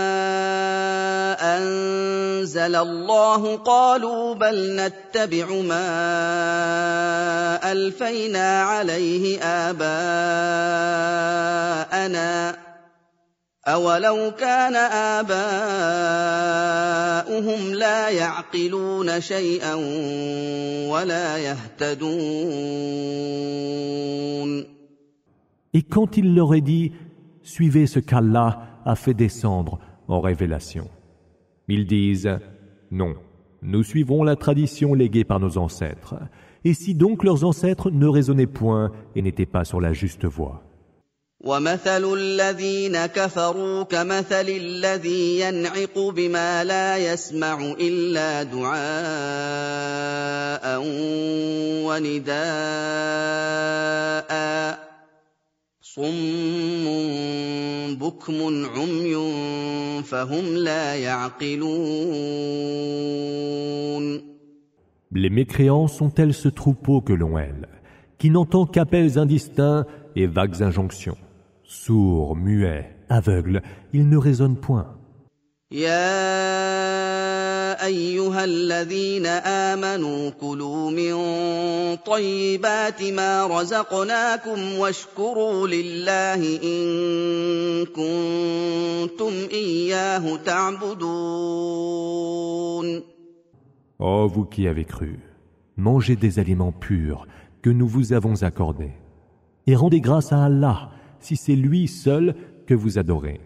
أَنزَلَ اللَّهُ قَالُوا بَلْ نَتَّبِعُ مَا أَلْفَيْنَا عَلَيْهِ آبَاءَنَا أَوَلَوْ كَانَ آبَاؤُهُمْ لَا يَعْقِلُونَ شَيْئًا وَلَا يَهْتَدُونَ. Et quand il leur est dit « Suivez ce qu'Allah a fait descendre en révélation », ils disent « Non, nous suivrons la tradition léguée par nos ancêtres. Et si donc leurs ancêtres ne raisonnaient point et n'étaient pas sur la juste voie. » وَمَثَلُ الَّذِينَ كَفَرُوا كَمَثَلِ الَّذِي يَنْعِقُ بِمَا لَا يَسْمَعُ إِلَّا دُعَاءً وَنِدَاءً صُمٌّ بُكْمٌ عُمْيٌ فَهُمْ لَا يَعْقِلُونَ. Les mécréants sont tels ce troupeau que l'on hèle, qui n'entend qu'appels indistincts et vagues injonctions. Sourds, muets, aveugles, ils ne raisonnent point. يا أيها الذين آمنوا كلوا من طيبات ما رزقناكم واشكروا لله إن كنتم إياه تعبدون. Ô vous qui avez cru, mangez des aliments purs que nous vous avons accordés, et rendez grâce à Allah si c'est lui seul que vous adorez.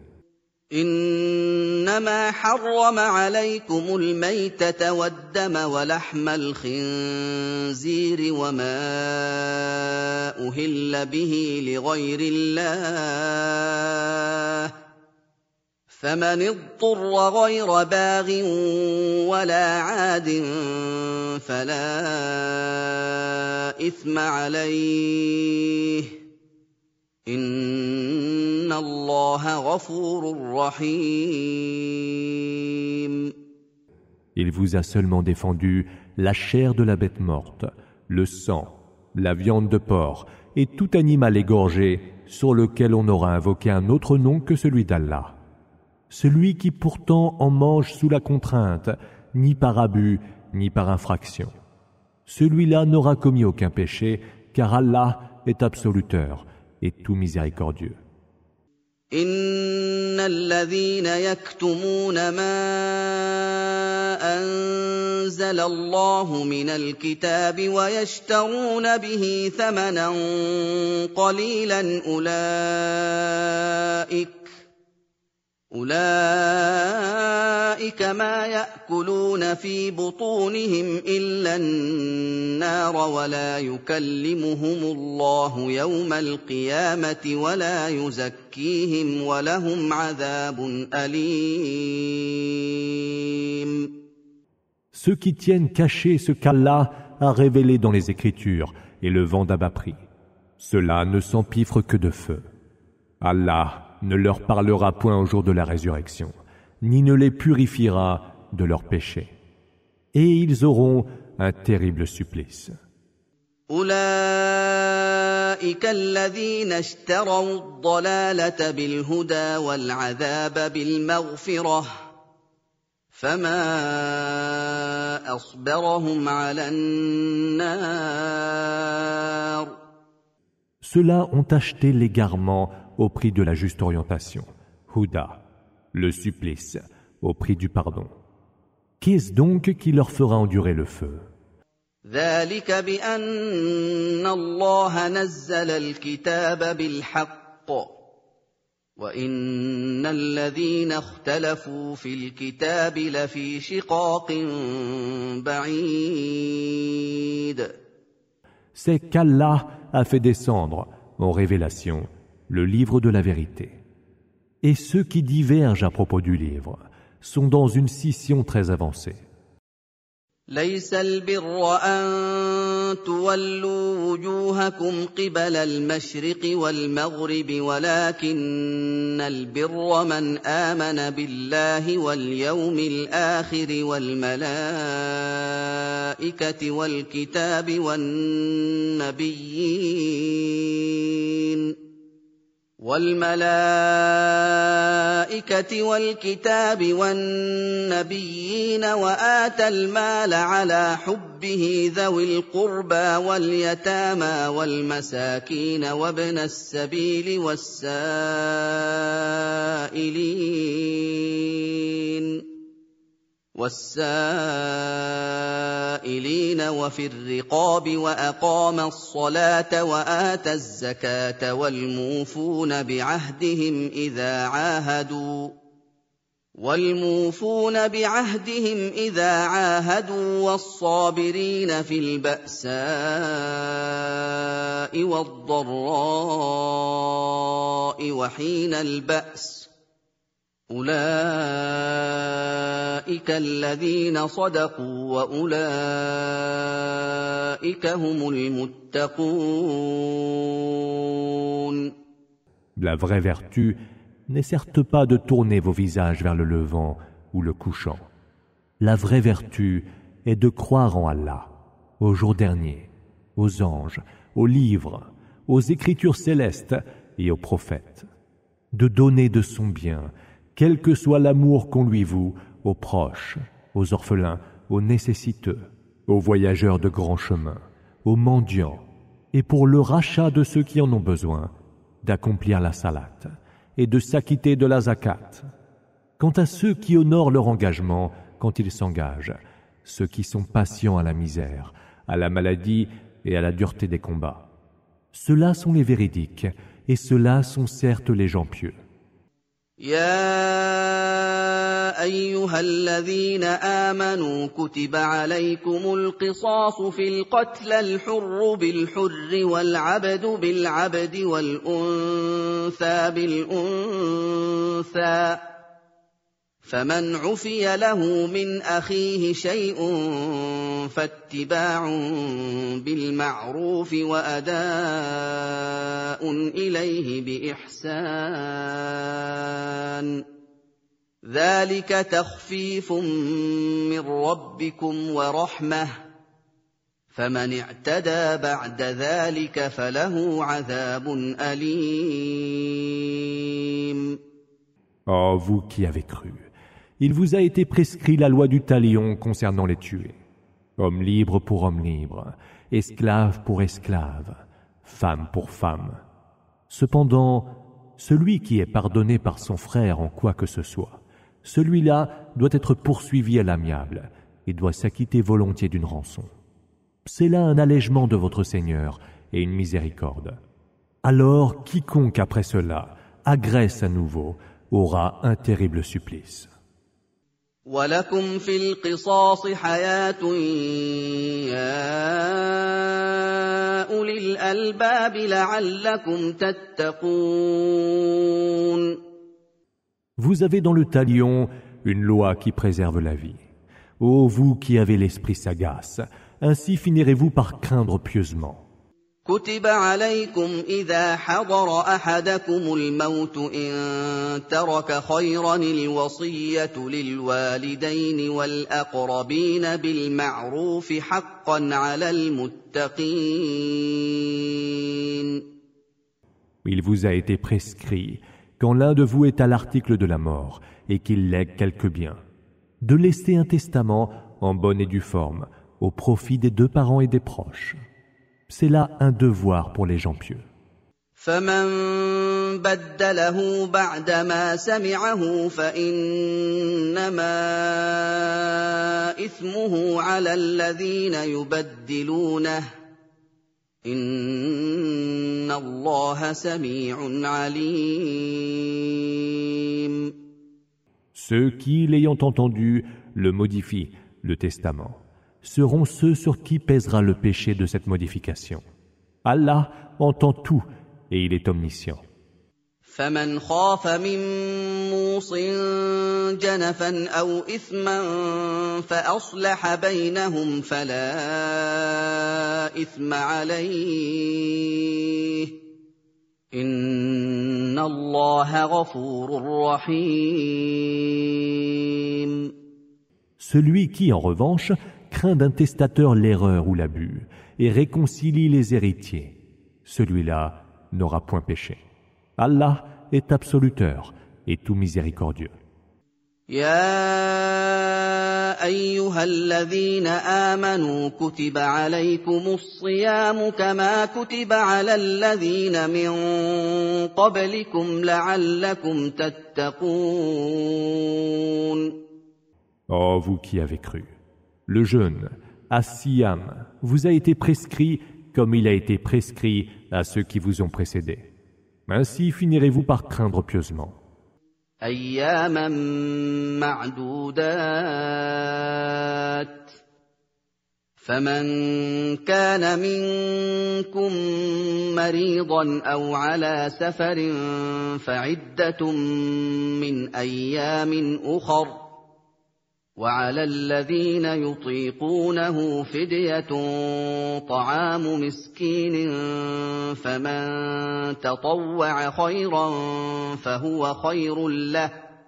إنما حرم عليكم الميتة والدم ولحم الخنزير وما أهل به لغير الله فمن اضطر غير باغ ولا عاد فلا إثم عليه إن الله غفور رحيم. Il vous a seulement défendu la chair de la bête morte, le sang, la viande de porc et tout animal égorgé sur lequel on aura invoqué un autre nom que celui d'Allah. Celui qui pourtant en mange sous la contrainte, ni par abus, ni par infraction. Celui-là n'aura commis aucun péché, car Allah est absoluteur et tout miséricordieux. إن الذين يكتمون ما أنزل الله من الكتاب ويشترون به ثمنا قليلا أولئك أولئك ما يأكلون في بطونهم إلا النار ولا يكلمهم الله يوم القيامة ولا يزكيهم ولهم عذاب أليم. Ceux qui tiennent caché ce qu'Allah a révélé dans les Écritures et le vendent à bas prix, ceux-là ne s'empiffrent que de feu. Allah ne leur parlera point au jour de la résurrection, ni ne les purifiera de leurs péchés. Et ils auront un terrible supplice. أولئك الذين اشتروا الضلالة بالهدى والعذاب بالمغفرة فما أصبرهم على النار. Ceux-là ont acheté l'égarement au prix de la juste orientation, Huda, le supplice, au prix du pardon. Qu'est-ce donc qui leur fera endurer le feu? ذلك بأن الله نزل الكتاب بالحق وإن الذين اختلفوا في الكتاب لفي شقاق بعيد. C'est qu'Allah a fait descendre en révélation le livre de la vérité. Et ceux qui divergent à propos du livre sont dans une scission très avancée. ليس البر أن تولوا وجوهكم قبل المشرق والمغرب ولكن البر من آمن بالله واليوم الآخر والملائكة والكتاب والنبيين والملائكة والكتاب والنبيين وآتى المال على حبه ذوي القربى واليتامى والمساكين وابن السبيل والسائلين والسائلين وفي الرقاب وأقام الصلاة وآتى الزكاة والموفون بعهدهم إذا عاهدوا والموفون بعهدهم إذا عاهدوا والصابرين في البأساء والضراء وحين البأس أولئك الذين صدقوا وأولئك هم المتقون. La vraie vertu n'est certes pas de tourner vos visages vers le levant ou le couchant. La vraie vertu est de croire en Allah, au jour dernier, aux anges, aux livres, aux écritures célestes et aux prophètes, de donner de son bien, quel que soit l'amour qu'on lui voue, aux proches, aux orphelins, aux nécessiteux, aux voyageurs de grand chemin, aux mendiants, et pour le rachat de ceux qui en ont besoin, d'accomplir la salat et de s'acquitter de la zakat. Quant à ceux qui honorent leur engagement quand ils s'engagent, ceux qui sont patients à la misère, à la maladie et à la dureté des combats, ceux-là sont les véridiques et ceux-là sont certes les gens pieux. يا أيها الذين آمنوا كتب عليكم القصاص في القتلى الحر بالحر والعبد بالعبد والأنثى بالأنثى فمن عفي له من أخيه شيء فاتباع بالمعروف وأداء إليه بإحسان ذلك تخفيف من ربكم ورحمة فمن اعتدى بعد ذلك فله عذاب أليم. Oh, vous qui avez cru, il vous a été prescrit la loi du talion concernant les tués. Homme libre pour homme libre, esclave pour esclave, femme pour femme. Cependant, celui qui est pardonné par son frère en quoi que ce soit, celui-là doit être poursuivi à l'amiable et doit s'acquitter volontiers d'une rançon. C'est là un allègement de votre Seigneur et une miséricorde. Alors, quiconque après cela agresse à nouveau aura un terrible supplice. وَلَكُمْ فِي الْقِصَاصِ حَيَاةٌ يَا أُولِي الْأَلْبَابِ لَعَلَّكُمْ تَتَّقُونَ. Vous avez dans le talion une loi qui préserve la vie. Ô vous qui avez l'esprit sagace, ainsi finirez-vous par craindre pieusement. كتب عليكم إذا حضر أحدكم الموت إن ترك خيرا الوصية للوالدين والأقربين بالمعروف حقا على المتقين. Il vous a été prescrit, quand l'un de vous est à l'article de la mort et qu'il lègue quelque bien, de laisser un testament en bonne et due forme, au profit des deux parents et des proches. C'est là un devoir pour les gens pieux. فمن بدله بعدما سمعه فإنما إثمه على الذين يبدلونه إن الله سميع عليم. Ceux qui, l'ayant entendu, le modifient, le testament, seront ceux sur qui pèsera le péché de cette modification. Allah entend tout et il est omniscient. فمن خاف من موص جنفا أو إثما فأصلح بينهم فلا إثم عليه إن الله غفور رحيم. Celui qui, en revanche, craint d'un testateur l'erreur ou l'abus et réconcilie les héritiers, celui-là n'aura point péché. Allah est absoluteur et tout miséricordieux. يا أيها الذين آمنوا كتب عليكم الصيام كما كتب على الذين من قبلكم لعلكم تتقون. Ô vous qui avez cru, le jeûne, as-siyam, vous a été prescrit comme il a été prescrit à ceux qui vous ont précédés. Ainsi finirez-vous par craindre pieusement. أياما معدودات فمن كان منكم مريضا أو على سفر فعدة من أيام أخر وعلى الذين يطيقونه فدية طعام مسكين فمن تطوع خيرا فهو خير له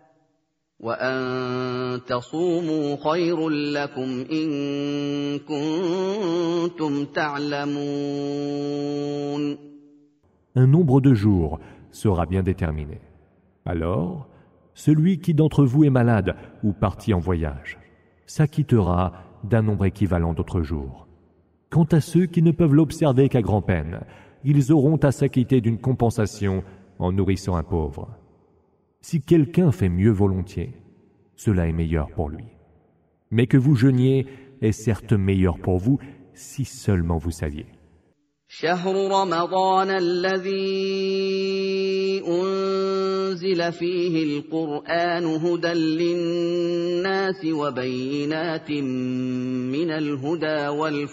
وأن تصوموا خير لكم إن كنتم تعلمون. Un nombre de jours sera bien déterminé. Alors, celui qui d'entre vous est malade ou parti en voyage s'acquittera d'un nombre équivalent d'autres jours. Quant à ceux qui ne peuvent l'observer qu'à grand-peine, ils auront à s'acquitter d'une compensation en nourrissant un pauvre. Si quelqu'un fait mieux volontiers, cela est meilleur pour lui. Mais que vous jeûniez est certes meilleur pour vous si seulement vous saviez. شهر رمضان الذي أنزل فيه القرآن هدى للناس وبينات من الهدى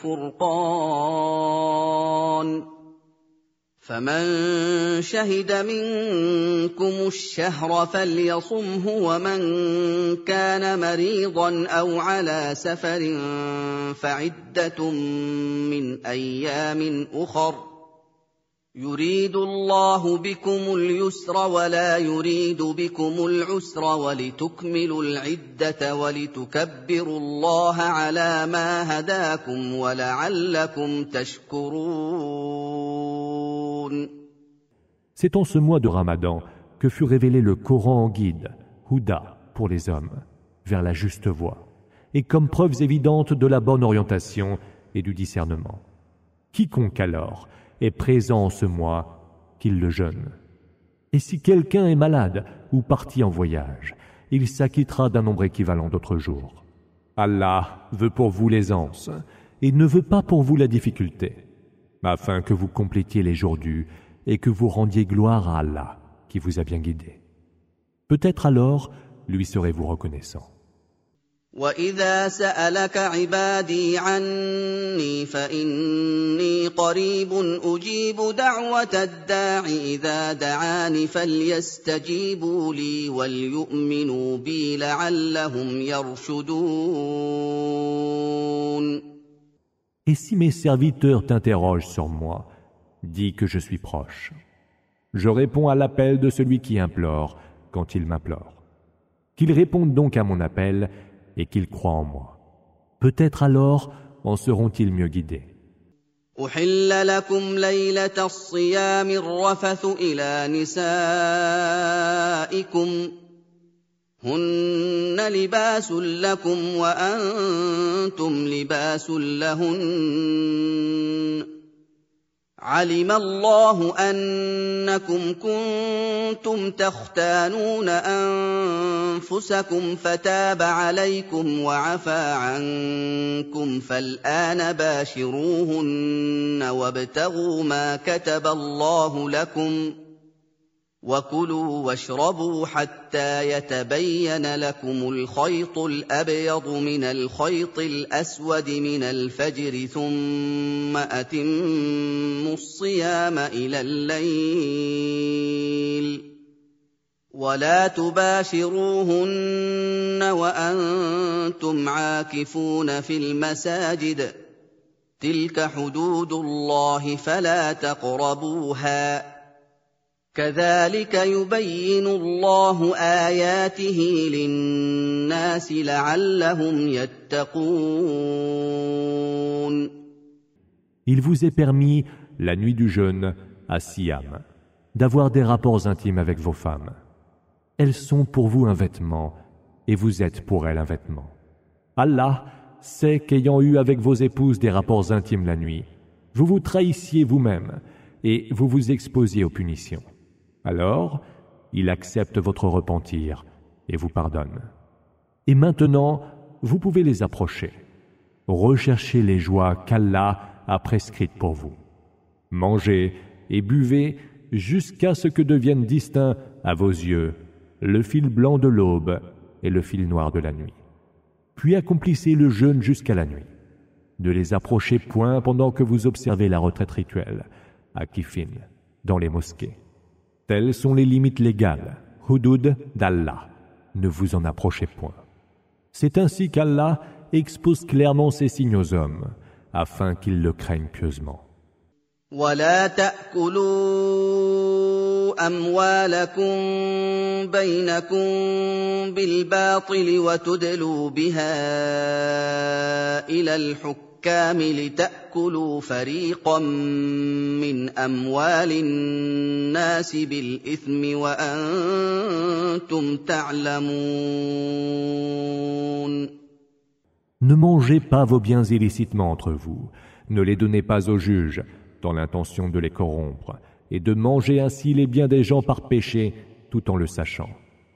والفرقان فمن شهد منكم الشهر فليصمه ومن كان مريضا أو على سفر فعدة من أيام أخر يريد الله بكم اليسر ولا يريد بكم العسر ولتكملوا العدة ولتكبروا الله على ما هداكم ولعلكم تشكرون. C'est en ce mois de Ramadan que fut révélé le Coran en guide, Houda pour les hommes, vers la juste voie, et comme preuves évidentes de la bonne orientation et du discernement. Quiconque alors est présent en ce mois, qu'il le jeûne. Et si quelqu'un est malade ou parti en voyage, il s'acquittera d'un nombre équivalent d'autres jours. Allah veut pour vous l'aisance et ne veut pas pour vous la difficulté, afin que vous complétiez les jours dus et que vous rendiez gloire à Allah qui vous a bien guidé. Peut-être alors lui serez-vous reconnaissant. وَإِذَا سَأَلَكَ عِبَادِي عَنِّي فَإِنِّي قَرِيبٌ أُجِيبُ دَعْوَةَ الدَّاعِ إِذَا دَعَانِ فَلْيَسْتَجِيبُوا لِي وَلْيُؤْمِنُوا بِي لَعَلَّهُمْ يَرْشُدُونَ. Et si mes serviteurs t'interrogent sur moi, dis que je suis proche. Je réponds à l'appel de celui qui implore quand il m'implore. Qu'ils répondent donc à mon appel et qu'ils croient en moi. Peut-être alors en seront-ils mieux guidés. أحل لكم ليلة الصيام الرفث إلى نسائكم هن لباس لكم وأنتم لباس لهن علم الله أنكم كنتم تختانون أنفسكم فتاب عليكم وعفى عنكم فالآن باشروهن وابتغوا ما كتب الله لكم وكلوا واشربوا حتى يتبين لكم الخيط الأبيض من الخيط الأسود من الفجر ثم أتموا الصيام إلى الليل ولا تباشروهن وأنتم عاكفون في المساجد تلك حدود الله فلا تقربوها كذلك يبين الله آياته للناس لعلهم يتقون. Il vous est permis, la nuit du jeûne, à Siyam, d'avoir des rapports intimes avec vos femmes. Elles sont pour vous un vêtement, et vous êtes pour elles un vêtement. Allah sait qu'ayant eu avec vos épouses des rapports intimes la nuit, vous vous trahissiez vous-même, et vous vous exposiez aux punitions. Alors, il accepte votre repentir et vous pardonne. Et maintenant, vous pouvez les approcher. Recherchez les joies qu'Allah a prescrites pour vous. Mangez et buvez jusqu'à ce que deviennent distincts à vos yeux le fil blanc de l'aube et le fil noir de la nuit. Puis accomplissez le jeûne jusqu'à la nuit. Ne les approchez point pendant que vous observez la retraite rituelle, à Kifin, dans les mosquées. Telles sont les limites légales, hudud d'Allah. Ne vous en approchez point. C'est ainsi qu'Allah expose clairement ses signes aux hommes, afin qu'ils le craignent pieusement. ولا تأكلوا أموالكم بينكم بالباطل وتدلوا بها إلى الحكام لتأكلوا فريقا من أموال الناس بالإثم وأنتم تعلمون. Ne mangez pas vos biens illicitement entre vous, ne les donnez pas aux juges, dans l'intention de les corrompre, et de manger ainsi les biens des gens par péché, tout en le sachant.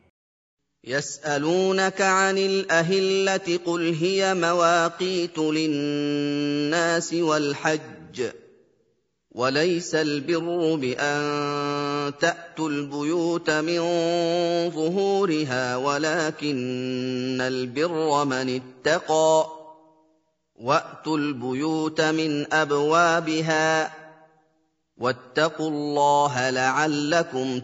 يسألونك عن الأهلة قل هي مواقيت للناس والحج وليس البر بأن تأتوا البيوت من ظهورها ولكن البر من اتقى وأتوا البيوت من أبوابها واتقوا الله لعلكم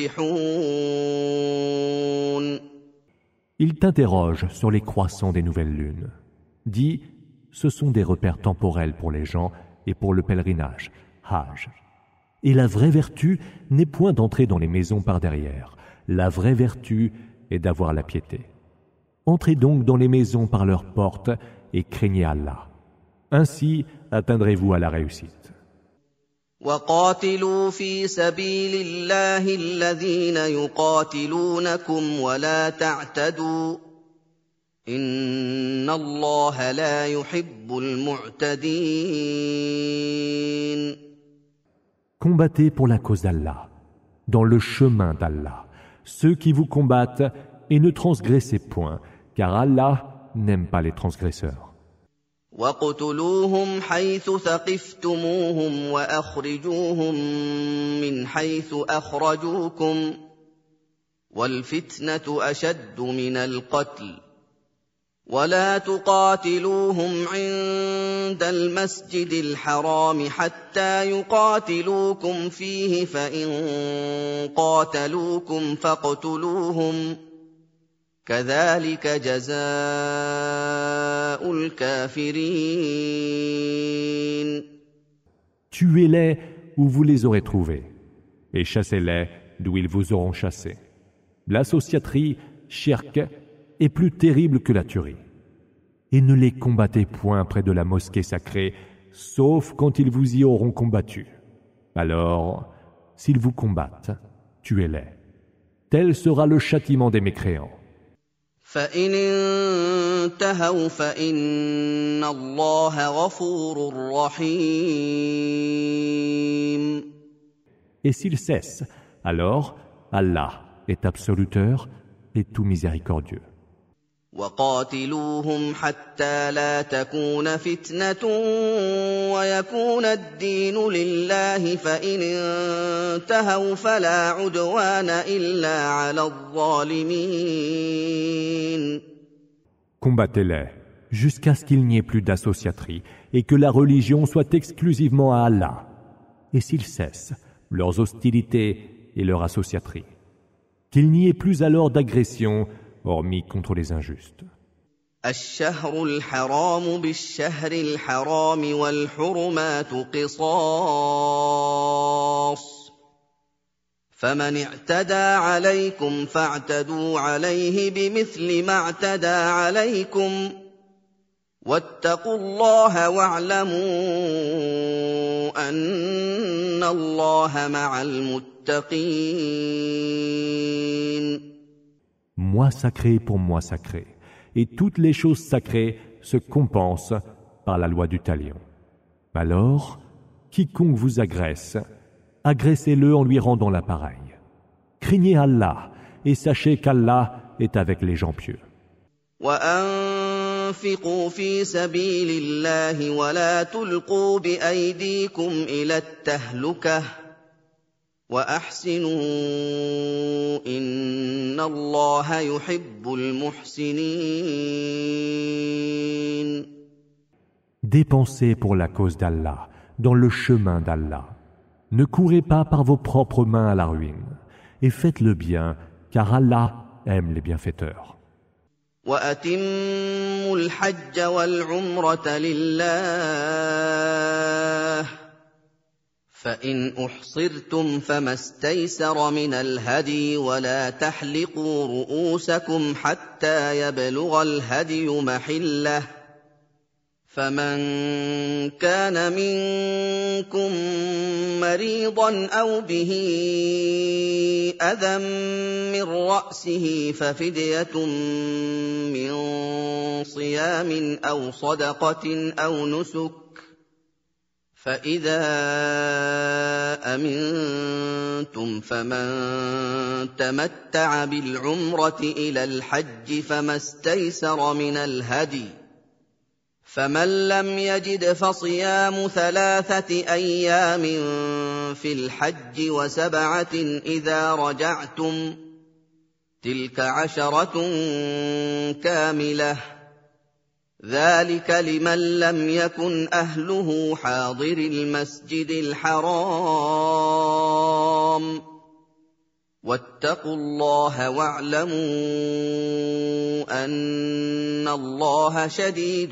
تفلحون. Il t'interroge sur les croissants des nouvelles lunes. Dis, ce sont des repères temporels pour les gens et pour le pèlerinage, Hajj. Et la vraie vertu n'est point d'entrer dans les maisons par derrière. La vraie vertu est d'avoir la piété. Entrez donc dans les maisons par leurs portes et craignez Allah. Ainsi atteindrez-vous à la réussite. وقاتلوا في سبيل الله الذين يقاتلونكم ولا تعتدوا إن الله لا يحب المعتدين. Combattez pour la cause d'Allah, dans le chemin d'Allah, ceux qui vous combattent, et ne transgressez point, car Allah n'aime pas les transgresseurs. وَاقْتُلُوهُمْ حَيْثُ ثَقِفْتُمُوهُمْ وَأَخْرِجُوهُمْ مِنْ حَيْثُ أَخْرَجُوكُمْ وَالْفِتْنَةُ أَشَدُّ مِنَ الْقَتْلِ وَلَا تُقَاتِلُوهُمْ عِندَ الْمَسْجِدِ الْحَرَامِ حَتَّى يُقَاتِلُوكُمْ فِيهِ فَإِنْ قَاتَلُوكُمْ فَاقْتُلُوهُمْ كذلك جزاء الكافرين. Tuez-les où vous les aurez trouvés, et chassez-les d'où ils vous auront chassés. L'associaterie, shirk, est plus terrible que la tuerie. Et ne les combattez point près de la mosquée sacrée, sauf quand ils vous y auront combattu. Alors, s'ils vous combattent, tuez-les. Tel sera le châtiment des mécréants. فإن انتهوا فإن الله غفور رحيم. Et s'ils cessent, alors Allah est absoluteur et tout miséricordieux. وقاتلوهم حتى لا تكون فتنة ويكون الدين لله فإن انتهوا فلا عدوان إلا على الظالمين. Combattez-les jusqu'à ce qu'il n'y ait plus d'associaterie et que la religion soit exclusivement à Allah. Et s'ils cessent leurs hostilités et leur associaterie, qu'il n'y ait plus alors d'agression hormis contre les injustes. الشهر الحرام بالشهر الحرام والحرمات قصاص فمن اعتدى عليكم فاعتدوا عليه بمثل ما اعتدى عليكم واتقوا الله واعلموا أن الله مع المتقين. Mois sacré pour mois sacré, et toutes les choses sacrées se compensent par la loi du talion. Alors, quiconque vous agresse, agressez-le en lui rendant l'appareil. Craignez Allah et sachez qu'Allah est avec les gens pieux. وأنفقوا في سبيل الله ولا تلقوا بأيديكم إلى التهلكة وأحسنوا إن الله يحب المحسنين. Dépensez pour la cause d'Allah, dans le chemin d'Allah. Ne courez pas par vos propres mains à la ruine, et faites le bien, car Allah aime les bienfaiteurs. وأتموا الحج والعمرة لله فإن أحصرتم فما استيسر من الهدي ولا تحلقوا رؤوسكم حتى يبلغ الهدي محله فمن كان منكم مريضا أو به أذى من رأسه ففدية من صيام أو صدقة أو نسك فإذا أمنتم فمن تمتع بالعمرة إلى الحج فما استيسر من الهدي فمن لم يجد فصيام ثلاثة أيام في الحج وسبعة إذا رجعتم تلك عشرة كاملة ذلك لمن لم يكن أهله حاضر المسجد الحرام واتقوا الله واعلموا أن الله شديد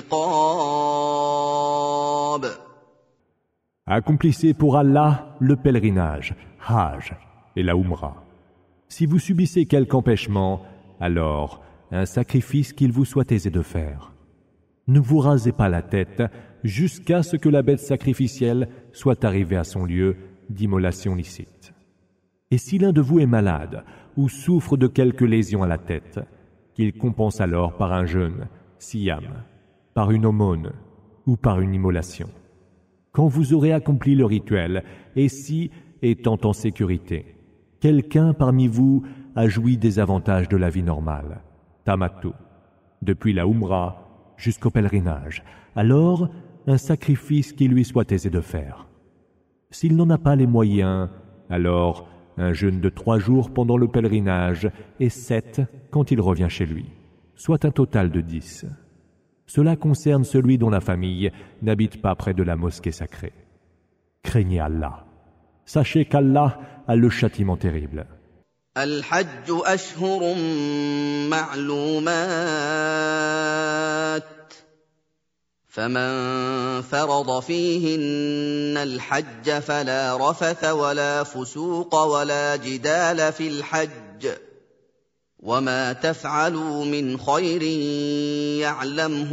العقاب. Accomplissez pour Allah le pèlerinage, Hajj et la Umrah. Si vous subissez quelque empêchement, alors un sacrifice qu'il vous soit aisé de faire. Ne vous rasez pas la tête jusqu'à ce que la bête sacrificielle soit arrivée à son lieu d'immolation licite. Et si l'un de vous est malade ou souffre de quelque lésion à la tête, qu'il compense alors par un jeûne, siyam, par une aumône ou par une immolation. Quand vous aurez accompli le rituel, et si, étant en sécurité, quelqu'un parmi vous a joui des avantages de la vie normale, tamattu, depuis la Umrah jusqu'au pèlerinage, alors un sacrifice qui lui soit aisé de faire. S'il n'en a pas les moyens, alors un jeûne de trois jours pendant le pèlerinage et sept quand il revient chez lui, soit un total de dix. Cela concerne celui dont la famille n'habite pas près de la mosquée sacrée. Craignez Allah. Sachez qu'Allah a le châtiment terrible. الحج أشهر معلومات فمن فرض فيهن الحج فلا رفث ولا فسوق ولا جدال في الحج وما تفعلوا من خير يعلمه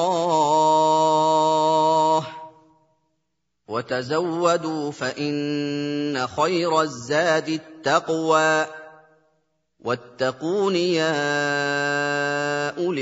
الله وتزودوا فإن خير الزاد التقوى واتقون يا أولي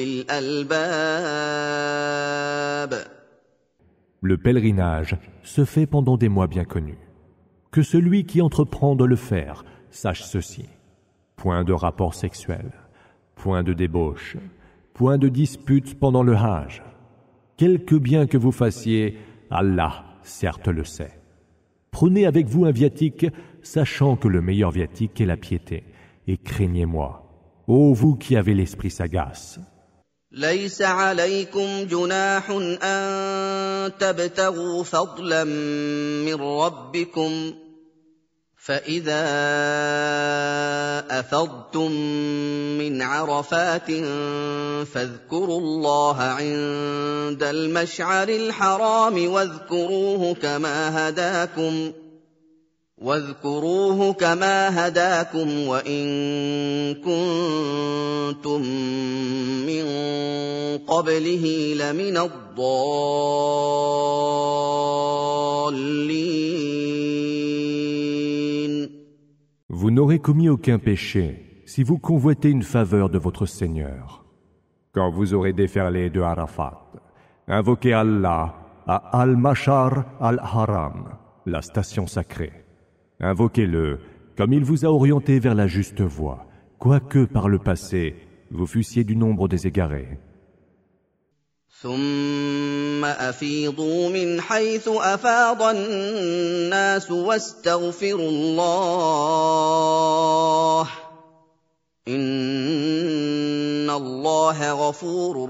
الألباب. Le pèlerinage se fait pendant des mois bien connus. Que celui qui entreprend de le faire sache ceci. Point de rapport sexuel, point de débauche, point de dispute pendant le Hajj. Quelque bien que vous fassiez, Allah certes le sait. Prenez avec vous un viatique, sachant que le meilleur viatique est la piété. Et craignez-moi, ô vous qui avez l'esprit sagace. ليس عليكم جناح أن تبتغوا فضلا من ربكم فإذا أفضتم من عرفات فاذكروا الله عند المشعر الحرام واذكروه كما هداكم واذكروه كما هداكم وإن كنتم من قبله لمن الضالين. Vous n'aurez commis aucun péché si vous convoitez une faveur de votre Seigneur. Quand vous aurez déferlé de Arafat, invoquez Allah à Al-Mashar al-Haram, la station sacrée. Invoquez-le comme il vous a orienté vers la juste voie, quoique par le passé vous fussiez du nombre des égarés. ثم أفيضوا من حيث أفاض الناس واستغفروا الله إن الله غفور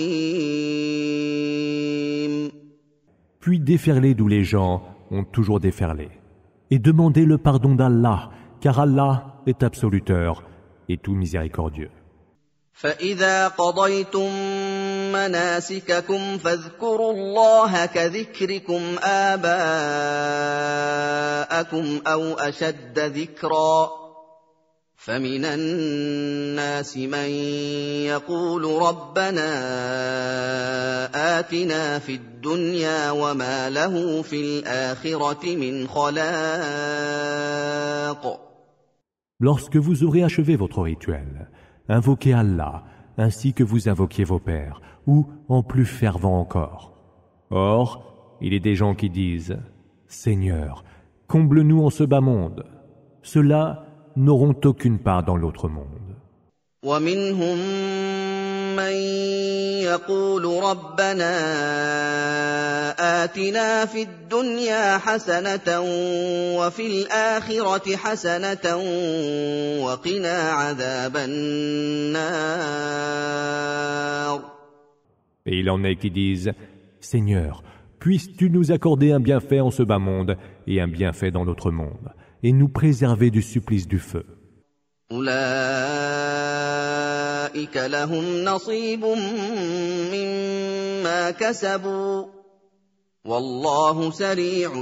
رحيم. Puis déferlez d'où les gens ont toujours déferlé. Et demandez le pardon d'Allah, car Allah est absoluteur et tout miséricordieux. فإذا قضيتم مناسككم فاذكروا الله كذكركم آباءكم أو أشد ذكرا فمن الناس من يقول ربنا آتنا في الدنيا وما له في الآخرة من خلاق. Lorsque vous aurez achevé votre rituel, invoquez Allah ainsi que vous invoquiez vos pères, ou en plus fervent encore. Or, il est des gens qui disent « Seigneur, comble-nous en ce bas monde ». Ceux-là n'auront aucune part dans l'autre monde. ومنهم من يقول ربنا آتنا في الدنيا حسنة وفي الآخرة حسنة وقنا عذاب النار. Et il en est qui disent « Seigneur, puisses-tu nous accorder un bienfait en ce bas monde et un bienfait dans l'autre monde, et nous préserver du supplice du feu. » أولئك لهم نصيب مما كسبوا والله سريع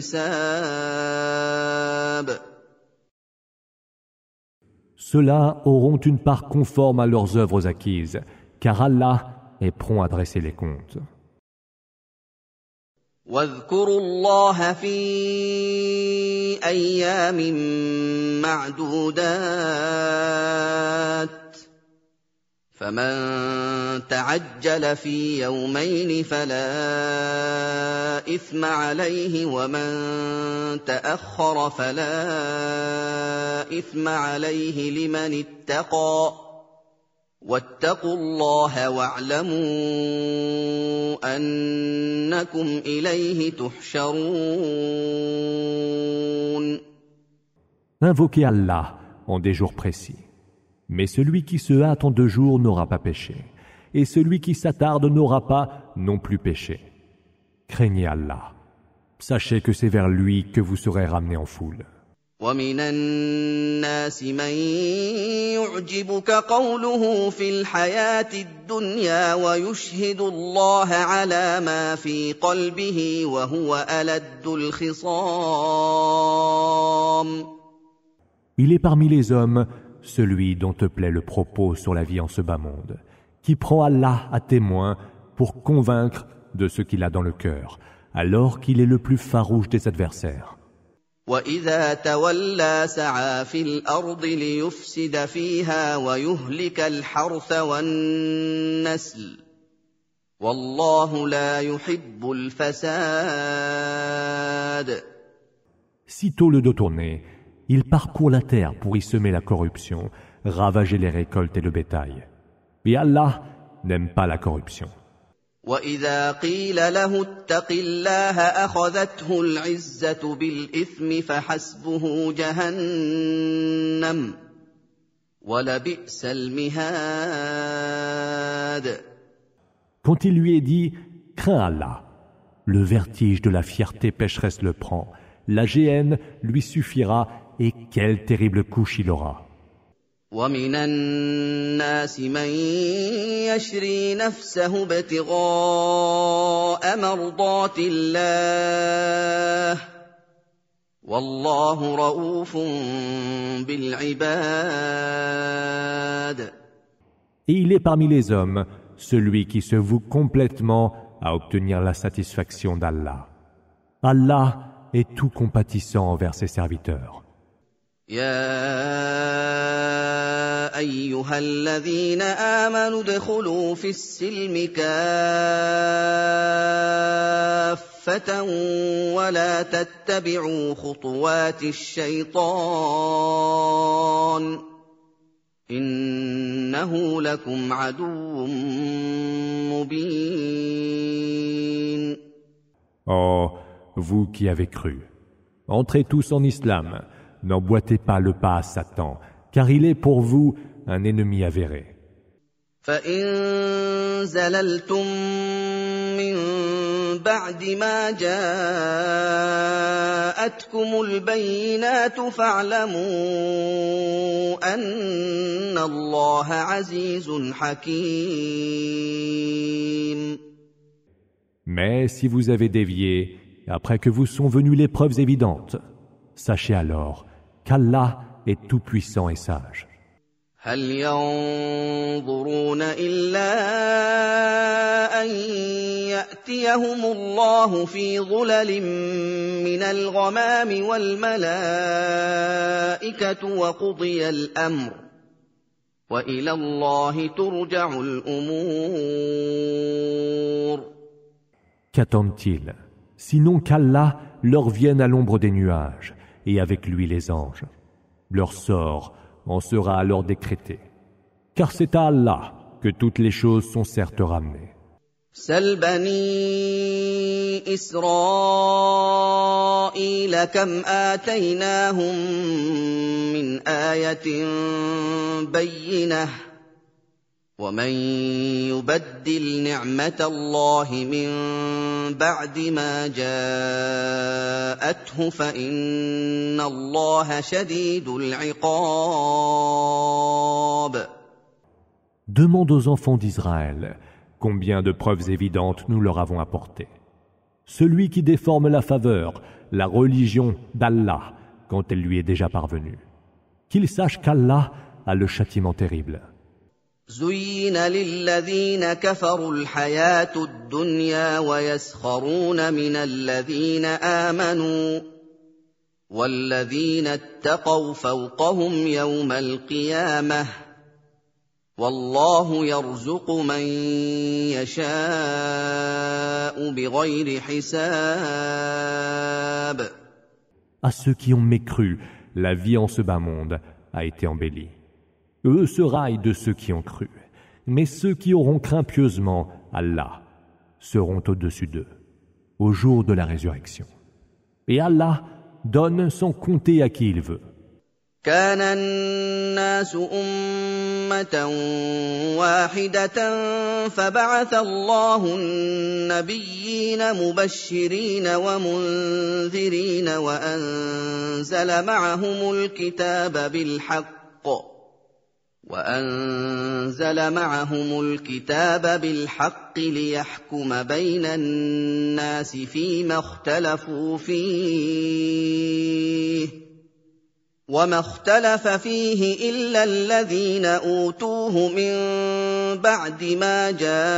الحساب. Ceux-là auront une part conforme à leurs œuvres acquises, car Allah est prompt à dresser les comptes. واذكروا الله في أيام معدودات فمن تعجل في يومين فلا إثم عليه ومن تأخر فلا إثم عليه لمن اتقى واتقوا الله واعلموا أنكم إليه تحشرون. Invoquez Allah en des jours précis. Mais celui qui se hâte en deux jours n'aura pas péché, et celui qui s'attarde n'aura pas non plus péché. Craignez Allah. Sachez que c'est vers lui que vous serez ramenés en foule. ومن الناس من يعجبك قوله في الحياة الدنيا ويشهد الله على ما في قلبه وهو ألد الخصام. Il est parmi les hommes celui dont te plaît le propos sur la vie en ce bas monde, qui prend Allah à témoin pour convaincre de ce qu'il a dans le cœur, alors qu'il est le plus farouche des adversaires. وَإِذَا تَوَلَّى سَعَىٰ فِي الْأَرْضِ لِيُفْسِدَ فِيهَا وَيُهْلِكَ الْحَرْثَ وَالنَّسْلَ وَاللَّهُ لَا يُحِبُّ الْفَسَادَ. Sitôt le dos tourné, il parcourt la terre pour y semer la corruption, ravager les récoltes et le bétail. Et Allah n'aime pas la corruption. وَإِذَا قِيلَ لَهُ اتَّقِ اللَّهَ أَخَذَتْهُ الْعِزَّةُ بِالْإِثْمِ فَحَسْبُهُ جَهَنَّمُ وَلَبِئْسَ الْمِهَادُ. Quand il lui est dit « Crains Allah », le vertige de la fierté pécheresse le prend, la géhenne lui suffira et quelle terrible couche il aura. وَمِنَ النَّاسِ مَن يَشْرِي نَفْسَهُ ابْتِغَاءَ مَرْضَاتِ اللَّهِ وَاللَّهُ رَءُوفٌ بِالْعِبَادِ. Et il est parmi les hommes celui qui se voue complètement à obtenir la satisfaction d'Allah. Allah est tout compatissant envers ses serviteurs. يا أيها الذين آمنوا ادخلوا في السلم كافة ولا تتبعوا خطوات الشيطان إنه لكم عدو مبين. Oh, vous qui avez cru, entrez tous en islam. N'emboîtez pas le pas à Satan, car il est pour vous un ennemi avéré. فَإِن زَلَلْتُم مِّن بَعْدِ مَا جَاءَتْكُمُ الْبَيِّنَاتُ فَاعْلَمُوا أَنَّ اللَّهَ عَزِيزٌ حَكِيمٌ. Mais si vous avez dévié, après que vous sont venues les preuves évidentes, sachez alors qu'Allah est tout-puissant et sage. هل ينظرون إلا أن يأتيهم الله في ظلل من الغمام والملائكة وقضي الأمر وإلى الله ترجع الأمور. Qu'attendent-ils? Sinon qu'Allah leur vienne à l'ombre des nuages, et avec lui les anges. Leur sort en sera alors décrété. Car c'est à Allah que toutes les choses sont certes ramenées. سل بني إسرائيل كم آتيناهم من آية بينة ومن يبدل نعمة الله من بعد ما جاءته فإن الله شديد العقاب. Demande aux enfants d'Israël combien de preuves évidentes nous leur avons apportées. Celui qui déforme la faveur, la religion d'Allah, quand elle lui est déjà parvenue, qu'il sache qu'Allah a le châtiment terrible. زين للذين كفروا الحياة الدنيا ويسخرون من الذين آمنوا والذين اتقوا فوقهم يوم القيامة والله يرزق من يشاء بغير حساب. À ceux qui ont mécru, la vie en ce bas monde a été embellie. Eux se raillent de ceux qui ont cru, mais ceux qui auront craint pieusement Allah seront au-dessus d'eux, au jour de la résurrection. Et Allah donne sans compter à qui il veut. كان الناس أمة واحدة فبعث الله النبيين مبشرين ومنذرين وأنزل معهم الكتاب بالحق وأنزل معهم الكتاب بالحق ليحكم بين الناس فيما اختلفوا فيه وما اختلف فيه إلا الذين أوتوه من بعد ما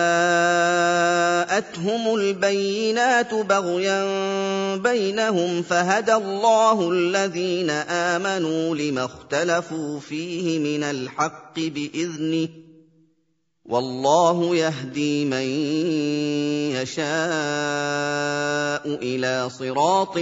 جاءتهم البينات بغيا بينهم فهدى الله الذين آمنوا لما اختلفوا فيه من الحق بإذنه والله يهدي من يشاء إلى صراط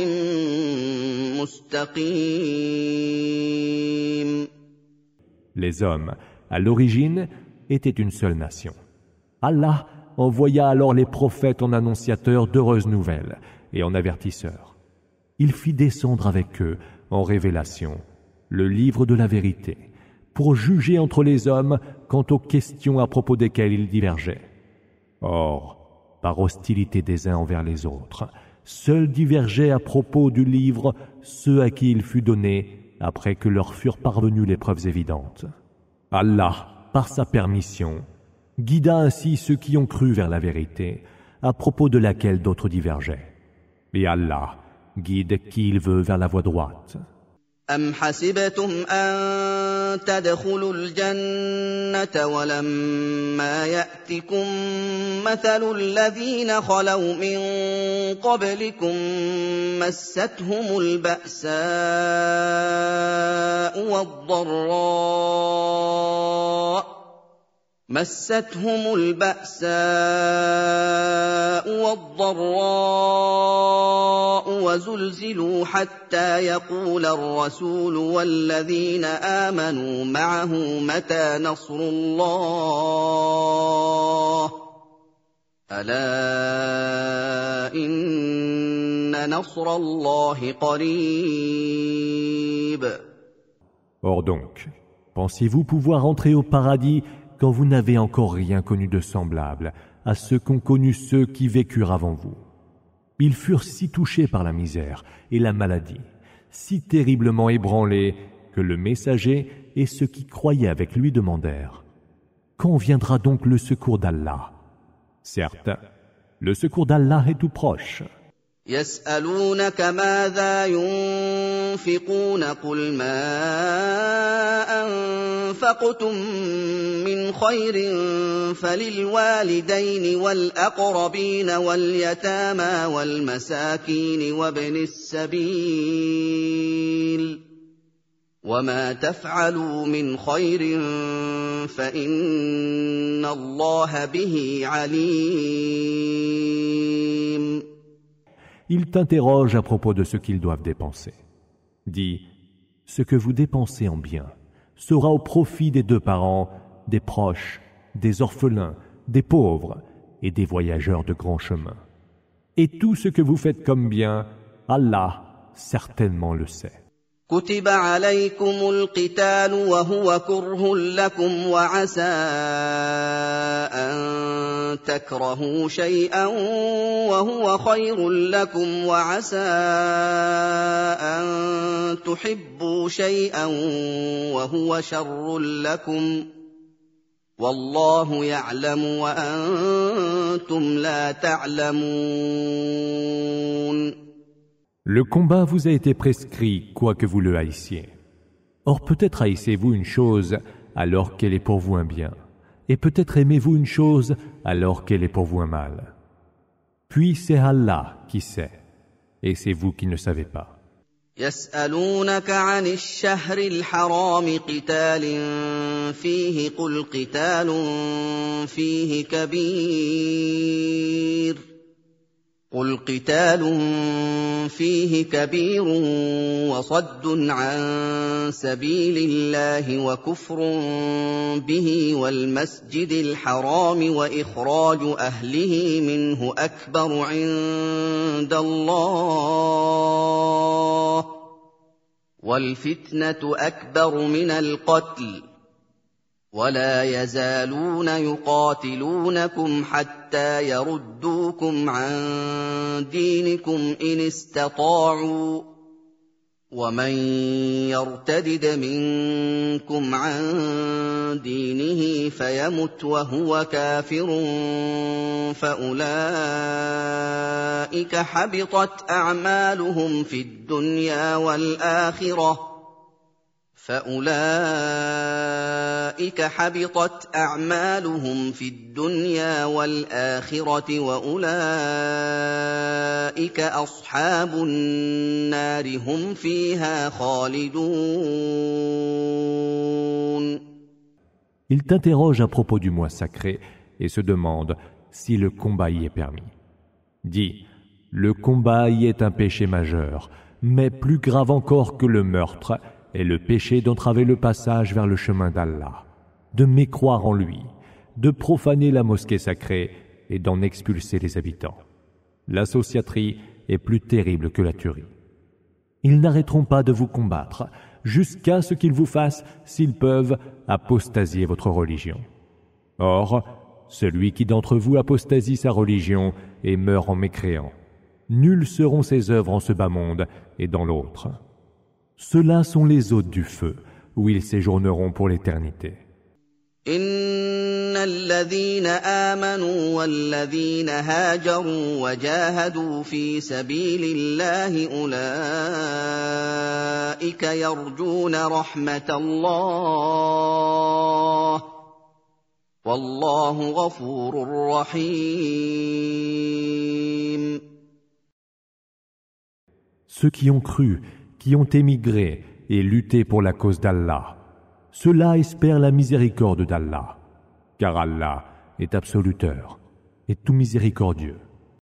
مستقيم. Les hommes, à l'origine, étaient une seule nation. Allah envoya alors les prophètes en annonciateurs d'heureuses nouvelles et en avertisseurs. Il fit descendre avec eux, en révélation, le livre de la vérité, pour juger entre les hommes quant aux questions à propos desquelles ils divergeaient. Or, par hostilité des uns envers les autres, seuls divergeaient à propos du livre ceux à qui il fut donné après que leur furent parvenues les preuves évidentes. Allah, par sa permission, guida ainsi ceux qui ont cru vers la vérité, à propos de laquelle d'autres divergeaient. Et Allah guide qui il veut vers la voie droite. أم حسبتم أن تدخلوا الجنة ولما يأتكم مثل الذين خلوا من قبلكم مستهم البأساء والضراء مستهم البأساء والضراء وزلزلوا حتى يقول الرسول والذين آمنوا معه متى نصر الله ألا إن نصر الله قريب. Or donc, pensez-vous pouvoir entrer au paradis quand vous n'avez encore rien connu de semblable à ceux qu'ont connu ceux qui vécurent avant vous? Ils furent si touchés par la misère et la maladie, si terriblement ébranlés que le messager et ceux qui croyaient avec lui demandèrent: quand viendra donc le secours d'Allah? Certes, le secours d'Allah est tout proche. يسألونك ماذا ينفقون قل ما أنفقتم من خير فللوالدين والأقربين واليتامى والمساكين وابن السبيل وما تفعلوا من خير فإن الله به عليم. Ils t'interrogent à propos de ce qu'ils doivent dépenser. Dis, ce que vous dépensez en bien sera au profit des deux parents, des proches, des orphelins, des pauvres et des voyageurs de grand chemin. Et tout ce que vous faites comme bien, Allah certainement le sait. كتب عليكم القتال وهو كره لكم وعسى أن تكرهوا شيئا وهو خير لكم وعسى أن تحبوا شيئا وهو شر لكم والله يعلم وأنتم لا تعلمون. Le combat vous a été prescrit, quoique vous le haïssiez. Or peut-être haïssez-vous une chose alors qu'elle est pour vous un bien, et peut-être aimez-vous une chose alors qu'elle est pour vous un mal. Puis c'est Allah qui sait, et c'est vous qui ne savez pas. يسألونك عن الشهر الحرام قتال فيه قل قتال فيه كبير قل قتال فيه كبير وصد عن سبيل الله وكفر به والمسجد الحرام وإخراج أهله منه أكبر عند الله والفتنة أكبر من القتل ولا يزالون يقاتلونكم حتى يردوكم عن دينكم إن استطاعوا ومن يرتدد منكم عن دينه فيمت وهو كافر فأولئك حبطت أعمالهم في الدنيا والآخرة فأولئك حبطت أعمالهم في الدنيا والآخرة وأولئك أصحاب النار هم فيها خالدون. Il t'interroge à propos du mois sacré et se demande si le combat y est permis. Dis, le combat y est un péché majeur, mais plus grave encore que le meurtre est le péché d'entraver le passage vers le chemin d'Allah, de mécroire en lui, de profaner la mosquée sacrée et d'en expulser les habitants. L'associaterie est plus terrible que la tuerie. Ils n'arrêteront pas de vous combattre jusqu'à ce qu'ils vous fassent, s'ils peuvent, apostasier votre religion. Or, celui qui d'entre vous apostasie sa religion et meurt en mécréant, nulles seront ses œuvres en ce bas monde et dans l'autre. Ceux-là sont les hôtes du feu, où ils séjourneront pour l'éternité. إن الذين آمنوا والذين هاجروا وجاهدوا في سبيل الله أولئك يرجون رحمة الله والله غفور رحيم. Ceux qui ont cru, qui ont émigré et lutté pour la cause d'Allah, ceux-là espèrent la miséricorde d'Allah, car Allah est absoluteur et tout miséricordieux.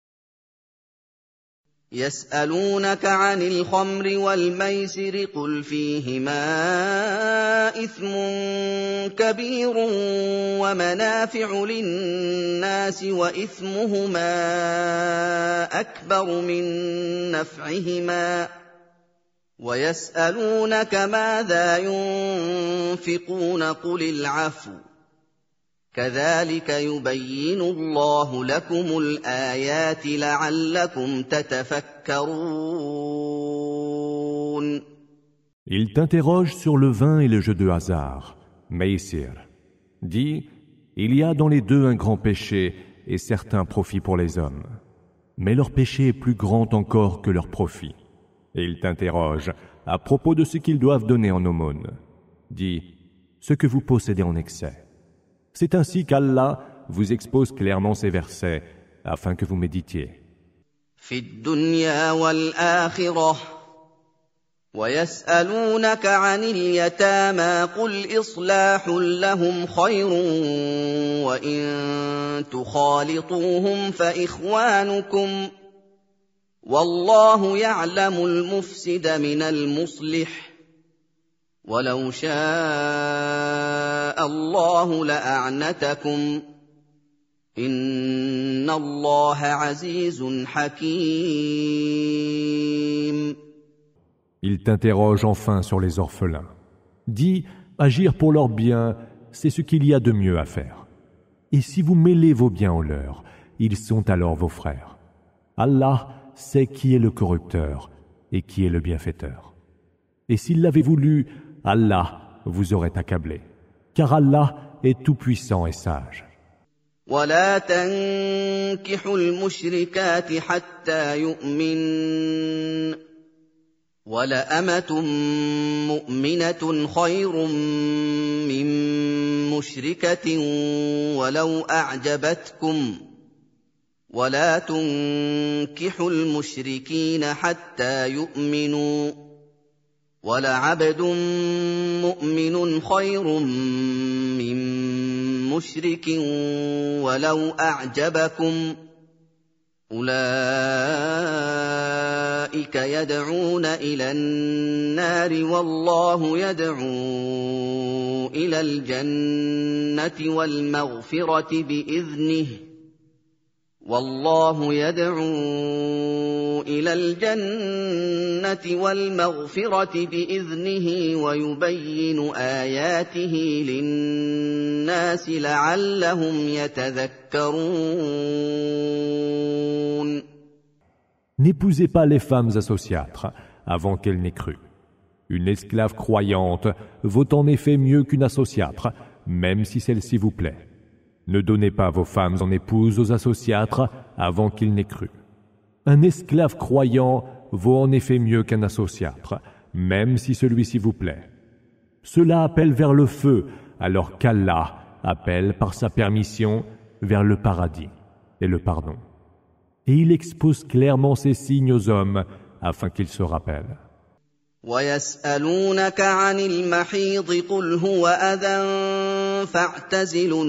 يسألونك عن الخمر والميسر قل فيهما إثم كبير ومنافع للناس وإثمهما أكبر من نفعهما ويسألونك ماذا ينفقون قل العفو كذلك يبين الله لكم الآيات لعلكم تتفكرون. Ils t'interrogent sur le vin et le jeu de hasard, Maïsir. Dis, il y a dans les deux un grand péché et certains profits pour les hommes. Mais leur péché est plus grand encore que leur profit. Et ils t'interrogent à propos de ce qu'ils doivent donner en aumône. Dis, ce que vous possédez en excès. C'est ainsi qu'Allah vous expose clairement ces versets afin que vous méditiez. في الدنيا والآخرة ويسألونك عن اليتامى قل إصلاح لهم خير وإن تخالطوهم فإخوانكم والله يعلم المفسد من المصلح ولو شاء الله لأعنتكم إن الله عزيز حكيم. Il t'interroge enfin sur les orphelins. Dis, agir pour leur bien, c'est ce qu'il y a de mieux à faire. Et si vous mêlez vos biens aux leurs, ils sont alors vos frères. Allah sait qui est le corrupteur et qui est le bienfaiteur. Et s'il l'avait voulu, Allah vous aurait accablé, car Allah est tout-puissant et sage. ولا تنكحوا المشركات حتى يؤمن ولأمة مؤمنة خير من مشركة ولو أعجبتكم ولا تنكحوا المشركين حتى يؤمنوا ولعبد مؤمن خير من مشرك ولو أعجبكم أولئك يدعون إلى النار والله يدعو إلى الجنة والمغفرة بإذنه والله يدعو إلى الجنة والمغفرة بإذنه ويبين آياته للناس لعلهم يتذكرون. N'épousez pas les femmes associâtres avant qu'elles n'aient cru. Une esclave croyante vaut en effet mieux qu'une associâtre, même si celle-ci vous plaît. Ne donnez pas vos femmes en épouse aux associâtres avant qu'ils n'aient cru. Un esclave croyant vaut en effet mieux qu'un associâtre, même si celui-ci vous plaît. Cela appelle vers le feu, alors qu'Allah appelle par sa permission vers le paradis et le pardon. Et il expose clairement ces signes aux hommes afin qu'ils se rappellent. وَيَسْأَلُونَكَ عَنِ الْمَحِيضِ قُلْ هُوَ أَذًى فَاعْتَزِلُوا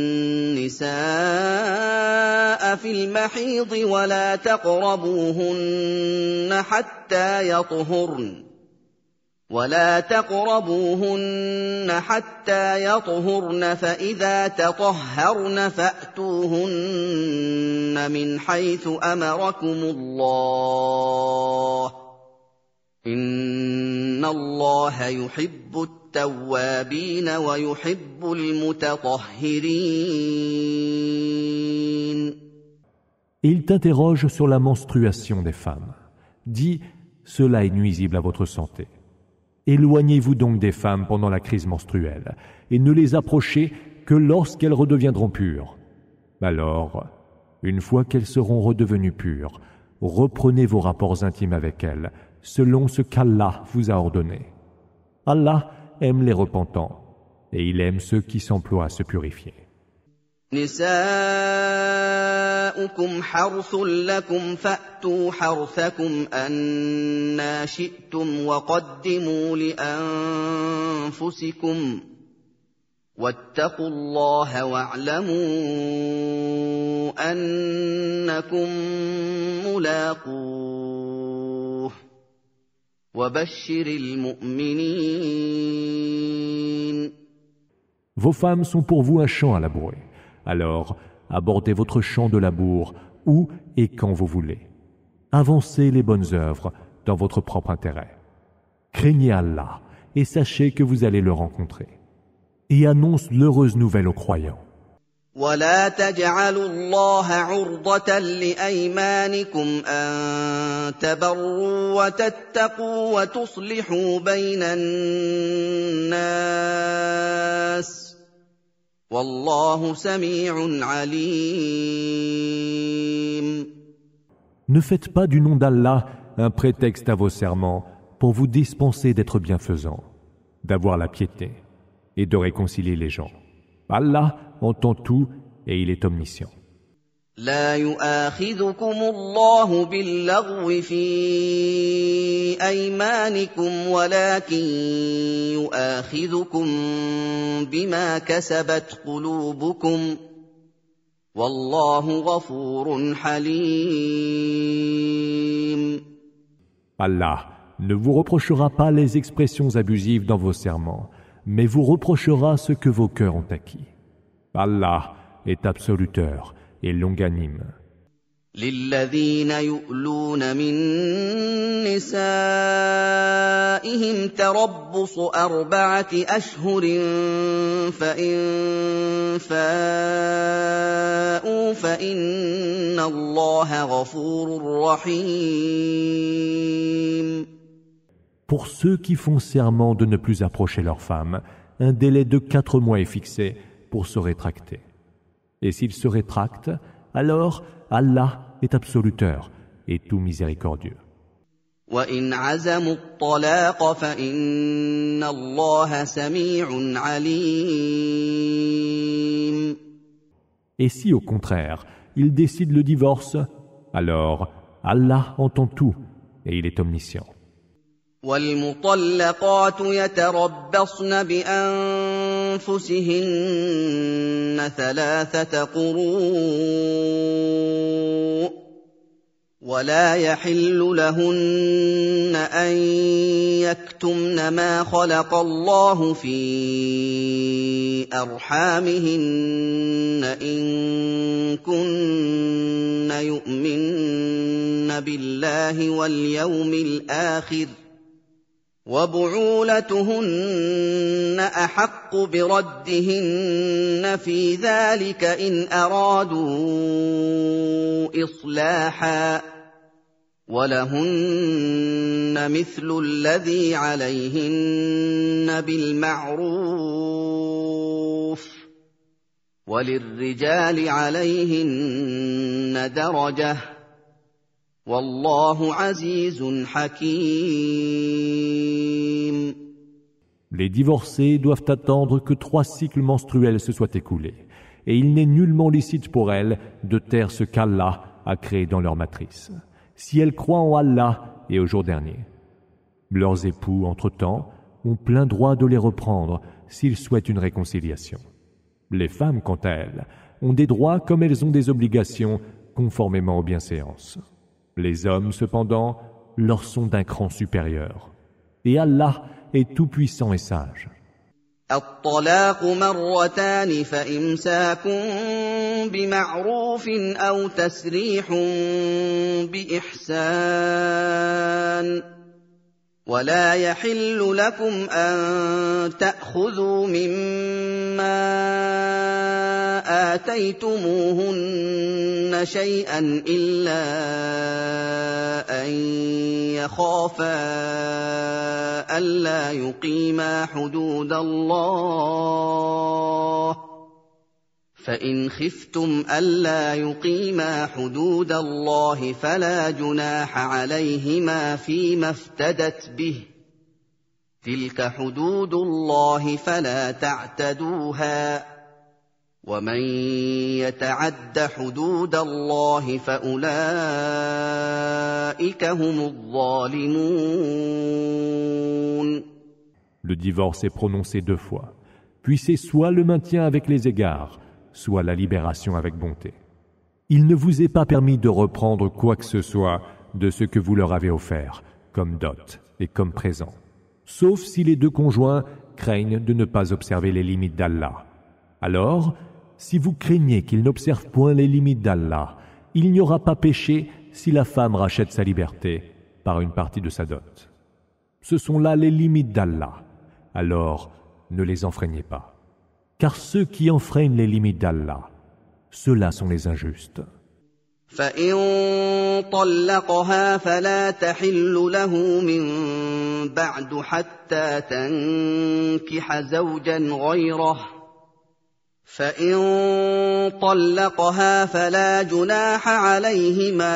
النِّسَاءَ فِي الْمَحِيضِ وَلَا تَقْرَبُوهُنَّ حَتَّى يَطْهُرْنَ ولا تقربوهن حتى يطهرن فإذا تطهرن فأتوهن من حيث أمركم الله إن الله يحب التوابين ويحب المتطهرين. Il t'interroge sur la menstruation des femmes. Dis, cela est nuisible à votre santé. Éloignez-vous donc des femmes pendant la crise menstruelle et ne les approchez que lorsqu'elles redeviendront pures. Alors, une fois qu'elles seront redevenues pures, reprenez vos rapports intimes avec elles selon ce qu'Allah vous a ordonné. Allah aime les repentants et il aime ceux qui s'emploient à se purifier. نساؤكم حرث لكم فأتوا حرثكم أنى شئتم وقدموا لأنفسكم واتقوا الله واعلموا أنكم ملاقوه وبشر المؤمنين. Vos femmes sont pour vous un champ à labourer. Alors, abordez votre champ de labour où et quand vous voulez. Avancez les bonnes œuvres dans votre propre intérêt. Craignez Allah et sachez que vous allez le rencontrer. Et annonce l'heureuse nouvelle aux croyants. ولا تجعلوا الله عرضة لأيمانكم أن تبروا وتتقوا وتصلحوا بين الناس والله سميع عليم. Ne faites pas du nom d'Allah un prétexte à vos serments pour vous dispenser d'être bienfaisants, d'avoir la piété et de réconcilier les gens. Allah entend tout et il est omniscient. لا يؤاخذكم الله باللغو في أيمانكم ولكن يؤاخذكم بما كسبت قلوبكم والله غفور حليم. Allah ne vous reprochera pas les expressions abusives dans vos serments, mais vous reprochera ce que vos cœurs ont acquis. Allah est absoluteur et longanime. للذين يؤلون من نسائهم تربص أربعة أشهر فإن فاءوا فإن الله غفور رحيم. Pour ceux qui font serment de ne plus approcher leurs femmes, un délai de quatre mois est fixé pour se rétracter. Et s'ils se rétractent, alors Allah est absoluteur et tout miséricordieux. وَإِنْ عَزَمُوا الطَّلَاقَ فَإِنَّ اللَّهَ سَمِيعٌ عَلِيمٌ. Et si au contraire, ils décident le divorce, alors Allah entend tout et il est omniscient. وَالْمُطَلَّقَاتُ يَتَرَبَّصْنَ بِأَنفُسِهِنَّ ثَلَاثَةَ قُرُوءٍ ولا يحل لهن أن يكتمن ما خلق الله في أرحامهن إن كن يؤمن بالله واليوم الآخر وبعولتهن أحق بردهن في ذلك إن أرادوا إصلاحا ولهن مثل الذي عليهن بالمعروف وللرجال عليهن درجة والله عزيز حكيم. Les divorcés doivent attendre que trois cycles menstruels se soient écoulés, et il n'est nullement licite pour elles de taire ce qu'Allah a créé dans leur matrice, si elles croient en Allah et au jour dernier. Leurs époux, entre-temps, ont plein droit de les reprendre s'ils souhaitent une réconciliation. Les femmes, quant à elles, ont des droits comme elles ont des obligations conformément aux bienséances. Les hommes, cependant, leur sont d'un cran supérieur. Et Allah est tout-puissant et sage. الطلاق مرتان فإمساك بمعروف أو تسريح بإحسان ولا يحل لكم أن تأخذوا مما آتيتموهن شيئا إلا أن يخافا ألا يقيما حدود الله فإن خفتم ألا يقيما حدود الله فلا جناح عليهما فيما افتدت به تلك حدود الله فلا تعتدوها ومن يتعد حدود الله فأولئك هم الظالمون. Le divorce est prononcé deux fois, puis c'est soit le maintien avec les égards, soit la libération avec bonté. Il ne vous est pas permis de reprendre quoi que ce soit de ce que vous leur avez offert, comme dot et comme présent, sauf si les deux conjoints craignent de ne pas observer les limites d'Allah. Alors, si vous craignez qu'ils n'observent point les limites d'Allah, il n'y aura pas péché si la femme rachète sa liberté par une partie de sa dot. Ce sont là les limites d'Allah. Alors, ne les enfreignez pas. Car ceux qui enfreignent les limites d'Allah, ceux-là sont les injustes. فإن طلقها فلا تحل له من بعد حتى تنكح زوجا غيره فإن طلقها فلا جناح عليهما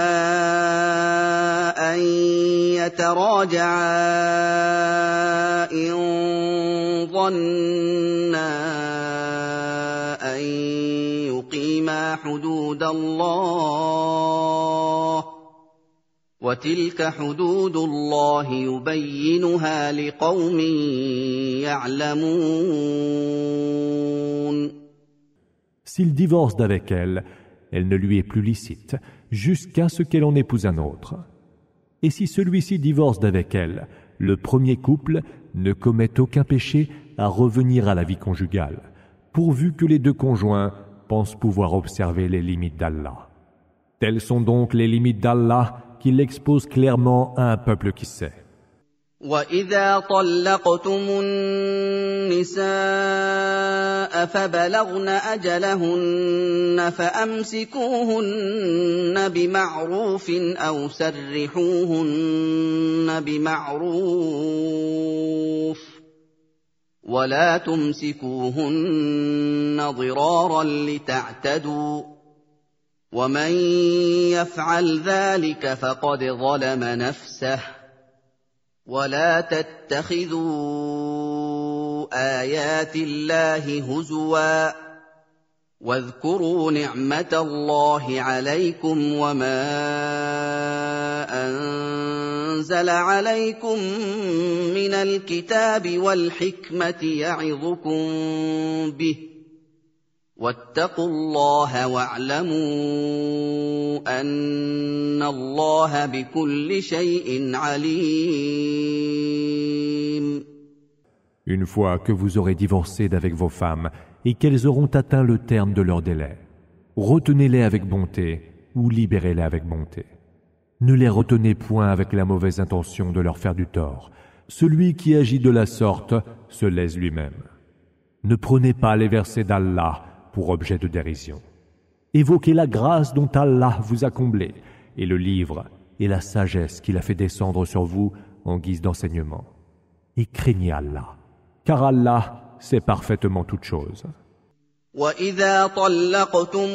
أن يتراجعا إن ظنا أن يقيما حدود الله وتلك حدود الله يبينها لقوم يعلمون. S'il divorce d'avec elle, elle ne lui est plus licite, jusqu'à ce qu'elle en épouse un autre. Et si celui-ci divorce d'avec elle, le premier couple ne commet aucun péché à revenir à la vie conjugale, pourvu que les deux conjoints pensent pouvoir observer les limites d'Allah. Telles sont donc les limites d'Allah qu'il expose clairement à un peuple qui sait. وَإِذَا طَلَّقْتُمُ النِّسَاءَ فَبَلَغْنَ أَجَلَهُنَّ فَأَمْسِكُوهُنَّ بِمَعْرُوفٍ أَوْ سَرِّحُوهُنَّ بِمَعْرُوفٍ وَلَا تُمْسِكُوهُنَّ ضِرَارًا لِتَعْتَدُوا وَمَن يَفْعَلْ ذَلِكَ فَقَدْ ظَلَمَ نَفْسَهُ ولا تتخذوا آيات الله هزوا واذكروا نعمة الله عليكم وما أنزل عليكم من الكتاب والحكمة يعظكم به واتقوا الله واعلموا أن الله بكل شيء عليم. Une fois que vous aurez divorcé d'avec vos femmes et qu'elles auront atteint le terme de leur délai, retenez-les avec bonté ou libérez-les avec bonté. Ne les retenez point avec la mauvaise intention de leur faire du tort. Celui qui agit de la sorte se lèse lui-même. Ne prenez pas les versets d'Allah pour objet de dérision. Évoquez la grâce dont Allah vous a comblé, et le livre et la sagesse qu'il a fait descendre sur vous en guise d'enseignement. Et craignez Allah, car Allah sait parfaitement toutes choses. وَإِذَا طَلَّقْتُمُ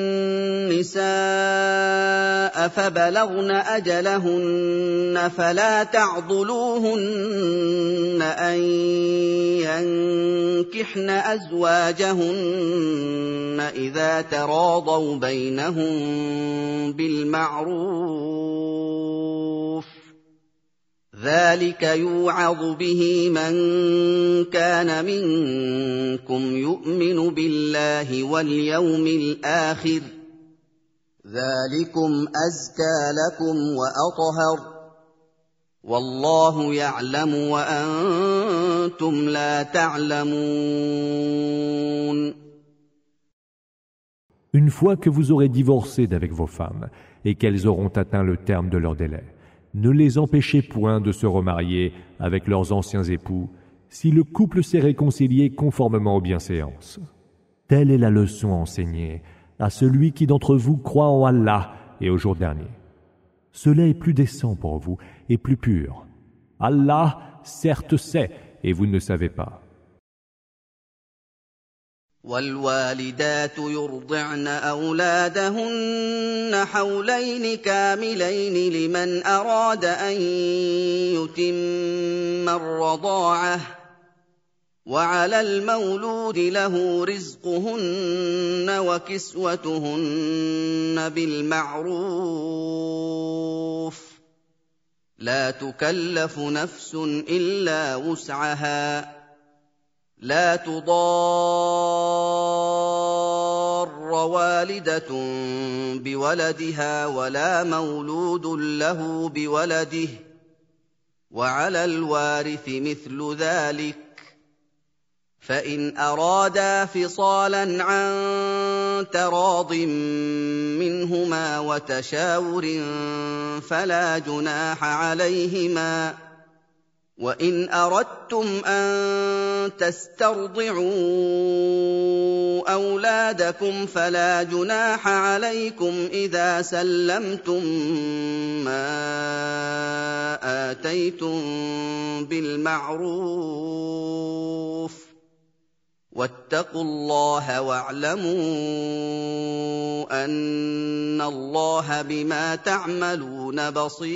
النِّسَاءَ فَبَلَغْنَ أَجَلَهُنَّ فَلَا تَعْضُلُوهُنَّ أَن يَنكِحْنَ أَزْوَاجَهُنَّ إِذَا تَرَاضَوْا بَيْنَهُم بِالْمَعْرُوفِ ۗ ذَلِكَ يُوعَظُ بِهِ مَن كَانَ مِنكُمْ يُؤْمِنُ بِاللَّهِ وَالْيَوْمِ الْآخِرِ ۗ ذَلِكُمْ أَزْكَىٰ لَكُمْ وَأَطْهَرُ ۗ وَاللَّهُ يَعْلَمُ وَأَنتُمْ لَا تَعْلَمُونَ. Une fois que vous aurez divorcé d'avec vos femmes et qu'elles auront atteint le terme de leur délai, ne les empêchez point de se remarier avec leurs anciens époux si le couple s'est réconcilié conformément aux bienséances. Telle est la leçon enseignée à celui qui d'entre vous croit en Allah et au jour dernier. Cela est plus décent pour vous et plus pur. Allah, certes, sait, et vous ne le savez pas. وَالْوَالِدَاتُ يُرْضِعْنَ أَوْلَادَهُنَّ حَوْلَيْنِ كَامِلَيْنِ لِمَنْ أَرَادَ أَن يُتِمَّ الرَّضَاعَةَ ۚ وَعَلَى الْمَوْلُودِ لَهُ رِزْقُهُنَّ وَكِسْوَتُهُنَّ بِالْمَعْرُوفِ ۚ لَا تُكَلَّفُ نَفْسٌ إِلَّا وُسْعَهَا ۚ لا تضار والدة بولدها ولا مولود له بولده، وعلى الوارث مثل ذلك، فإن أرادا فصالا عن تراض منهما وتشاور فلا جناح عليهما، وَإِنْ أَرَدتُّمْ أَن تَسْتَرْضِعُوا أَوْلَادَكُمْ فَلَا جُنَاحَ عَلَيْكُمْ إِذَا سَلَّمْتُم مَّا آتَيْتُم بِالْمَعْرُوفِ ۗ وَاتَّقُوا اللَّهَ وَاعْلَمُوا أَنَّ اللَّهَ بِمَا تَعْمَلُونَ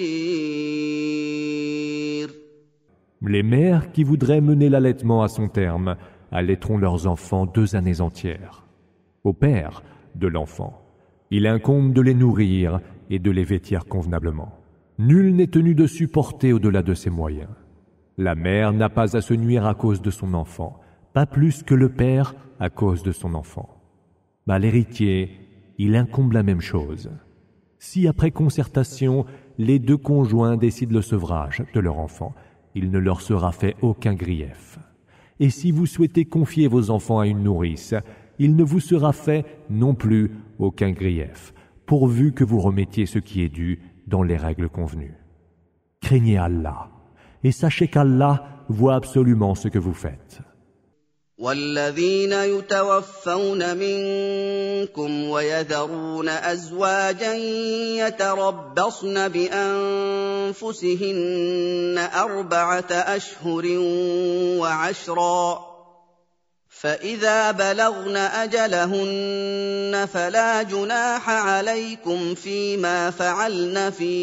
بَصِيرٌ. Les mères qui voudraient mener l'allaitement à son terme allaiteront leurs enfants deux années entières. Au père de l'enfant, il incombe de les nourrir et de les vêtir convenablement. Nul n'est tenu de supporter au-delà de ses moyens. La mère n'a pas à se nuire à cause de son enfant, pas plus que le père à cause de son enfant. À l'héritier, il incombe la même chose. Si après concertation, les deux conjoints décident le sevrage de leur enfant, il ne leur sera fait aucun grief. Et si vous souhaitez confier vos enfants à une nourrice, il ne vous sera fait non plus aucun grief, pourvu que vous remettiez ce qui est dû dans les règles convenues. Craignez Allah, et sachez qu'Allah voit absolument ce que vous faites. وَالَّذِينَ يُتَوَفَّوْنَ مِنكُمْ وَيَذَرُونَ أَزْوَاجًا يَتَرَبَّصْنَ بِأَنفُسِهِنَّ أَرْبَعَةَ أَشْهُرٍ وَعَشْرًا ۖ فَإِذَا بَلَغْنَ أَجَلَهُنَّ فَلَا جُنَاحَ عَلَيْكُمْ فِيمَا فَعَلْنَ فِي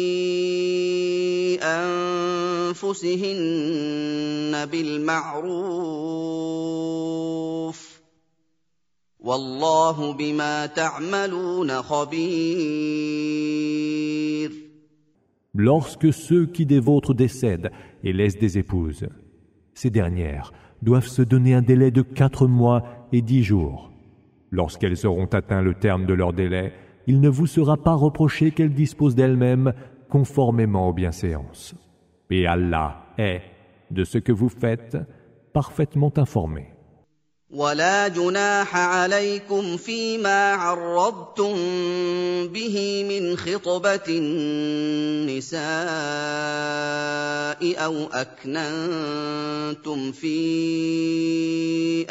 أَنفُسِهِنَّ بِالْمَعْرُوفِ ۗ وَاللَّهُ بِمَا تَعْمَلُونَ خَبِيرٌ. Lorsque ceux qui des vôtres décèdent et laissent des épouses, ces dernières doivent se donner un délai de quatre mois et dix jours. Lorsqu'elles auront atteint le terme de leur délai, il ne vous sera pas reproché qu'elles disposent d'elles-mêmes conformément aux bienséances. Et Allah est, de ce que vous faites, parfaitement informé. ولا جناح عليكم فيما عرضتم به من خطبة النساء أو أكننتم في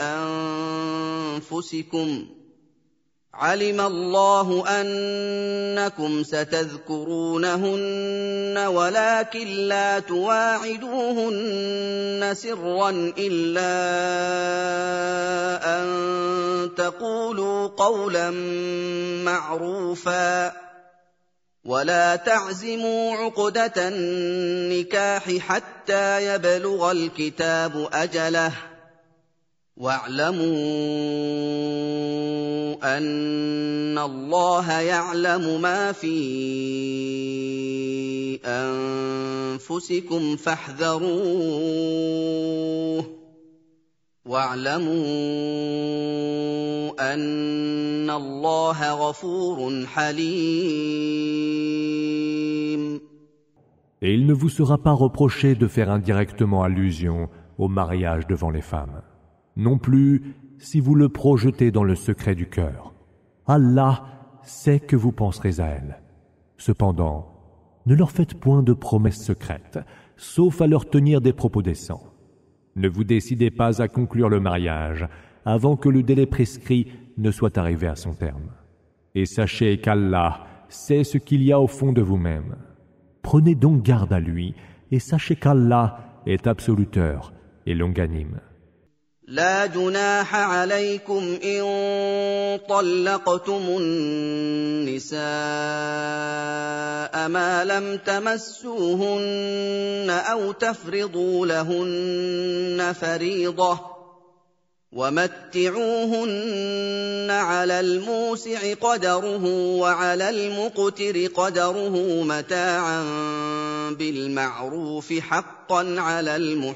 أنفسكم علم الله أنكم ستذكرونهن ولكن لا تواعدوهن سرا إلا أن تقولوا قولا معروفا ولا تعزموا عقدة النكاح حتى يبلغ الكتاب أجله واعلموا أن الله يعلم ما في أنفسكم فاحذروه واعلموا أن الله غفور حليم. Et il ne vous sera pas reproché de faire indirectement allusion au mariage devant les femmes. Non plus si vous le projetez dans le secret du cœur. Allah sait que vous penserez à elles. Cependant, ne leur faites point de promesses secrètes, sauf à leur tenir des propos décents. Ne vous décidez pas à conclure le mariage avant que le délai prescrit ne soit arrivé à son terme. Et sachez qu'Allah sait ce qu'il y a au fond de vous-même. Prenez donc garde à lui et sachez qu'Allah est absoluteur et longanime. لا جناح عليكم إن طلقتم النساء ما لم تمسوهن أو تفرضوا لهن فريضة ومتعوهن على الموسع قدره وعلى المقتر قدره متاعا بالمعروف حقا على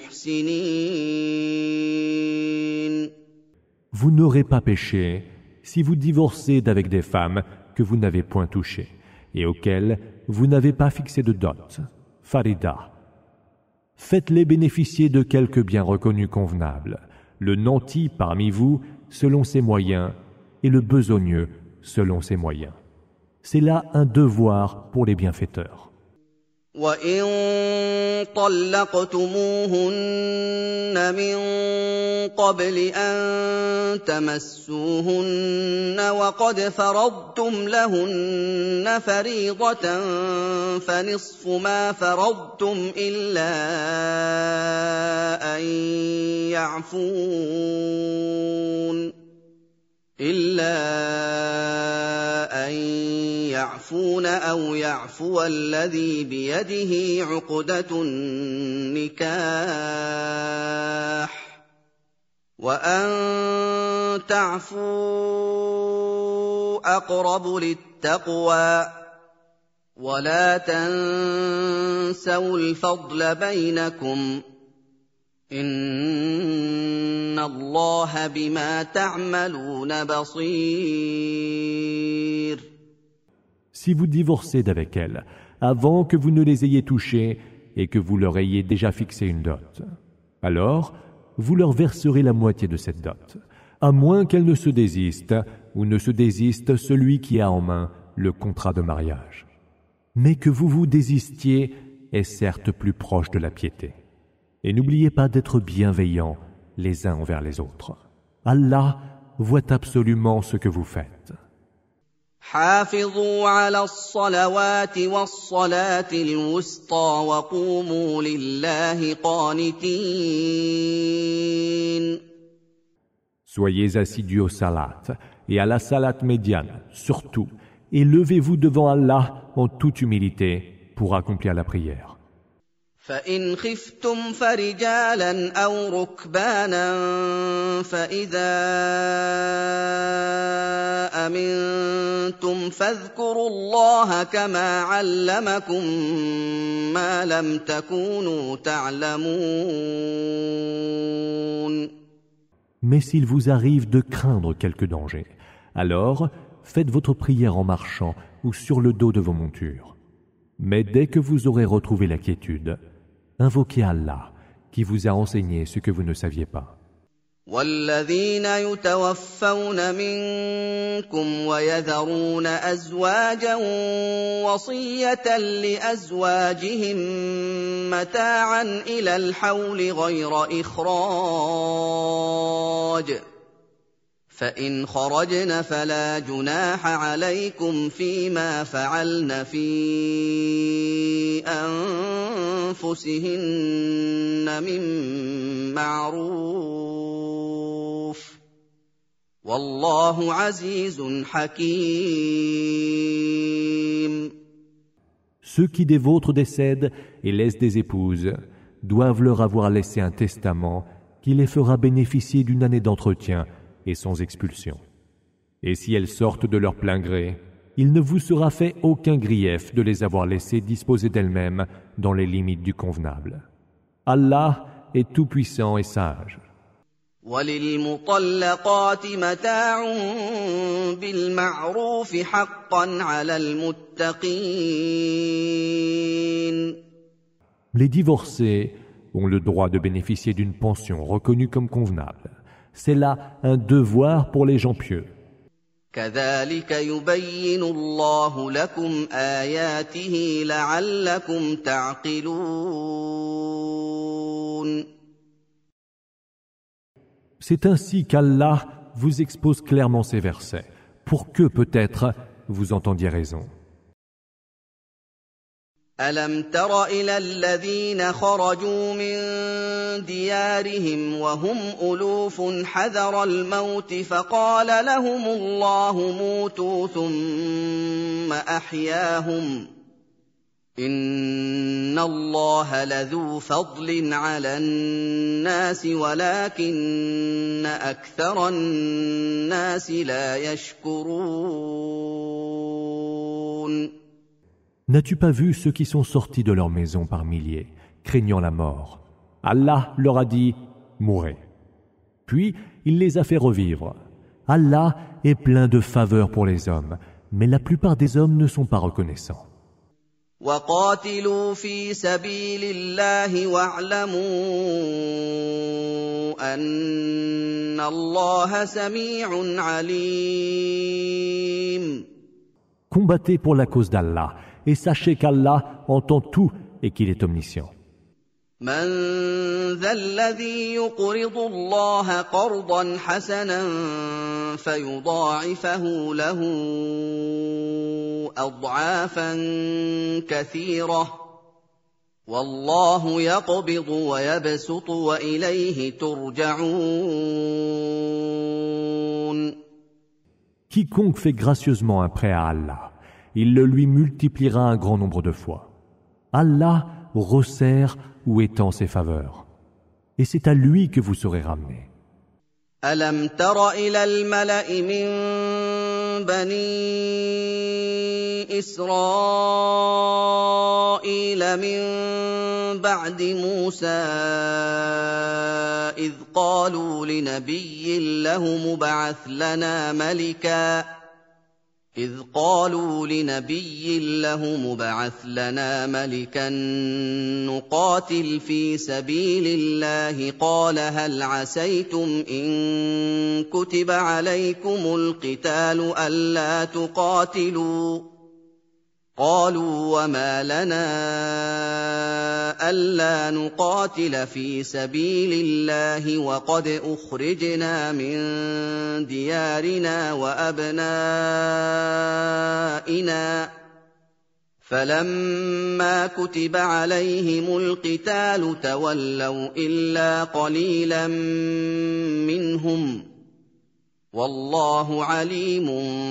المحسنين. Vous n'aurez pas péché si vous divorcez d'avec des femmes que vous n'avez point touchées et auxquelles vous n'avez pas fixé de dot, farida. Faites-les bénéficier de quelques biens reconnus convenables, le nanti parmi vous selon ses moyens et le besogneux selon ses moyens. C'est là un devoir pour les bienfaiteurs. وَإِن طَلَّقْتُمُوهُنَّ مِن قَبْلِ أَن تَمَسُّوهُنَّ وَقَدْ فَرَضْتُمْ لَهُنَّ فَرِيضَةً فَنِصْفُ مَا فَرَضْتُمْ إِلَّا أَن يَعْفُونَ إِلَّا أَن يَعْفُونَ أَوْ يَعْفُوَ الَّذِي بِيَدِهِ عُقْدَةُ النِّكَاحِ وَأَن تَعْفُوا أَقْرَبُ لِلتَّقْوَى وَلَا تَنسَوُا الْفَضْلَ بَيْنَكُمْ إِنَّ اللَّهَ بِمَا تَعْمَلُونَ بَصِيرٌ. Si vous divorcez d'avec elles, avant que vous ne les ayez touchées et que vous leur ayez déjà fixé une dot, alors vous leur verserez la moitié de cette dot, à moins qu'elles ne se désistent ou ne se désiste celui qui a en main le contrat de mariage. Mais que vous vous désistiez est certes plus proche de la piété. Et n'oubliez pas d'être bienveillants les uns envers les autres. Allah voit absolument ce que vous faites. حافظوا على الصلوات والصلاة الوسطى وقوموا لله قانتين. Soyez assidus au salat et à la salat médiane, surtout, et levez-vous devant Allah en toute humilité pour accomplir la prière. فإن خفتم فرجالا أو ركبانا فإذا أمنتم فاذكروا الله كما علمكم ما لم تكونوا تعلمون. Mais s'il vous arrive de craindre quelque danger, Alors, faites votre prière en marchant ou sur le dos de vos montures. Mais dès que vous aurez retrouvé la quiétude, invoquez Allah, qui vous a enseigné ce que vous ne saviez pas. والذين يتوفون منكم ويذرون أزواجا وصية لأزواجهم متاعا إلى الحول غير إخراج فإن خرجن فلا جناح عليكم فيما فعلن في أنفسهن من معروف والله عزيز حكيم. Ceux qui des vôtres décèdent et laissent des épouses doivent leur avoir laissé un testament qui les fera bénéficier d'une année d'entretien et sans expulsion. Et si elles sortent de leur plein gré, il ne vous sera fait aucun grief de les avoir laissées disposer d'elles-mêmes dans les limites du convenable. Allah est tout-puissant et sage. وَلِلْمُطَلَّقَاتِ مَتَاعٌ بِالْمَعْرُوفِ حَقًّا عَلَى الْمُتَّقِينَ. Les divorcés ont le droit de bénéficier d'une pension reconnue comme convenable. C'est là un devoir pour les gens pieux. كَذَلِكَ يُبَيِّنُ اللَّهُ لَكُمْ آيَاتِهِ لَعَلَّكُمْ تَعْقِلُونَ. C'est ainsi qu'Allah vous expose clairement ces versets, pour que peut-être vous entendiez raison. أَلَمْ تَرَ إِلَى الَّذِينَ خَرَجُوا مِن دِيَارِهِمْ وَهُمْ أُلُوفٌ حَذَرَ الْمَوْتِ فَقَالَ لَهُمُ اللَّهُ مُوتُوا ثُمَّ أَحْيَاهُمْ إِنَّ اللَّهَ لَذُو فَضْلٍ عَلَى النَّاسِ وَلَكِنَّ أَكْثَرَ النَّاسِ لَا يَشْكُرُونَ. N'as-tu pas vu ceux qui sont sortis de leur maison par milliers, craignant la mort? Allah leur a dit « Mourez ». Puis il les a fait revivre. Allah est plein de faveurs pour les hommes, mais la plupart des hommes ne sont pas reconnaissants. وَقَاتِلُوا فِي سَبِيلِ اللَّهِ وَاعْلَمُوا أَنَّ اللَّهَ سَمِيعٌ عَلِيمٌ. Combattez pour la cause d'Allah et sachez qu'Allah entend tout et qu'il est omniscient. مَنْ ذَا الَّذِي يُقْرِضُ اللَّهَ قَرْضًا حَسَنًا فَيُضَاعِفَهُ لَهُ أَضْعَافًا كَثِيرَةً وَاللَّهُ يَقْبِضُ وَيَبْسُطُ وَإِلَيْهِ تُرْجَعُونَ. Quiconque fait gracieusement un prêt à Allah, il le lui multipliera un grand nombre de fois. Allah resserre ou étend ses faveurs, et c'est à lui que vous serez ramenés. أَلَمْ تَرَ إِلَى الْمَلَإِ مِن بَنِي إِسْرَائِيلَ مِن بَعْدِ مُوسَىٰ إِذْ قَالُوا لِنَبِيٍّ لَّهُ مُبْعَثْ لَنَا مَلِكًا إذ قالوا لنبي له مبعث لنا ملكا نقاتل في سبيل الله قال هل عسيتم إن كتب عليكم القتال ألا تقاتلوا قالوا وما لنا ألا نقاتل في سبيل الله وقد أخرجنا من ديارنا وأبنائنا فلما كتب عليهم القتال تولوا إلا قليلا منهم والله عليم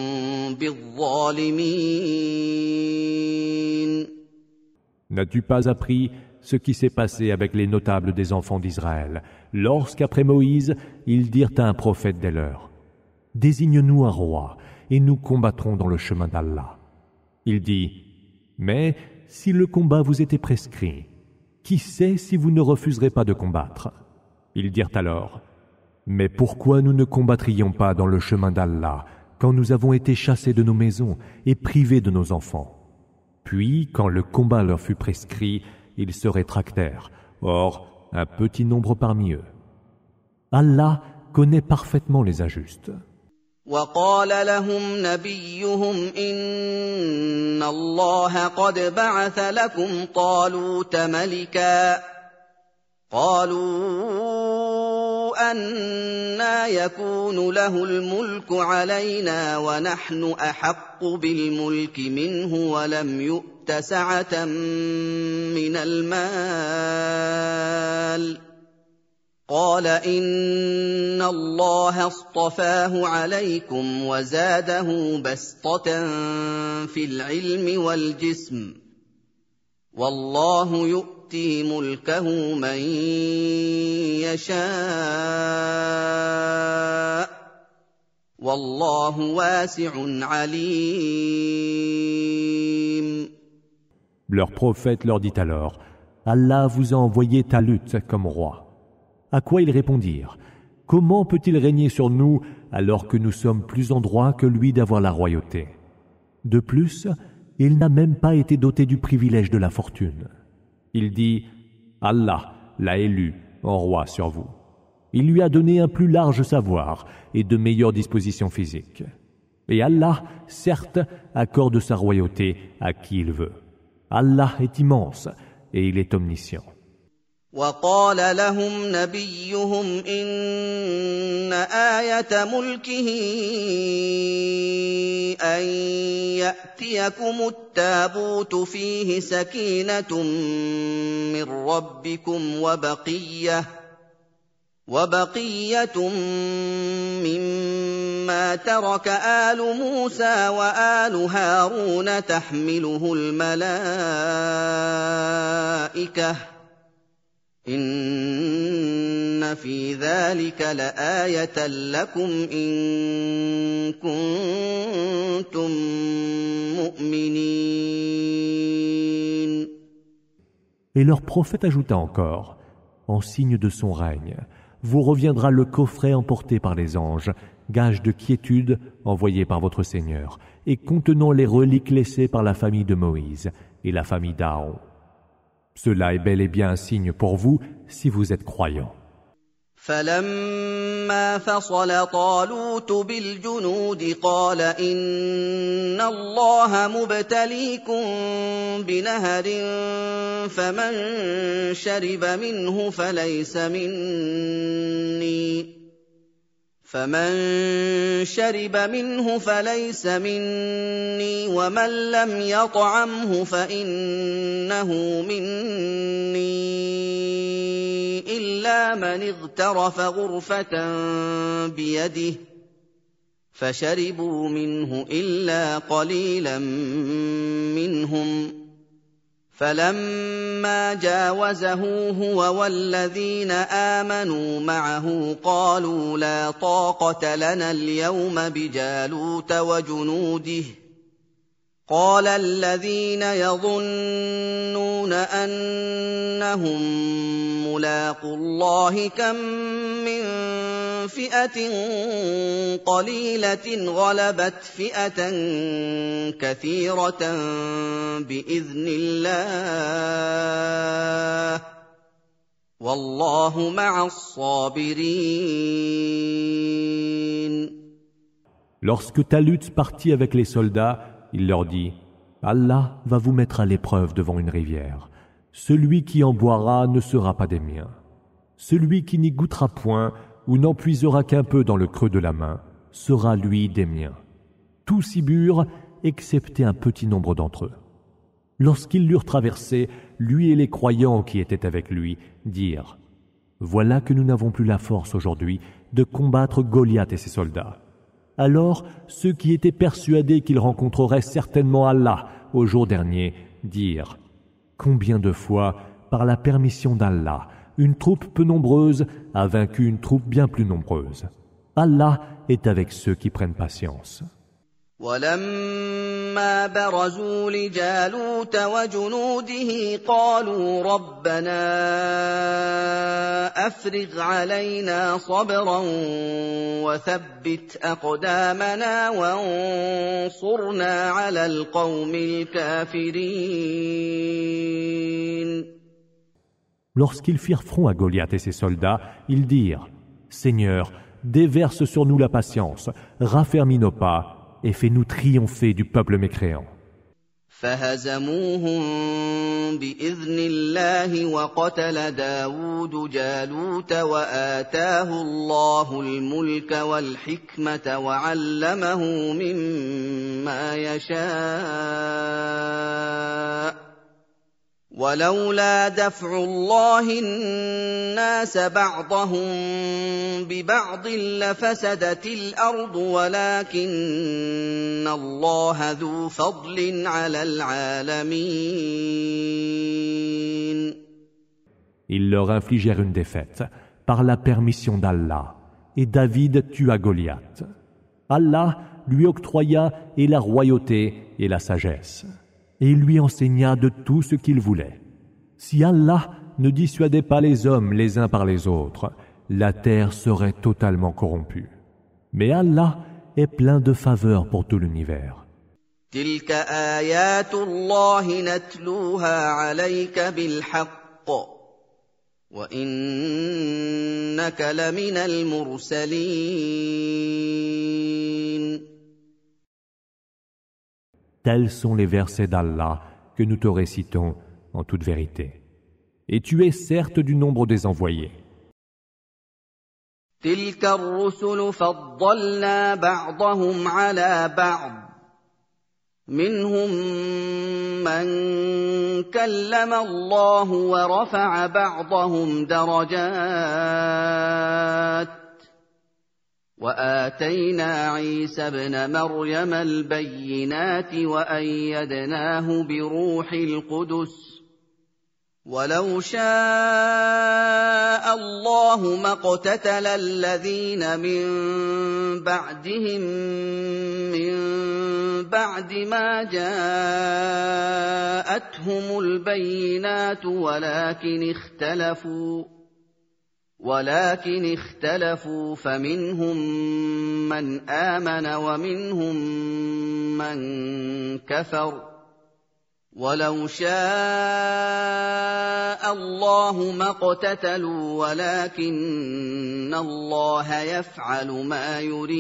بالظالمين. N'as-tu pas appris ce qui s'est passé avec les notables des enfants d'Israël, lorsqu'après Moïse, ils dirent à un prophète des leurs, « Désigne-nous un roi, et nous combattrons dans le chemin d'Allah. » Il dit, « Mais si le combat vous était prescrit, qui sait si vous ne refuserez pas de combattre ?» Ils dirent alors, « Mais pourquoi nous ne combattrions pas dans le chemin d'Allah quand nous avons été chassés de nos maisons et privés de nos enfants. Puis, quand le combat leur fut prescrit, ils se rétractèrent. Or, un petit nombre parmi eux. Allah connaît parfaitement les injustes. وقال لهم نبيهم إن الله قد بعث لكم طالوت ملكا قالوا أنى يكون له الملك علينا ونحن أحق بالملك منه ولم يؤت سعة من المال قال إن الله اصطفاه عليكم وزاده بسطة في العلم والجسم والله يؤتي ملكه من يشاء والله واسع عليم. Leur prophète leur dit alors, Allah vous a envoyé Talut comme roi. À quoi ils répondirent, comment peut-il régner sur nous alors que nous sommes plus en droit que lui d'avoir la royauté? De plus, il n'a même pas été doté du privilège de la fortune. Il dit, Allah l'a élu en roi sur vous. Il lui a donné un plus large savoir et de meilleures dispositions physiques. Et Allah, certes, accorde sa royauté à qui il veut. Allah est immense et il est omniscient. وقال لهم نبيهم إن آية ملكه أن يأتيكم التابوت فيه سكينة من ربكم وبقية وبقية مما ترك آل موسى وآل هارون تحمله الملائكة إن في ذلك لآية لكم إن كنتم مؤمنين. Et leur prophète ajouta encore, en signe de son règne, vous reviendra le coffret emporté par les anges, gage de quiétude envoyé par votre Seigneur, et contenant les reliques laissées par la famille de Moïse et la famille d'Aaron. Cela est bel et bien un signe pour vous si vous êtes croyants. فلما فصل طالوت بالجنود قال إن الله مبتليكم بنهر فمن شرب منه فليس مني فمن شرب منه فليس مني ومن لم يطعمه فإنه مني إلا من اغترف غرفة بيده فشربوا منه إلا قليلا منهم فلما جاوزه هو والذين آمنوا معه قالوا لا طاقة لنا اليوم بجالوت وجنوده قال الذين يظنون أنهم ملاقو الله كم من فئة قليلة غلبت فئة كثيرة بإذن الله والله مع الصابرين. Lorsque Talut partit avec les soldats, il leur dit, Allah va vous mettre à l'épreuve devant une rivière. Celui qui en boira ne sera pas des miens. Celui qui n'y goûtera point ou n'en puisera qu'un peu dans le creux de la main sera lui des miens. Tous y burent, excepté un petit nombre d'entre eux. Lorsqu'ils l'eurent traversé, lui et les croyants qui étaient avec lui dirent, voilà que nous n'avons plus la force aujourd'hui de combattre Goliath et ses soldats. Alors, ceux qui étaient persuadés qu'ils rencontreraient certainement Allah au jour dernier dirent, combien de fois, par la permission d'Allah, une troupe peu nombreuse a vaincu une troupe bien plus nombreuse. Allah est avec ceux qui prennent patience. ولما برزوا لجالوت وجنوده قالوا ربنا أفرغ علينا صبرا وثبت أقدامنا وانصرنا على القوم الكافرين. Lorsqu'ils firent front à Goliath et ses soldats, ils dirent « Seigneur, déverse sur nous la patience, raffermis nos pas, et fais-nous triompher du peuple mécréant. » فهزموهم بإذن الله وقتل داود جالوت وآتاه الله الملك والحكمة وعلمه مما يشاء ولولا دفع الله الناس بعضهم ببعض لفسدت الأرض ولكن الله ذو فضل على العالمين. Ils leur infligèrent une défaite par la permission d'Allah, et David tua Goliath. Allah lui octroya et la royauté et la sagesse, et il lui enseigna de tout ce qu'il voulait. Si Allah ne dissuadait pas les hommes les uns par les autres, la terre serait totalement corrompue. Mais Allah est plein de faveurs pour tout l'univers. تلك آيات الله نتلوها عليك بالحق وإنك لمن المرسلين. Tels sont les versets d'Allah que nous te récitons en toute vérité. Et tu es certes du nombre des envoyés. تلك الرسل فضلنا بعضهم على بعض منهم من كلم الله ورفع بعضهم درجات وآتينا عيسى ابن مريم البينات وأيدناه بروح القدس ولو شاء الله ما اقتتل الذين من بعدهم من بعد ما جاءتهم البينات ولكن اختلفوا ولكن اختلفوا فمنهم من آمن ومنهم من كفر ولو شاء الله ما اقتتلوا ولكن الله يفعل ما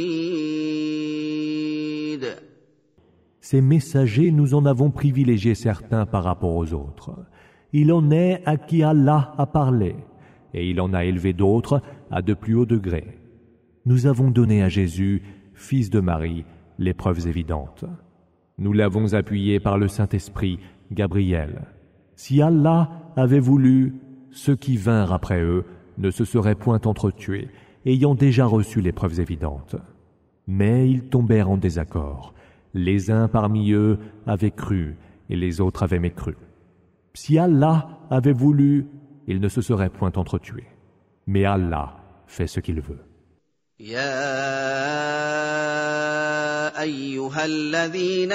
يريد. Ces messagers, nous en avons privilégié certains par rapport aux autres. Il en est à qui Allah a parlé, et il en a élevé d'autres à de plus hauts degrés. Nous avons donné à Jésus, fils de Marie, les preuves évidentes. Nous l'avons appuyé par le Saint-Esprit, Gabriel. Si Allah avait voulu, ceux qui vinrent après eux ne se seraient point entretués, ayant déjà reçu les preuves évidentes. Mais ils tombèrent en désaccord. Les uns parmi eux avaient cru, et les autres avaient mécru. Si Allah avait voulu, ils ne se seraient point entretués. Mais Allah fait ce qu'il veut. يا أيها الذين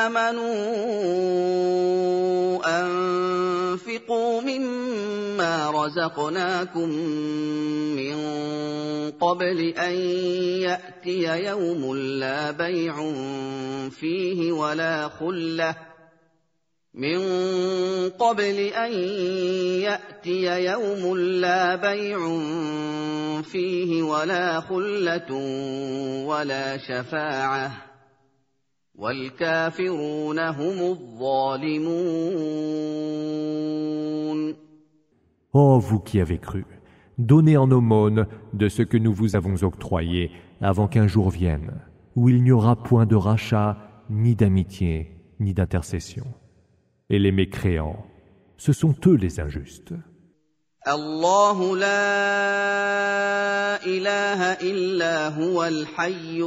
آمنوا أنفقوا مما رزقناكم من قبل أن يأتي يوم لا بيع فيه ولا خلة من قبل أن يأتي يوم لا بيع فيه ولا خلة ولا شفاعة والكافرون هم الظالمون. Ô vous qui avez cru, donnez en aumône de ce que nous vous avons octroyé avant qu'un jour vienne, où il n'y aura point de rachat, ni d'amitié, ni d'intercession. Et les mécréants, ce sont eux les injustes. الله لا إله إلا هو الحي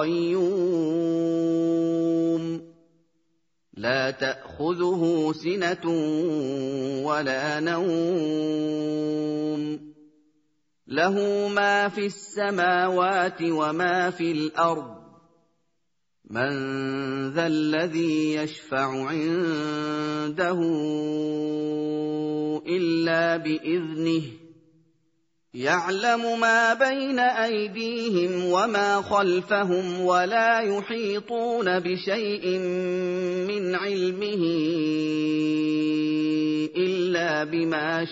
القيوم لا تأخذه سنة ولا نوم له ما في السماوات وما في الأرض من ذا الذي يشفع عنده إلا بإذنه يعلم ما بين أيديهم وما خلفهم ولا يحيطون بشيء من علمه إلا بما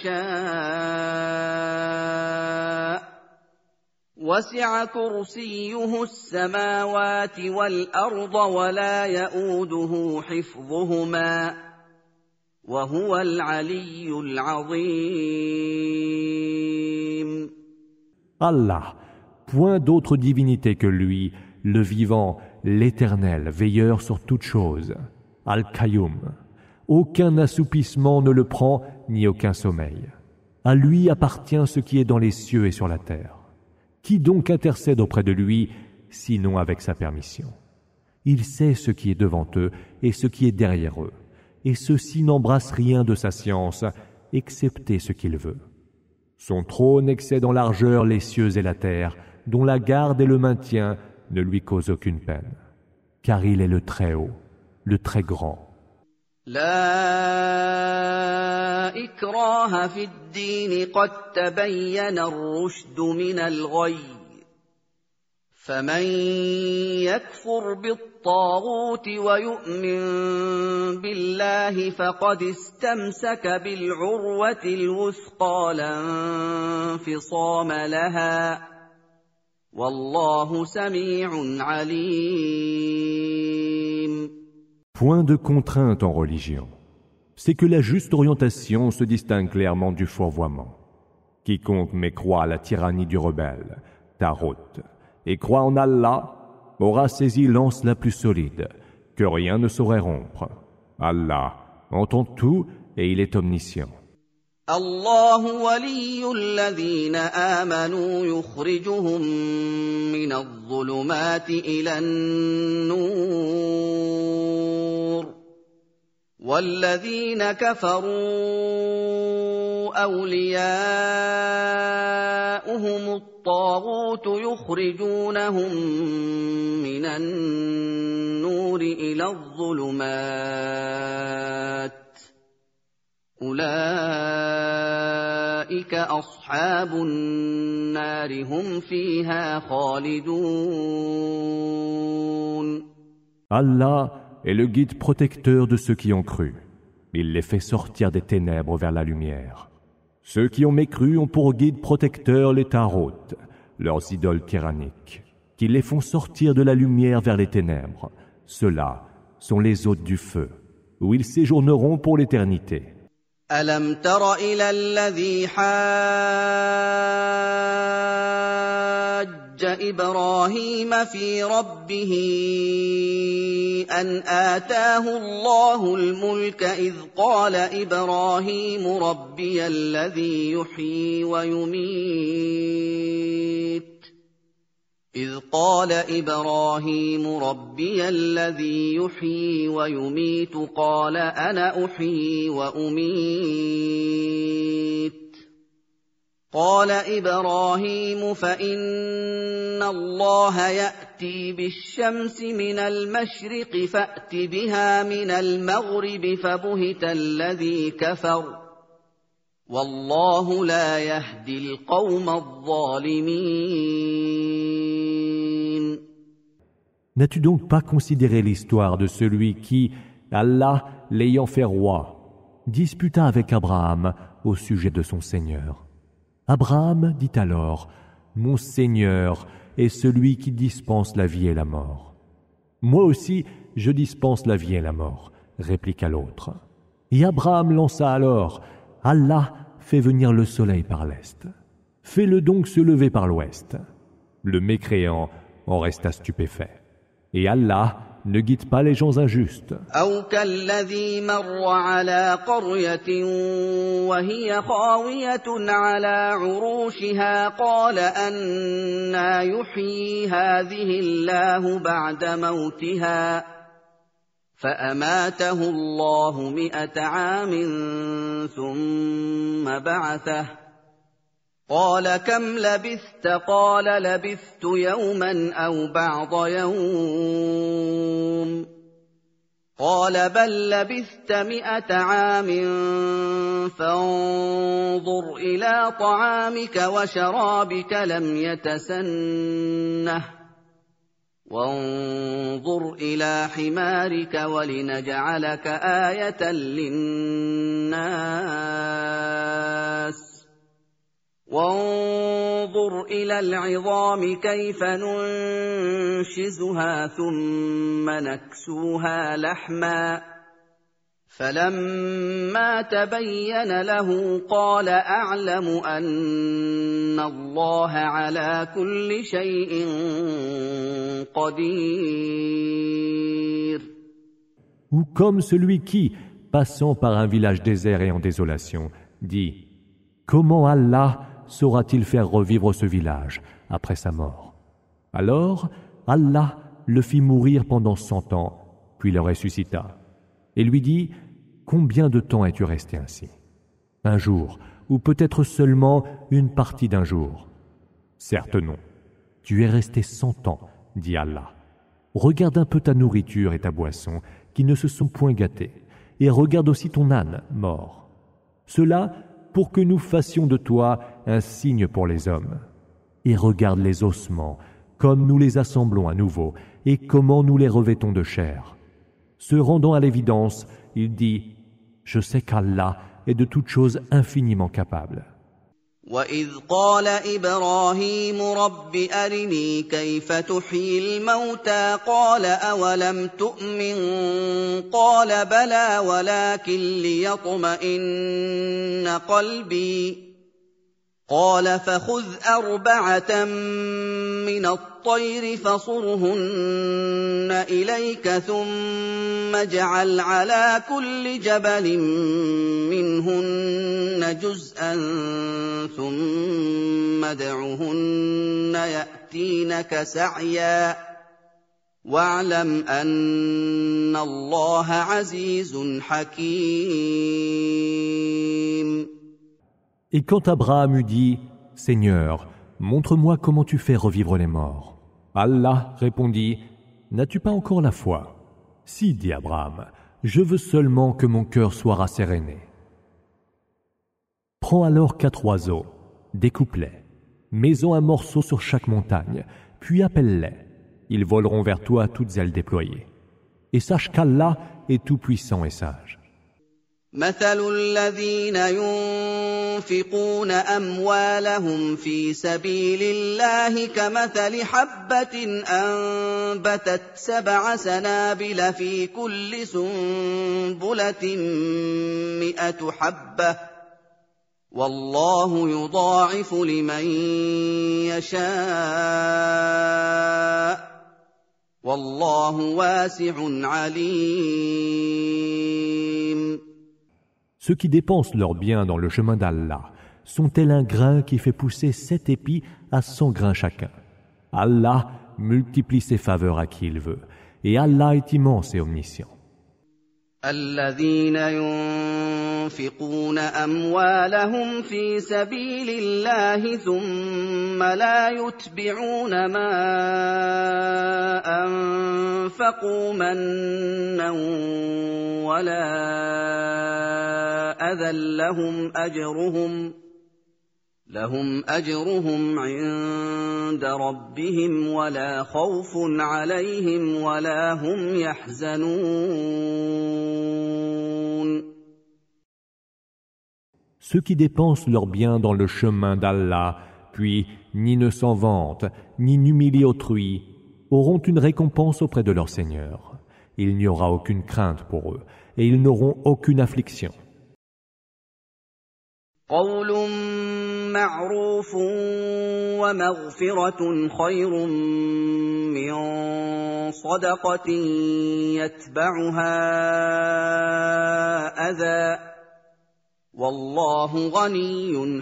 شاء وسع كرسيه السماوات والأرض ولا يئوده حفظهما وهو العلي العظيم. Allah, point d'autre divinité que lui, le vivant, l'éternel, veilleur sur toutes choses. Al-Qayyum. Aucun assoupissement ne le prend, ni aucun sommeil. À lui appartient ce qui est dans les cieux et sur la terre. Qui donc intercède auprès de lui, sinon avec sa permission? Il sait ce qui est devant eux et ce qui est derrière eux, et ceux-ci n'embrassent rien de sa science, excepté ce qu'il veut. Son trône excède en largeur les cieux et la terre, dont la garde et le maintien ne lui causent aucune peine, car il est le Très-Haut, le Très-Grand. لا إكراه في الدين قد تبين الرشد من الغي فمن يكفر بالطاغوت ويؤمن بالله فقد استمسك بالعروة الوثقى لا انفصام لها والله سميع عليم. Point de contrainte en religion, c'est que la juste orientation se distingue clairement du fourvoiement. Quiconque mécroit à la tyrannie du rebelle, Tarot, et croit en Allah, aura saisi l'anse la plus solide, que rien ne saurait rompre. Allah entend tout et il est omniscient. الله ولي الذين آمنوا يخرجهم من الظلمات إلى النور والذين كفروا أولياؤهم الطاغوت يخرجونهم من النور إلى الظلمات أولئك أصحاب النار هم فيها خالدون. Allah est le guide protecteur de ceux qui ont cru. Il les fait sortir des ténèbres vers la lumière. Ceux qui ont mécru ont pour guide protecteur les Tarot, leurs idoles tyranniques, qui les font sortir de la lumière vers les ténèbres. Ceux-là sont les hôtes du feu, où ils séjourneront pour l'éternité. ألم تر إلى الذي حاج إبراهيم في ربه أن آتاه الله الملك إذ قال إبراهيم ربي الذي يحيي ويميت إذ قال إبراهيم ربي الذي يحيي ويميت قال أنا أحيي وأميت قال إبراهيم فإن الله يأتي بالشمس من المشرق فأت بها من المغرب فبهت الذي كفر والله لا يهدي القوم الظالمين. N'as-tu donc pas considéré l'histoire de celui qui, Allah l'ayant fait roi, disputa avec Abraham au sujet de son Seigneur? Abraham dit alors, « Mon Seigneur est celui qui dispense la vie et la mort. »« Moi aussi, je dispense la vie et la mort, » répliqua l'autre. Et Abraham lança alors, « Allah fait venir le soleil par l'est. Fais-le donc se lever par l'ouest. » Le mécréant en resta stupéfait. Et Allah ne guide pas les gens injustes. أو كالذي مر على قرية وهي خاوية على عروشها قال أنى يحيي هذه الله بعد موتها فأماته الله مئة عام ثم بعثه قال كم لبثت قال لبثت يوما أو بعض يوم قال بل لبثت مئة عام فانظر إلى طعامك وشرابك لم يتسنه وانظر إلى حمارك ولنجعلك آية للناس وانظر إلى العظام كيف ننشزها ثم نكسوها لحما فلما تبين له قال أعلم أن الله على كل شيء قدير. Ou comme celui qui, passant par un village désert et en désolation, dit « Comment Allah saura-t-il faire revivre ce village après sa mort ?» Alors Allah le fit mourir pendant cent ans, puis le ressuscita, et lui dit « Combien de temps es-tu resté ainsi ? Un jour, ou peut-être seulement une partie d'un jour ? Certes non, tu es resté cent ans, dit Allah. Regarde un peu ta nourriture et ta boisson, qui ne se sont point gâtés, et regarde aussi ton âne mort. Cela pour que nous fassions de toi un signe pour les hommes. Et regarde les ossements, comme nous les assemblons à nouveau, et comment nous les revêtons de chair. Se rendant à l'évidence, il dit « Je sais qu'Allah est de toutes choses infiniment capable. » وَإِذْ قَالَ إِبْرَاهِيمُ رَبِّ أَرِنِي كَيْفَ تُحْيِي الْمَوْتَىٰ قَالَ أَوَلَمْ تُؤْمِن قَالَ بَلَىٰ وَلَٰكِن لِّيَطْمَئِنَّ قَلْبِي قال فخذ أربعة من الطير فصرهن إليك ثم اجعل على كل جبل منهن جزءا ثم ادعهن يأتينك سعيا واعلم أن الله عزيز حكيم. Et quand Abraham eut dit « Seigneur, montre-moi comment tu fais revivre les morts » Allah répondit « N'as-tu pas encore la foi ?»« Si, dit Abraham, je veux seulement que mon cœur soit rasséréné. » Prends alors quatre oiseaux, découpe-les, mets-en un morceau sur chaque montagne, puis appelle-les. Ils voleront vers toi toutes ailes déployées. Et sache qu'Allah est tout-puissant et sage. مثل الذين ينفقون أموالهم في سبيل الله كمثل حبة أنبتت سبع سنابل في كل سنبلة مئة حبة والله يضاعف لمن يشاء والله واسع عليم. Ceux qui dépensent leurs biens dans le chemin d'Allah sont tels un grain qui fait pousser sept épis à cent grains chacun. Allah multiplie ses faveurs à qui il veut, et Allah est immense et omniscient. الذين ينفقون أموالهم في سبيل الله ثم لا يتبعون ما أنفقوا منا ولا أذى لهم أجرهم لهم أجرهم عند ربهم ولا خوف عليهم ولا هم يحزنون. Ceux qui dépensent leurs biens dans le chemin d'Allah, puis ni ne s'en vantent, ni n'humilient autrui, auront une récompense auprès de leur Seigneur. Il n'y aura aucune crainte pour eux, et ils n'auront aucune affliction. قول معروف ومغفرة خير من صدقة يتبعها أذى والله غني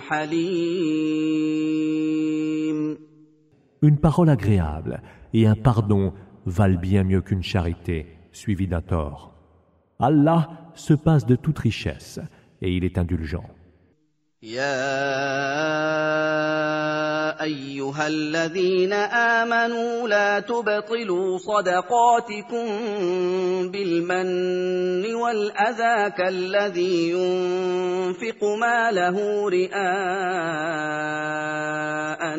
حليم. Une parole agréable et un pardon valent bien mieux qu'une charité suivie d'un tort. Allah se passe de toute richesse et il est indulgent. يا أيها الذين آمنوا لا تبطلوا صدقاتكم بالمن والأذى كالذي ينفق ماله رئاء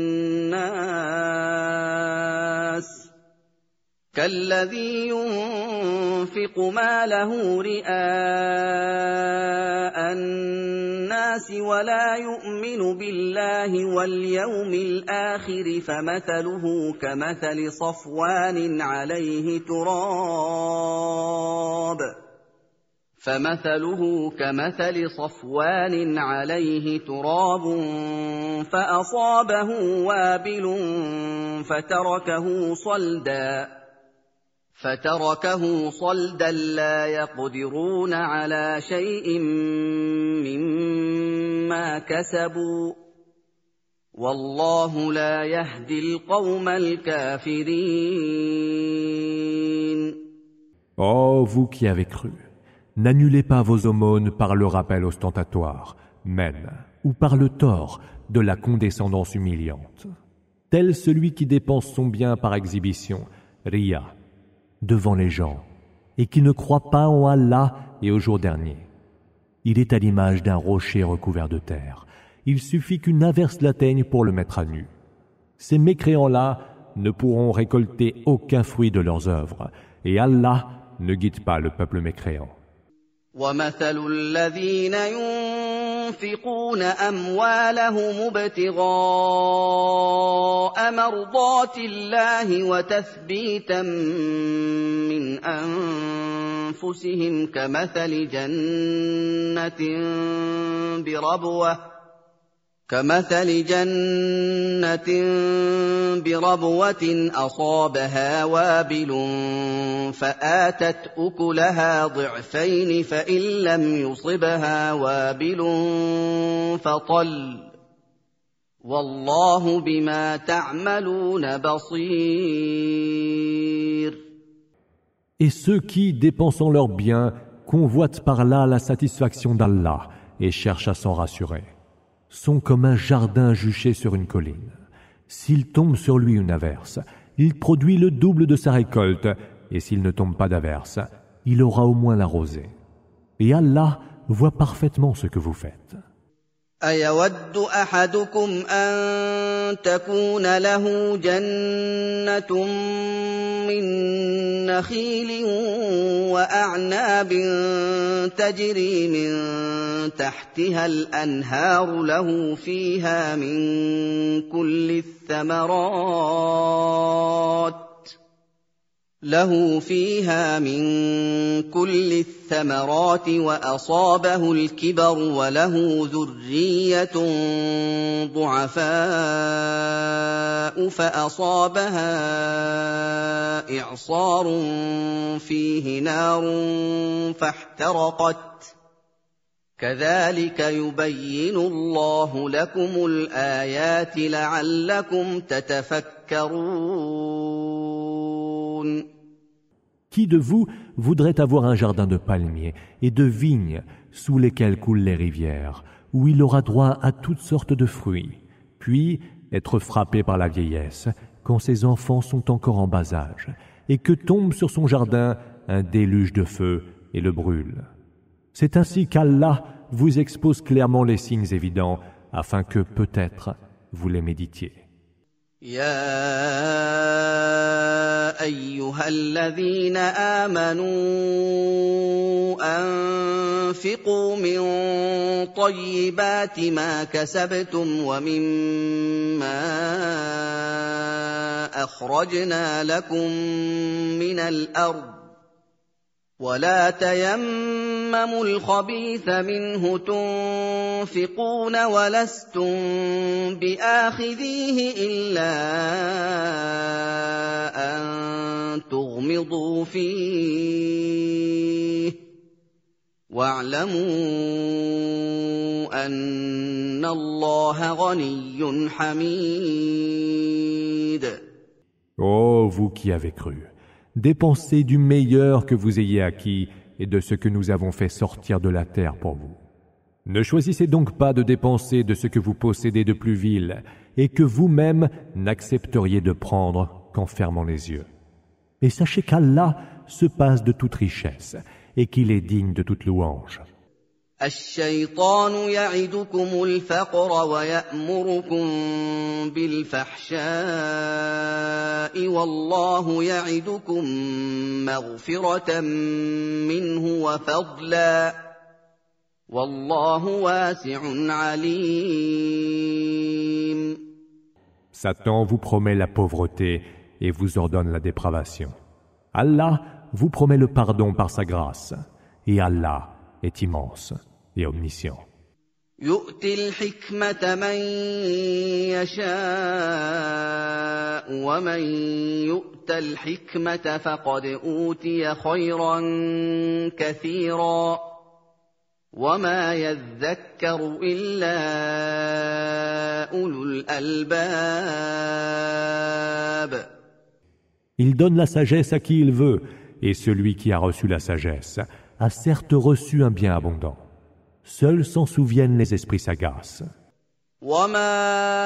الناس كالذي ينفق ماله رئاء الناس ولا يؤمن بالله واليوم الآخر فمثله كمثل صفوان عليه تراب فمثله كمثل صفوان عليه تراب فأصابه وابل فتركه صلدا فتركه صلدا لا يقدرون على شيء مما كسبوا والله لا يهدي القوم الكافرين. Ô vous qui avez cru, n'annulez pas vos aumônes par le rappel ostentatoire, men, ou par le tort de la condescendance humiliante, tel celui qui dépense son bien par exhibition, riya, devant les gens, et qui ne croit pas en Allah et au jour dernier. Il est à l'image d'un rocher recouvert de terre. Il suffit qu'une averse l'atteigne pour le mettre à nu. Ces mécréants-là ne pourront récolter aucun fruit de leurs œuvres, et Allah ne guide pas le peuple mécréant. وَمَثَلُ الَّذِينَ يُنفِقُونَ أَمْوَالَهُمُ ابْتِغَاءَ مَرْضَاتِ اللَّهِ وَتَثْبِيتًا مِّنْ أَنفُسِهِمْ كَمَثَلِ جَنَّةٍ بِرَبْوَةٍ كمثل جنة بربوة أصابها وابل فآتت أكلها ضعفين فإن لم يصبها وابل فطل والله بما تعملون بصير. Et ceux qui, dépensant leurs biens, convoitent par là la satisfaction d'Allah et cherchent à s'en rassurer, sont comme un jardin juché sur une colline. S'il tombe sur lui une averse, il produit le double de sa récolte, et s'il ne tombe pas d'averse, il aura au moins la rosée. Et Allah voit parfaitement ce que vous faites. أَيَوَدُّ أَحَدُكُمْ أَن تَكُونَ لَهُ جَنَّةٌ مِّن نَّخِيلٍ وَأَعْنَابٍ تَجْرِي مِن تَحْتِهَا الْأَنْهَارُ لَهُ فِيهَا مِن كُلِّ الثَّمَرَاتِ له فيها من كل الثمرات وأصابه الكبر وله ذرية ضعفاء فأصابها إعصار فيه نار فاحترقت كذلك يبين الله لكم الآيات لعلكم تتفكرون. Qui de vous voudrait avoir un jardin de palmiers et de vignes sous lesquels coulent les rivières, où il aura droit à toutes sortes de fruits, puis être frappé par la vieillesse quand ses enfants sont encore en bas âge, et que tombe sur son jardin un déluge de feu et le brûle. C'est ainsi qu'Allah vous expose clairement les signes évidents, afin que peut-être vous les méditiez. يا أيها الذين آمنوا أنفقوا من طيبات ما كسبتم ومما أخرجنا لكم من الأرض ولا تيمموا الخبيث منه تنفقون ولستم بآخذيه إلا أن تغمضوا فيه واعلموا أن الله غني حميد. Ô vous qui avez cru, dépensez du meilleur que vous ayez acquis et de ce que nous avons fait sortir de la terre pour vous. Ne choisissez donc pas de dépenser de ce que vous possédez de plus vil et que vous-même n'accepteriez de prendre qu'en fermant les yeux. Et sachez qu'Allah se passe de toute richesse et qu'il est digne de toute louange. الشيطان يعدكم الفقر ويأمركم بالفحشاء والله يعدكم مغفرة منه وفضلا والله واسع عليم. Satan vous promet la pauvreté et vous ordonne la dépravation. Allah vous promet le pardon par sa grâce et Allah est immense et omniscient. يؤتي الحكمة من يشاء ومن يؤت الحكمة فقد أوتي خيرا كثيرا وما يذكر إلا أولو الألباب. Il donne la sagesse à qui il veut, et celui qui a reçu la sagesse a certes reçu un bien abondant. Seuls s'en souviennent les esprits sagaces. وما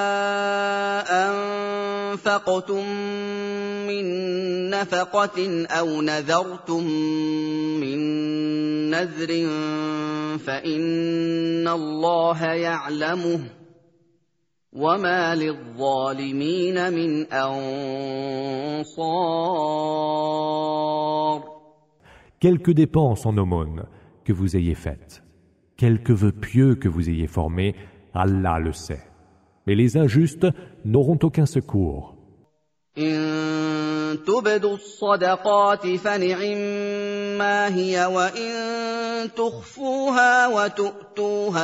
أنفقتم من نفقة أو نذرتم من نذر فإن الله يعلمه وما للظالمين من أنصار. Quelque dépense en aumône que vous ayez faite, quelque vœu pieux que vous ayez formé, Allah le sait. Mais les injustes n'auront aucun secours. إن تبدوا الصدقات فنعما هي وإن تخفوها وتؤتوها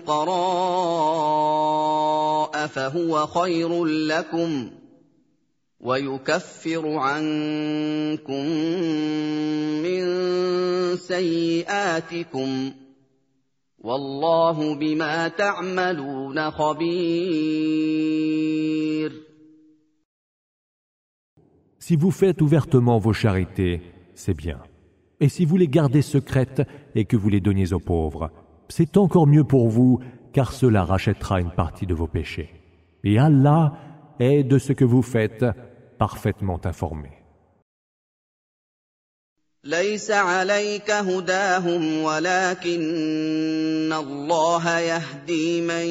الفقراء فهو خير لكم ويكفر عنكم من سيئاتكم والله بما تعملون خبير. Si vous faites ouvertement vos charités, c'est bien. Et si vous les gardez secrètes et que vous les donniez aux pauvres, c'est encore mieux pour vous, car cela rachètera une partie de vos péchés. Et Allah est de ce que vous faites parfaitement informé. ليس عليك هداهم ولكن الله يهدي من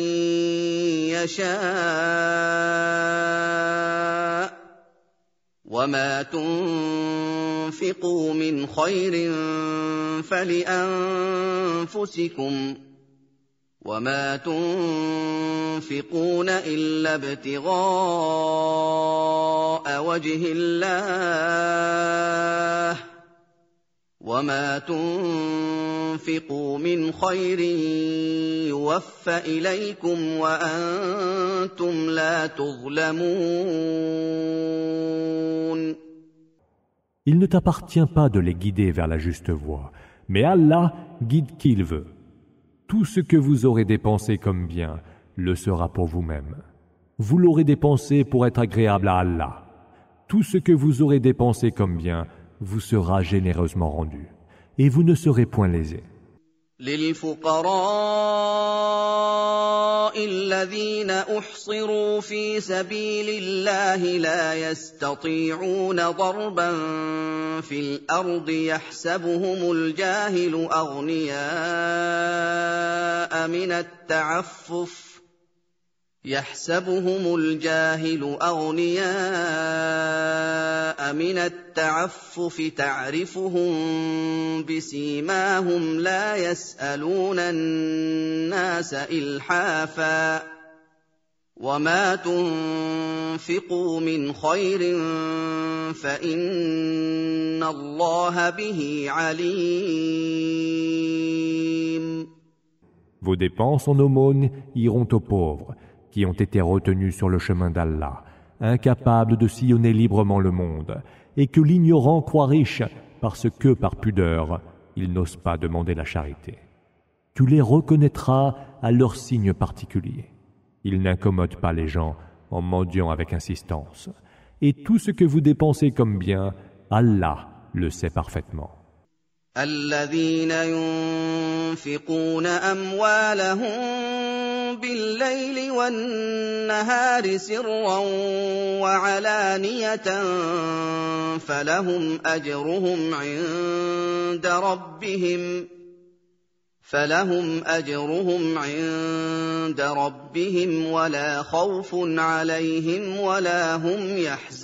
يشاء وما تنفقوا من خير فلأنفسكم وما تنفقون إلا ابتغاء وجه الله وما تنفقوا من خير يوفى إليكم وأنتم لا تظلمون. Il ne t'appartient pas de les guider vers la juste voie, mais Allah guide qui il veut. Tout ce que vous aurez dépensé comme bien le sera pour vous-même. Vous l'aurez dépensé pour être agréable à Allah. Tout ce que vous aurez dépensé comme bien vous sera généreusement rendu, et vous ne serez point lésés. للفقراء الذين أحصروا في سبيل الله لا يستطيعون ضربا في الأرض يحسبهم الجاهل أغنياء من التعفف يحسبهم الجاهل أغنياء من التعفف تعرفهم بسيماهم لا يسألون الناس إلحافا وما تنفقوا من خير فإن الله به عليم. Vos dépenses en aumône iront aux pauvres qui ont été retenus sur le chemin d'Allah, incapables de sillonner librement le monde, et que l'ignorant croit riche parce que, par pudeur, ils n'osent pas demander la charité. Tu les reconnaîtras à leurs signes particuliers. Ils n'incommodent pas les gens en mendiant avec insistance. Et tout ce que vous dépensez comme bien, Allah le sait parfaitement. الذين ينفقون أموالهم بالليل والنهار سرا وعلانية فلهم أجرهم عند ربهم فلهم أجرهم عند ربهم ولا خوف عليهم ولا هم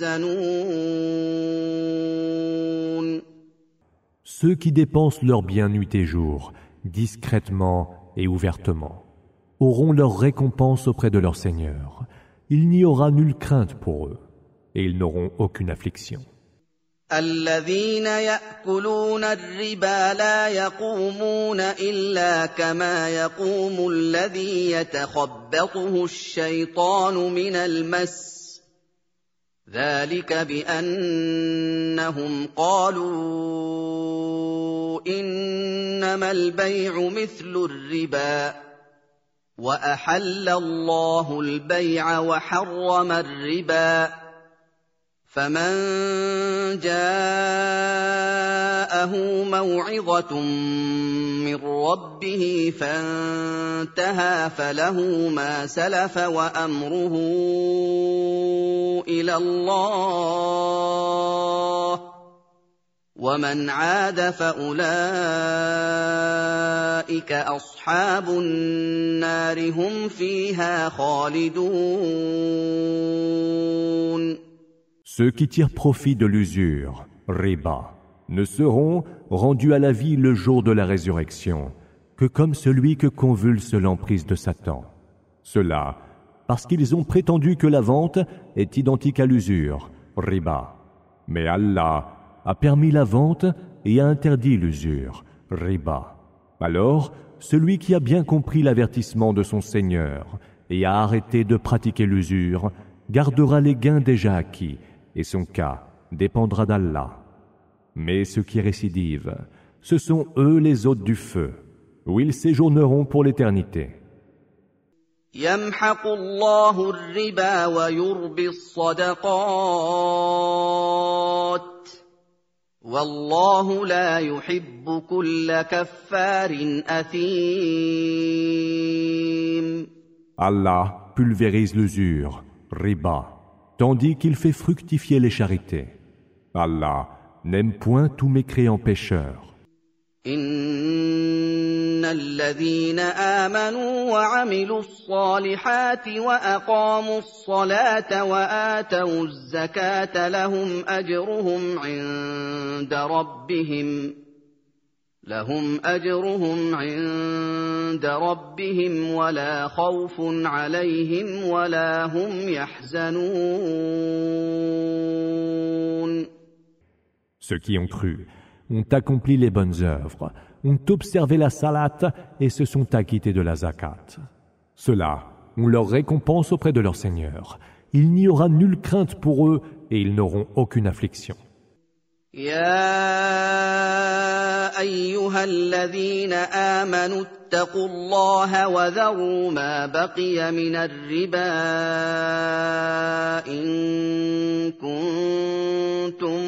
يحزنون. Ceux qui dépensent leurs biens nuit et jour, discrètement et ouvertement, auront leur récompense auprès de leur Seigneur. Il n'y aura nulle crainte pour eux, et ils n'auront aucune affliction. الذين يأكلون الربا لا يقومون إلا كما يقوم الذي يتخبطه الشيطان من المس ذلك بأنهم قالوا إنما البيع مثل الربا وأحل الله البيع وحرم الربا فمن جاءه موعظة من ربه فانتهى فله ما سلف وأمره إلى الله ومن عاد فأولئك أصحاب النار هم فيها خالدون. Ceux qui tirent profit de l'usure, riba, ne seront rendus à la vie le jour de la résurrection que comme celui que convulse l'emprise de Satan. Cela parce qu'ils ont prétendu que la vente est identique à l'usure, riba. Mais Allah a permis la vente et a interdit l'usure, riba. Alors, celui qui a bien compris l'avertissement de son Seigneur et a arrêté de pratiquer l'usure gardera les gains déjà acquis, et son cas dépendra d'Allah. Mais ceux qui récidivent, ce sont eux les hôtes du feu, où ils séjourneront pour l'éternité. يمحق الله الربا ويربي الصدقات والله لا يحب كل كفار أثيم. Allah pulvérise l'usure, riba, tandis qu'il fait fructifier les charités. Allah n'aime point tout mécréant pécheur. إن الذين آمنوا وعملوا الصالحات وأقاموا الصلاة وآتوا الزكاة لهم أجرهم عند ربهم لهم أجرهم عند ربهم ولا خوف عليهم ولا هم يحزنون. Ceux qui ont cru ont accompli les bonnes œuvres, ont observé la salat et se sont acquittés de la zakat. Ceux-là ont leur récompense auprès de leur Seigneur. Il n'y aura nulle crainte pour eux et ils n'auront aucune affliction. يا أيها الذين آمنوا اتقوا الله وذروا ما بقي من الربا إن كنتم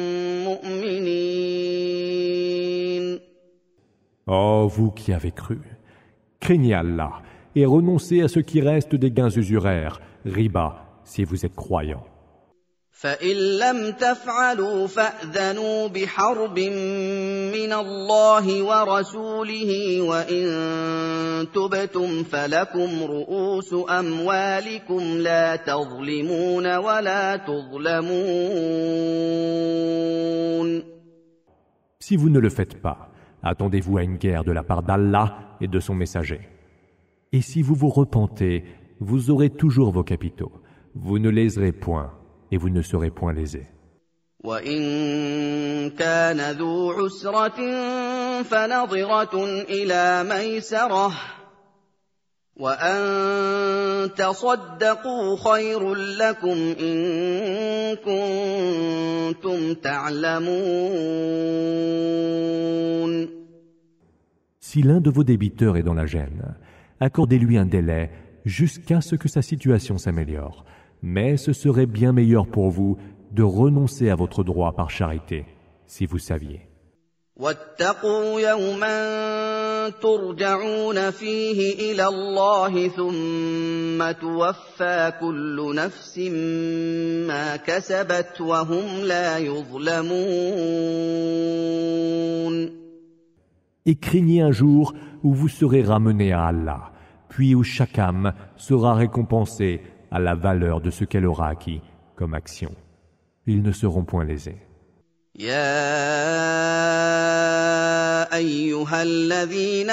مؤمنين. Oh, vous qui avez cru, craignez Allah et renoncez à ce qui reste des gains usuraires, riba, si vous êtes croyants. فإن لم تفعلوا فأذنوا بحرب من الله ورسوله وإن تبتم فلكم رؤوس أموالكم لا تظلمون ولا تظلمون. Si vous ne le faites pas, attendez-vous à une guerre de la part d'Allah et de son messager. Et si vous vous repentez, vous aurez toujours vos capitaux. Vous ne léserez point. Et vous ne serez point lésés. وَإِن كَانَ ذُو عُسْرَةٍ فَنَظِرَةٌ إِلَىٰ مَيْسَرَةٍ وَأَن تَصَدَّقُوا خَيْرٌ لَّكُمْ إِن كُنتُمْ تَعْلَمُونَ. Si l'un de vos débiteurs est dans la gêne, accordez-lui un délai jusqu'à ce que sa situation s'améliore. Mais ce serait bien meilleur pour vous de renoncer à votre droit par charité, si vous saviez. واتقوا يوما ترجعون فيه إلى الله ثم توفى كل نفس ما كسبت وهم لا يظلمون. Et craignez un jour où vous serez ramenés à Allah, puis où chaque âme sera récompensée à la valeur de ce qu'elle aura acquis comme action. Ils ne seront point lésés. يا أيها الذين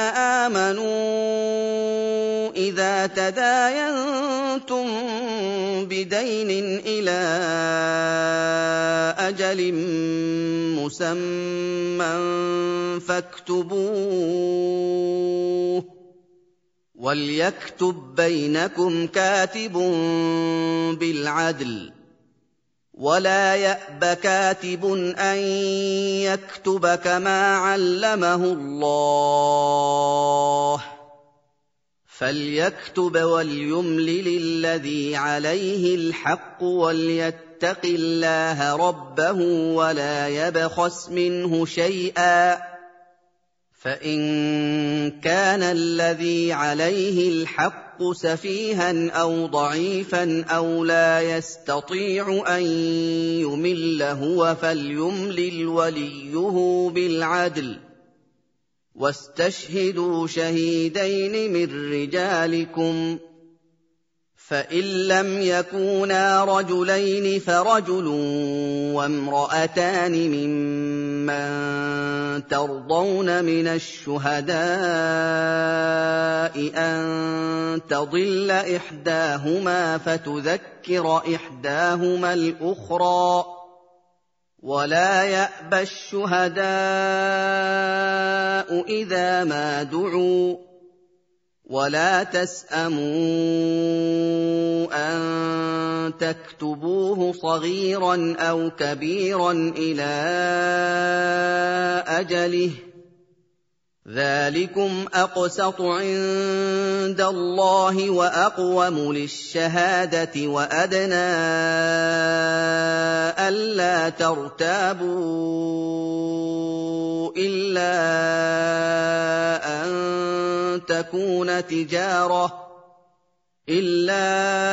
آمنوا إذا تداينتم بدين إلى أجل مسمى فاكتبوه وليكتب بينكم كاتب بالعدل ولا يأب كاتب أن يكتب كما علمه الله فليكتب وليملل الذي عليه الحق وليتق الله ربه ولا يبخس منه شيئا فإن كان الذي عليه الحق سفيها أو ضعيفا أو لا يستطيع أن يمل هو فليملل وليه بالعدل واستشهدوا شهيدين من رجالكم فإن لم يكونا رجلين فرجل وامرأتان ممن ترضون من الشهداء أن تضل إحداهما فتذكر إحداهما الأخرى ولا يأبى الشهداء إذا ما دعوا ولا تسأموا أن تكتبوه صغيرا أو كبيرا إلى أجله ذلكم أقسط عند الله وأقوم للشهادة وأدنى ألا ترتابوا إلا أن تكون تجارة إلا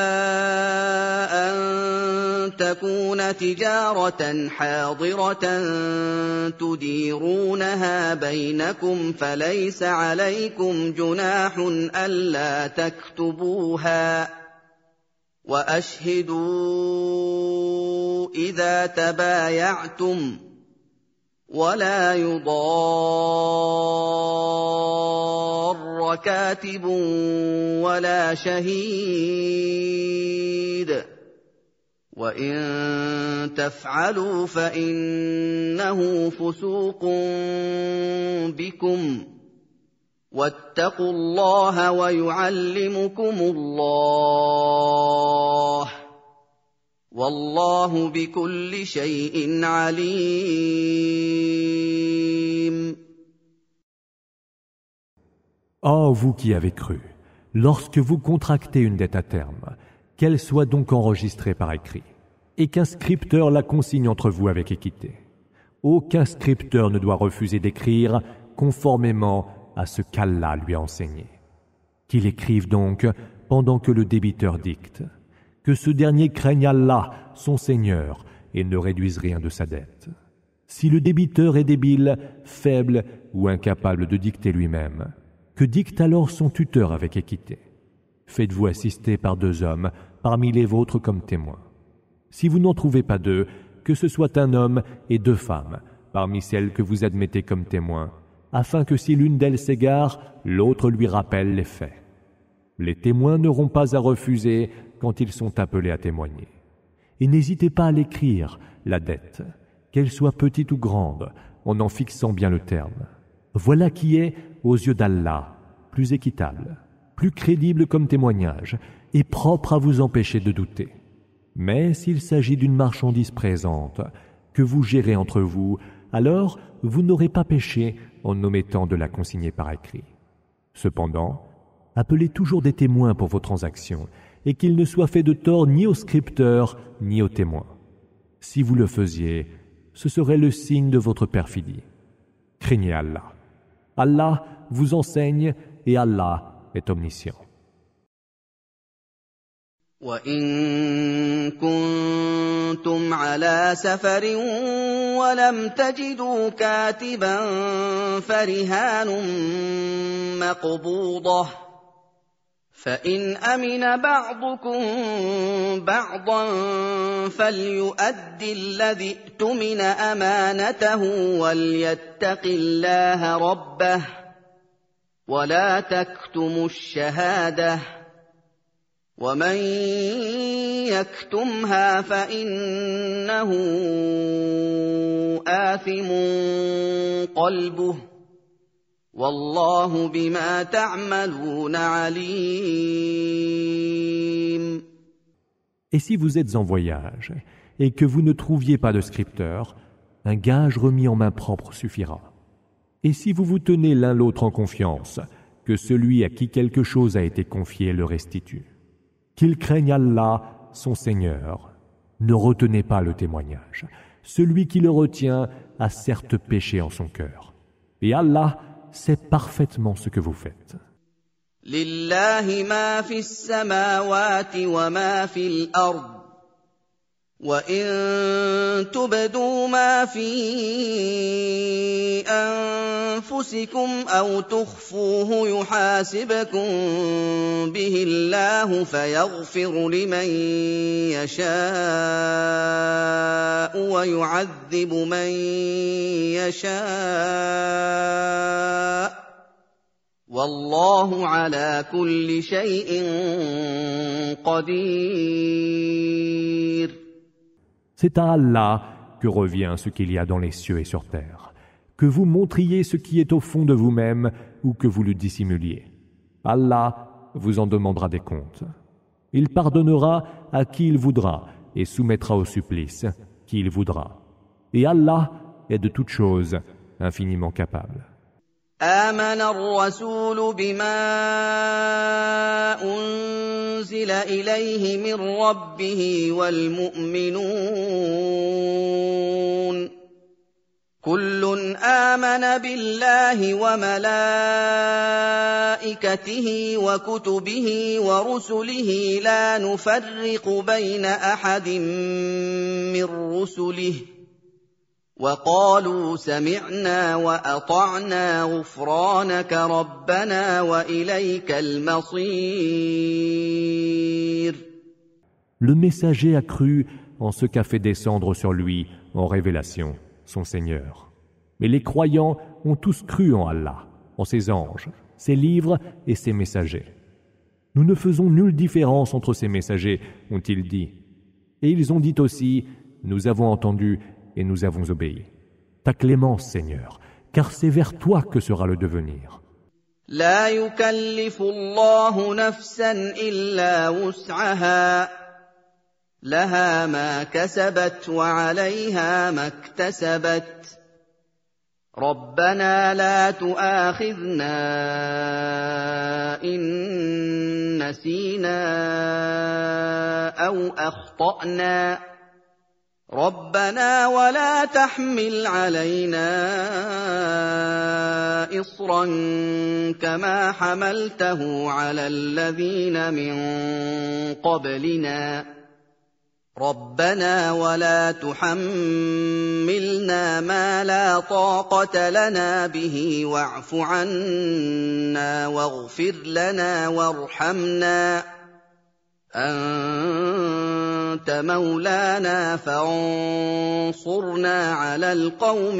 أن تكون تجارة حاضرة تديرونها بينكم فليس عليكم جناح ألا تكتبوها وأشهدوا إذا تبايعتم ولا يضار كاتب ولا شهيد وإن تفعلوا فإنه فسوق بكم واتقوا الله ويعلمكم الله والله بكل شيء عليم. Ô vous qui avez cru, lorsque vous contractez une dette à terme, qu'elle soit donc enregistrée par écrit, et qu'un scripteur la consigne entre vous avec équité. Aucun scripteur ne doit refuser d'écrire conformément à ce qu'Allah lui a enseigné. Qu'il écrive donc pendant que le débiteur dicte, que ce dernier craigne Allah, son Seigneur, et ne réduise rien de sa dette. Si le débiteur est débile, faible ou incapable de dicter lui-même, que dicte alors son tuteur avec équité. Faites-vous assister par deux hommes parmi les vôtres comme témoins. Si vous n'en trouvez pas deux, que ce soit un homme et deux femmes parmi celles que vous admettez comme témoins, afin que si l'une d'elles s'égare, l'autre lui rappelle les faits. Les témoins n'auront pas à refuser quand ils sont appelés à témoigner. Et n'hésitez pas à l'écrire, la dette, qu'elle soit petite ou grande, en en fixant bien le terme. Voilà qui est, aux yeux d'Allah, plus équitable, plus crédible comme témoignage, et propre à vous empêcher de douter. Mais s'il s'agit d'une marchandise présente, que vous gérez entre vous, alors vous n'aurez pas péché en omettant de la consigner par écrit. Cependant, appelez toujours des témoins pour vos transactions, et qu'il ne soit fait de tort ni au scripteur, ni aux témoins. Si vous le faisiez, ce serait le signe de votre perfidie. Craignez Allah. Allah vous enseigne et Allah est omniscient. وَإِن كُنتُمْ عَلَىٰ سَفَرٍ وَلَمْ تَجِدُوا كَاتِبًا فَرِهَانٌ مَّقْبُوضَةٌ فَإِنْ أَمِنَ بَعْضُكُم بَعْضًا فَلْيُؤَدِّ الَّذِي ائْتُمِنَ أَمَانَتَهُ وَلْيَتَّقِ اللَّهَ رَبَّهُ وَلَا تَكْتُمُوا الشَّهَادَةَ وَمَن يَكْتُمْهَا فَإِنَّهُ آثِمٌ قَلْبُهُ وَاللَّهُ بِمَا تَعْمَلُونَ عَلِيمٌ. Et si vous êtes en voyage et que vous ne trouviez pas de scripteur, un gage remis en main propre suffira. Et si vous vous tenez l'un l'autre en confiance, que celui à qui quelque chose a été confié le restitue. Qu'il craigne Allah, son Seigneur. Ne retenez pas le témoignage. Celui qui le retient a certes péché en son cœur. Et Allah sait parfaitement ce que vous faites. Lillahi ma fi s-samawati wa ma fi l-ard. وَإِن تُبْدُوا مَا فِي أَنفُسِكُمْ أَوْ تُخْفُوهُ يُحَاسِبْكُم بِهِ اللَّهُ فَيَغْفِرُ لِمَن يَشَاءُ وَيُعَذِّبُ مَن يَشَاءُ وَاللَّهُ عَلَىٰ كُلِّ شَيْءٍ قَدِيرٌ. C'est à Allah que revient ce qu'il y a dans les cieux et sur terre, que vous montriez ce qui est au fond de vous-même ou que vous le dissimuliez. Allah vous en demandera des comptes. Il pardonnera à qui il voudra et soumettra au supplice qui il voudra. Et Allah est de toutes choses infiniment capable. آمن الرسول بما أنزل إليه من ربه والمؤمنون كل آمن بالله وملائكته وكتبه ورسله لا نفرق بين أحد من رسله وقالوا سمعنا وأطعنا غفرانك ربنا وإليك المصير. Le messager a cru en ce qu'a fait descendre sur lui en révélation son Seigneur. Mais les croyants ont tous cru en Allah, en ses anges, ses livres et ses messagers. Nous ne faisons nulle différence entre ces messagers, ont-ils dit. Et ils ont dit aussi, nous avons entendu et nous avons obéi. Ta clémence, Seigneur, car c'est vers toi que sera le devenir. لا يكلف الله نفسا إلا وسعها لها ما كسبت وعليها ما اكتسبت ربنا لا تؤاخذنا إن نسينا أو أخطأنا ربنا ولا تحمل علينا إصرا كما حملته على الذين من قبلنا ربنا ولا تحملنا ما لا طاقة لنا به واعف عنا واغفر لنا وارحمنا أنت مولانا فانصرنا على القوم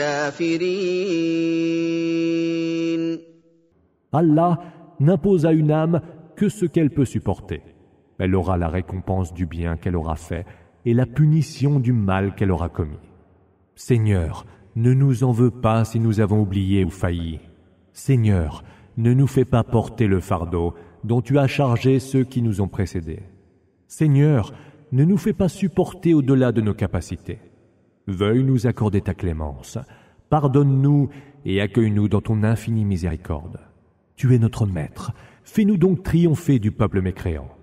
الكافرين. Allah n'impose à une âme que ce qu'elle peut supporter. Elle aura la récompense du bien qu'elle aura fait et la punition du mal qu'elle aura commis. Seigneur, ne nous en veux pas si nous avons oublié ou failli. Seigneur, ne nous fais pas porter le fardeau dont tu as chargé ceux qui nous ont précédés. Seigneur, ne nous fais pas supporter au-delà de nos capacités. Veuille nous accorder ta clémence. Pardonne-nous et accueille-nous dans ton infinie miséricorde. Tu es notre maître. Fais-nous donc triompher du peuple mécréant.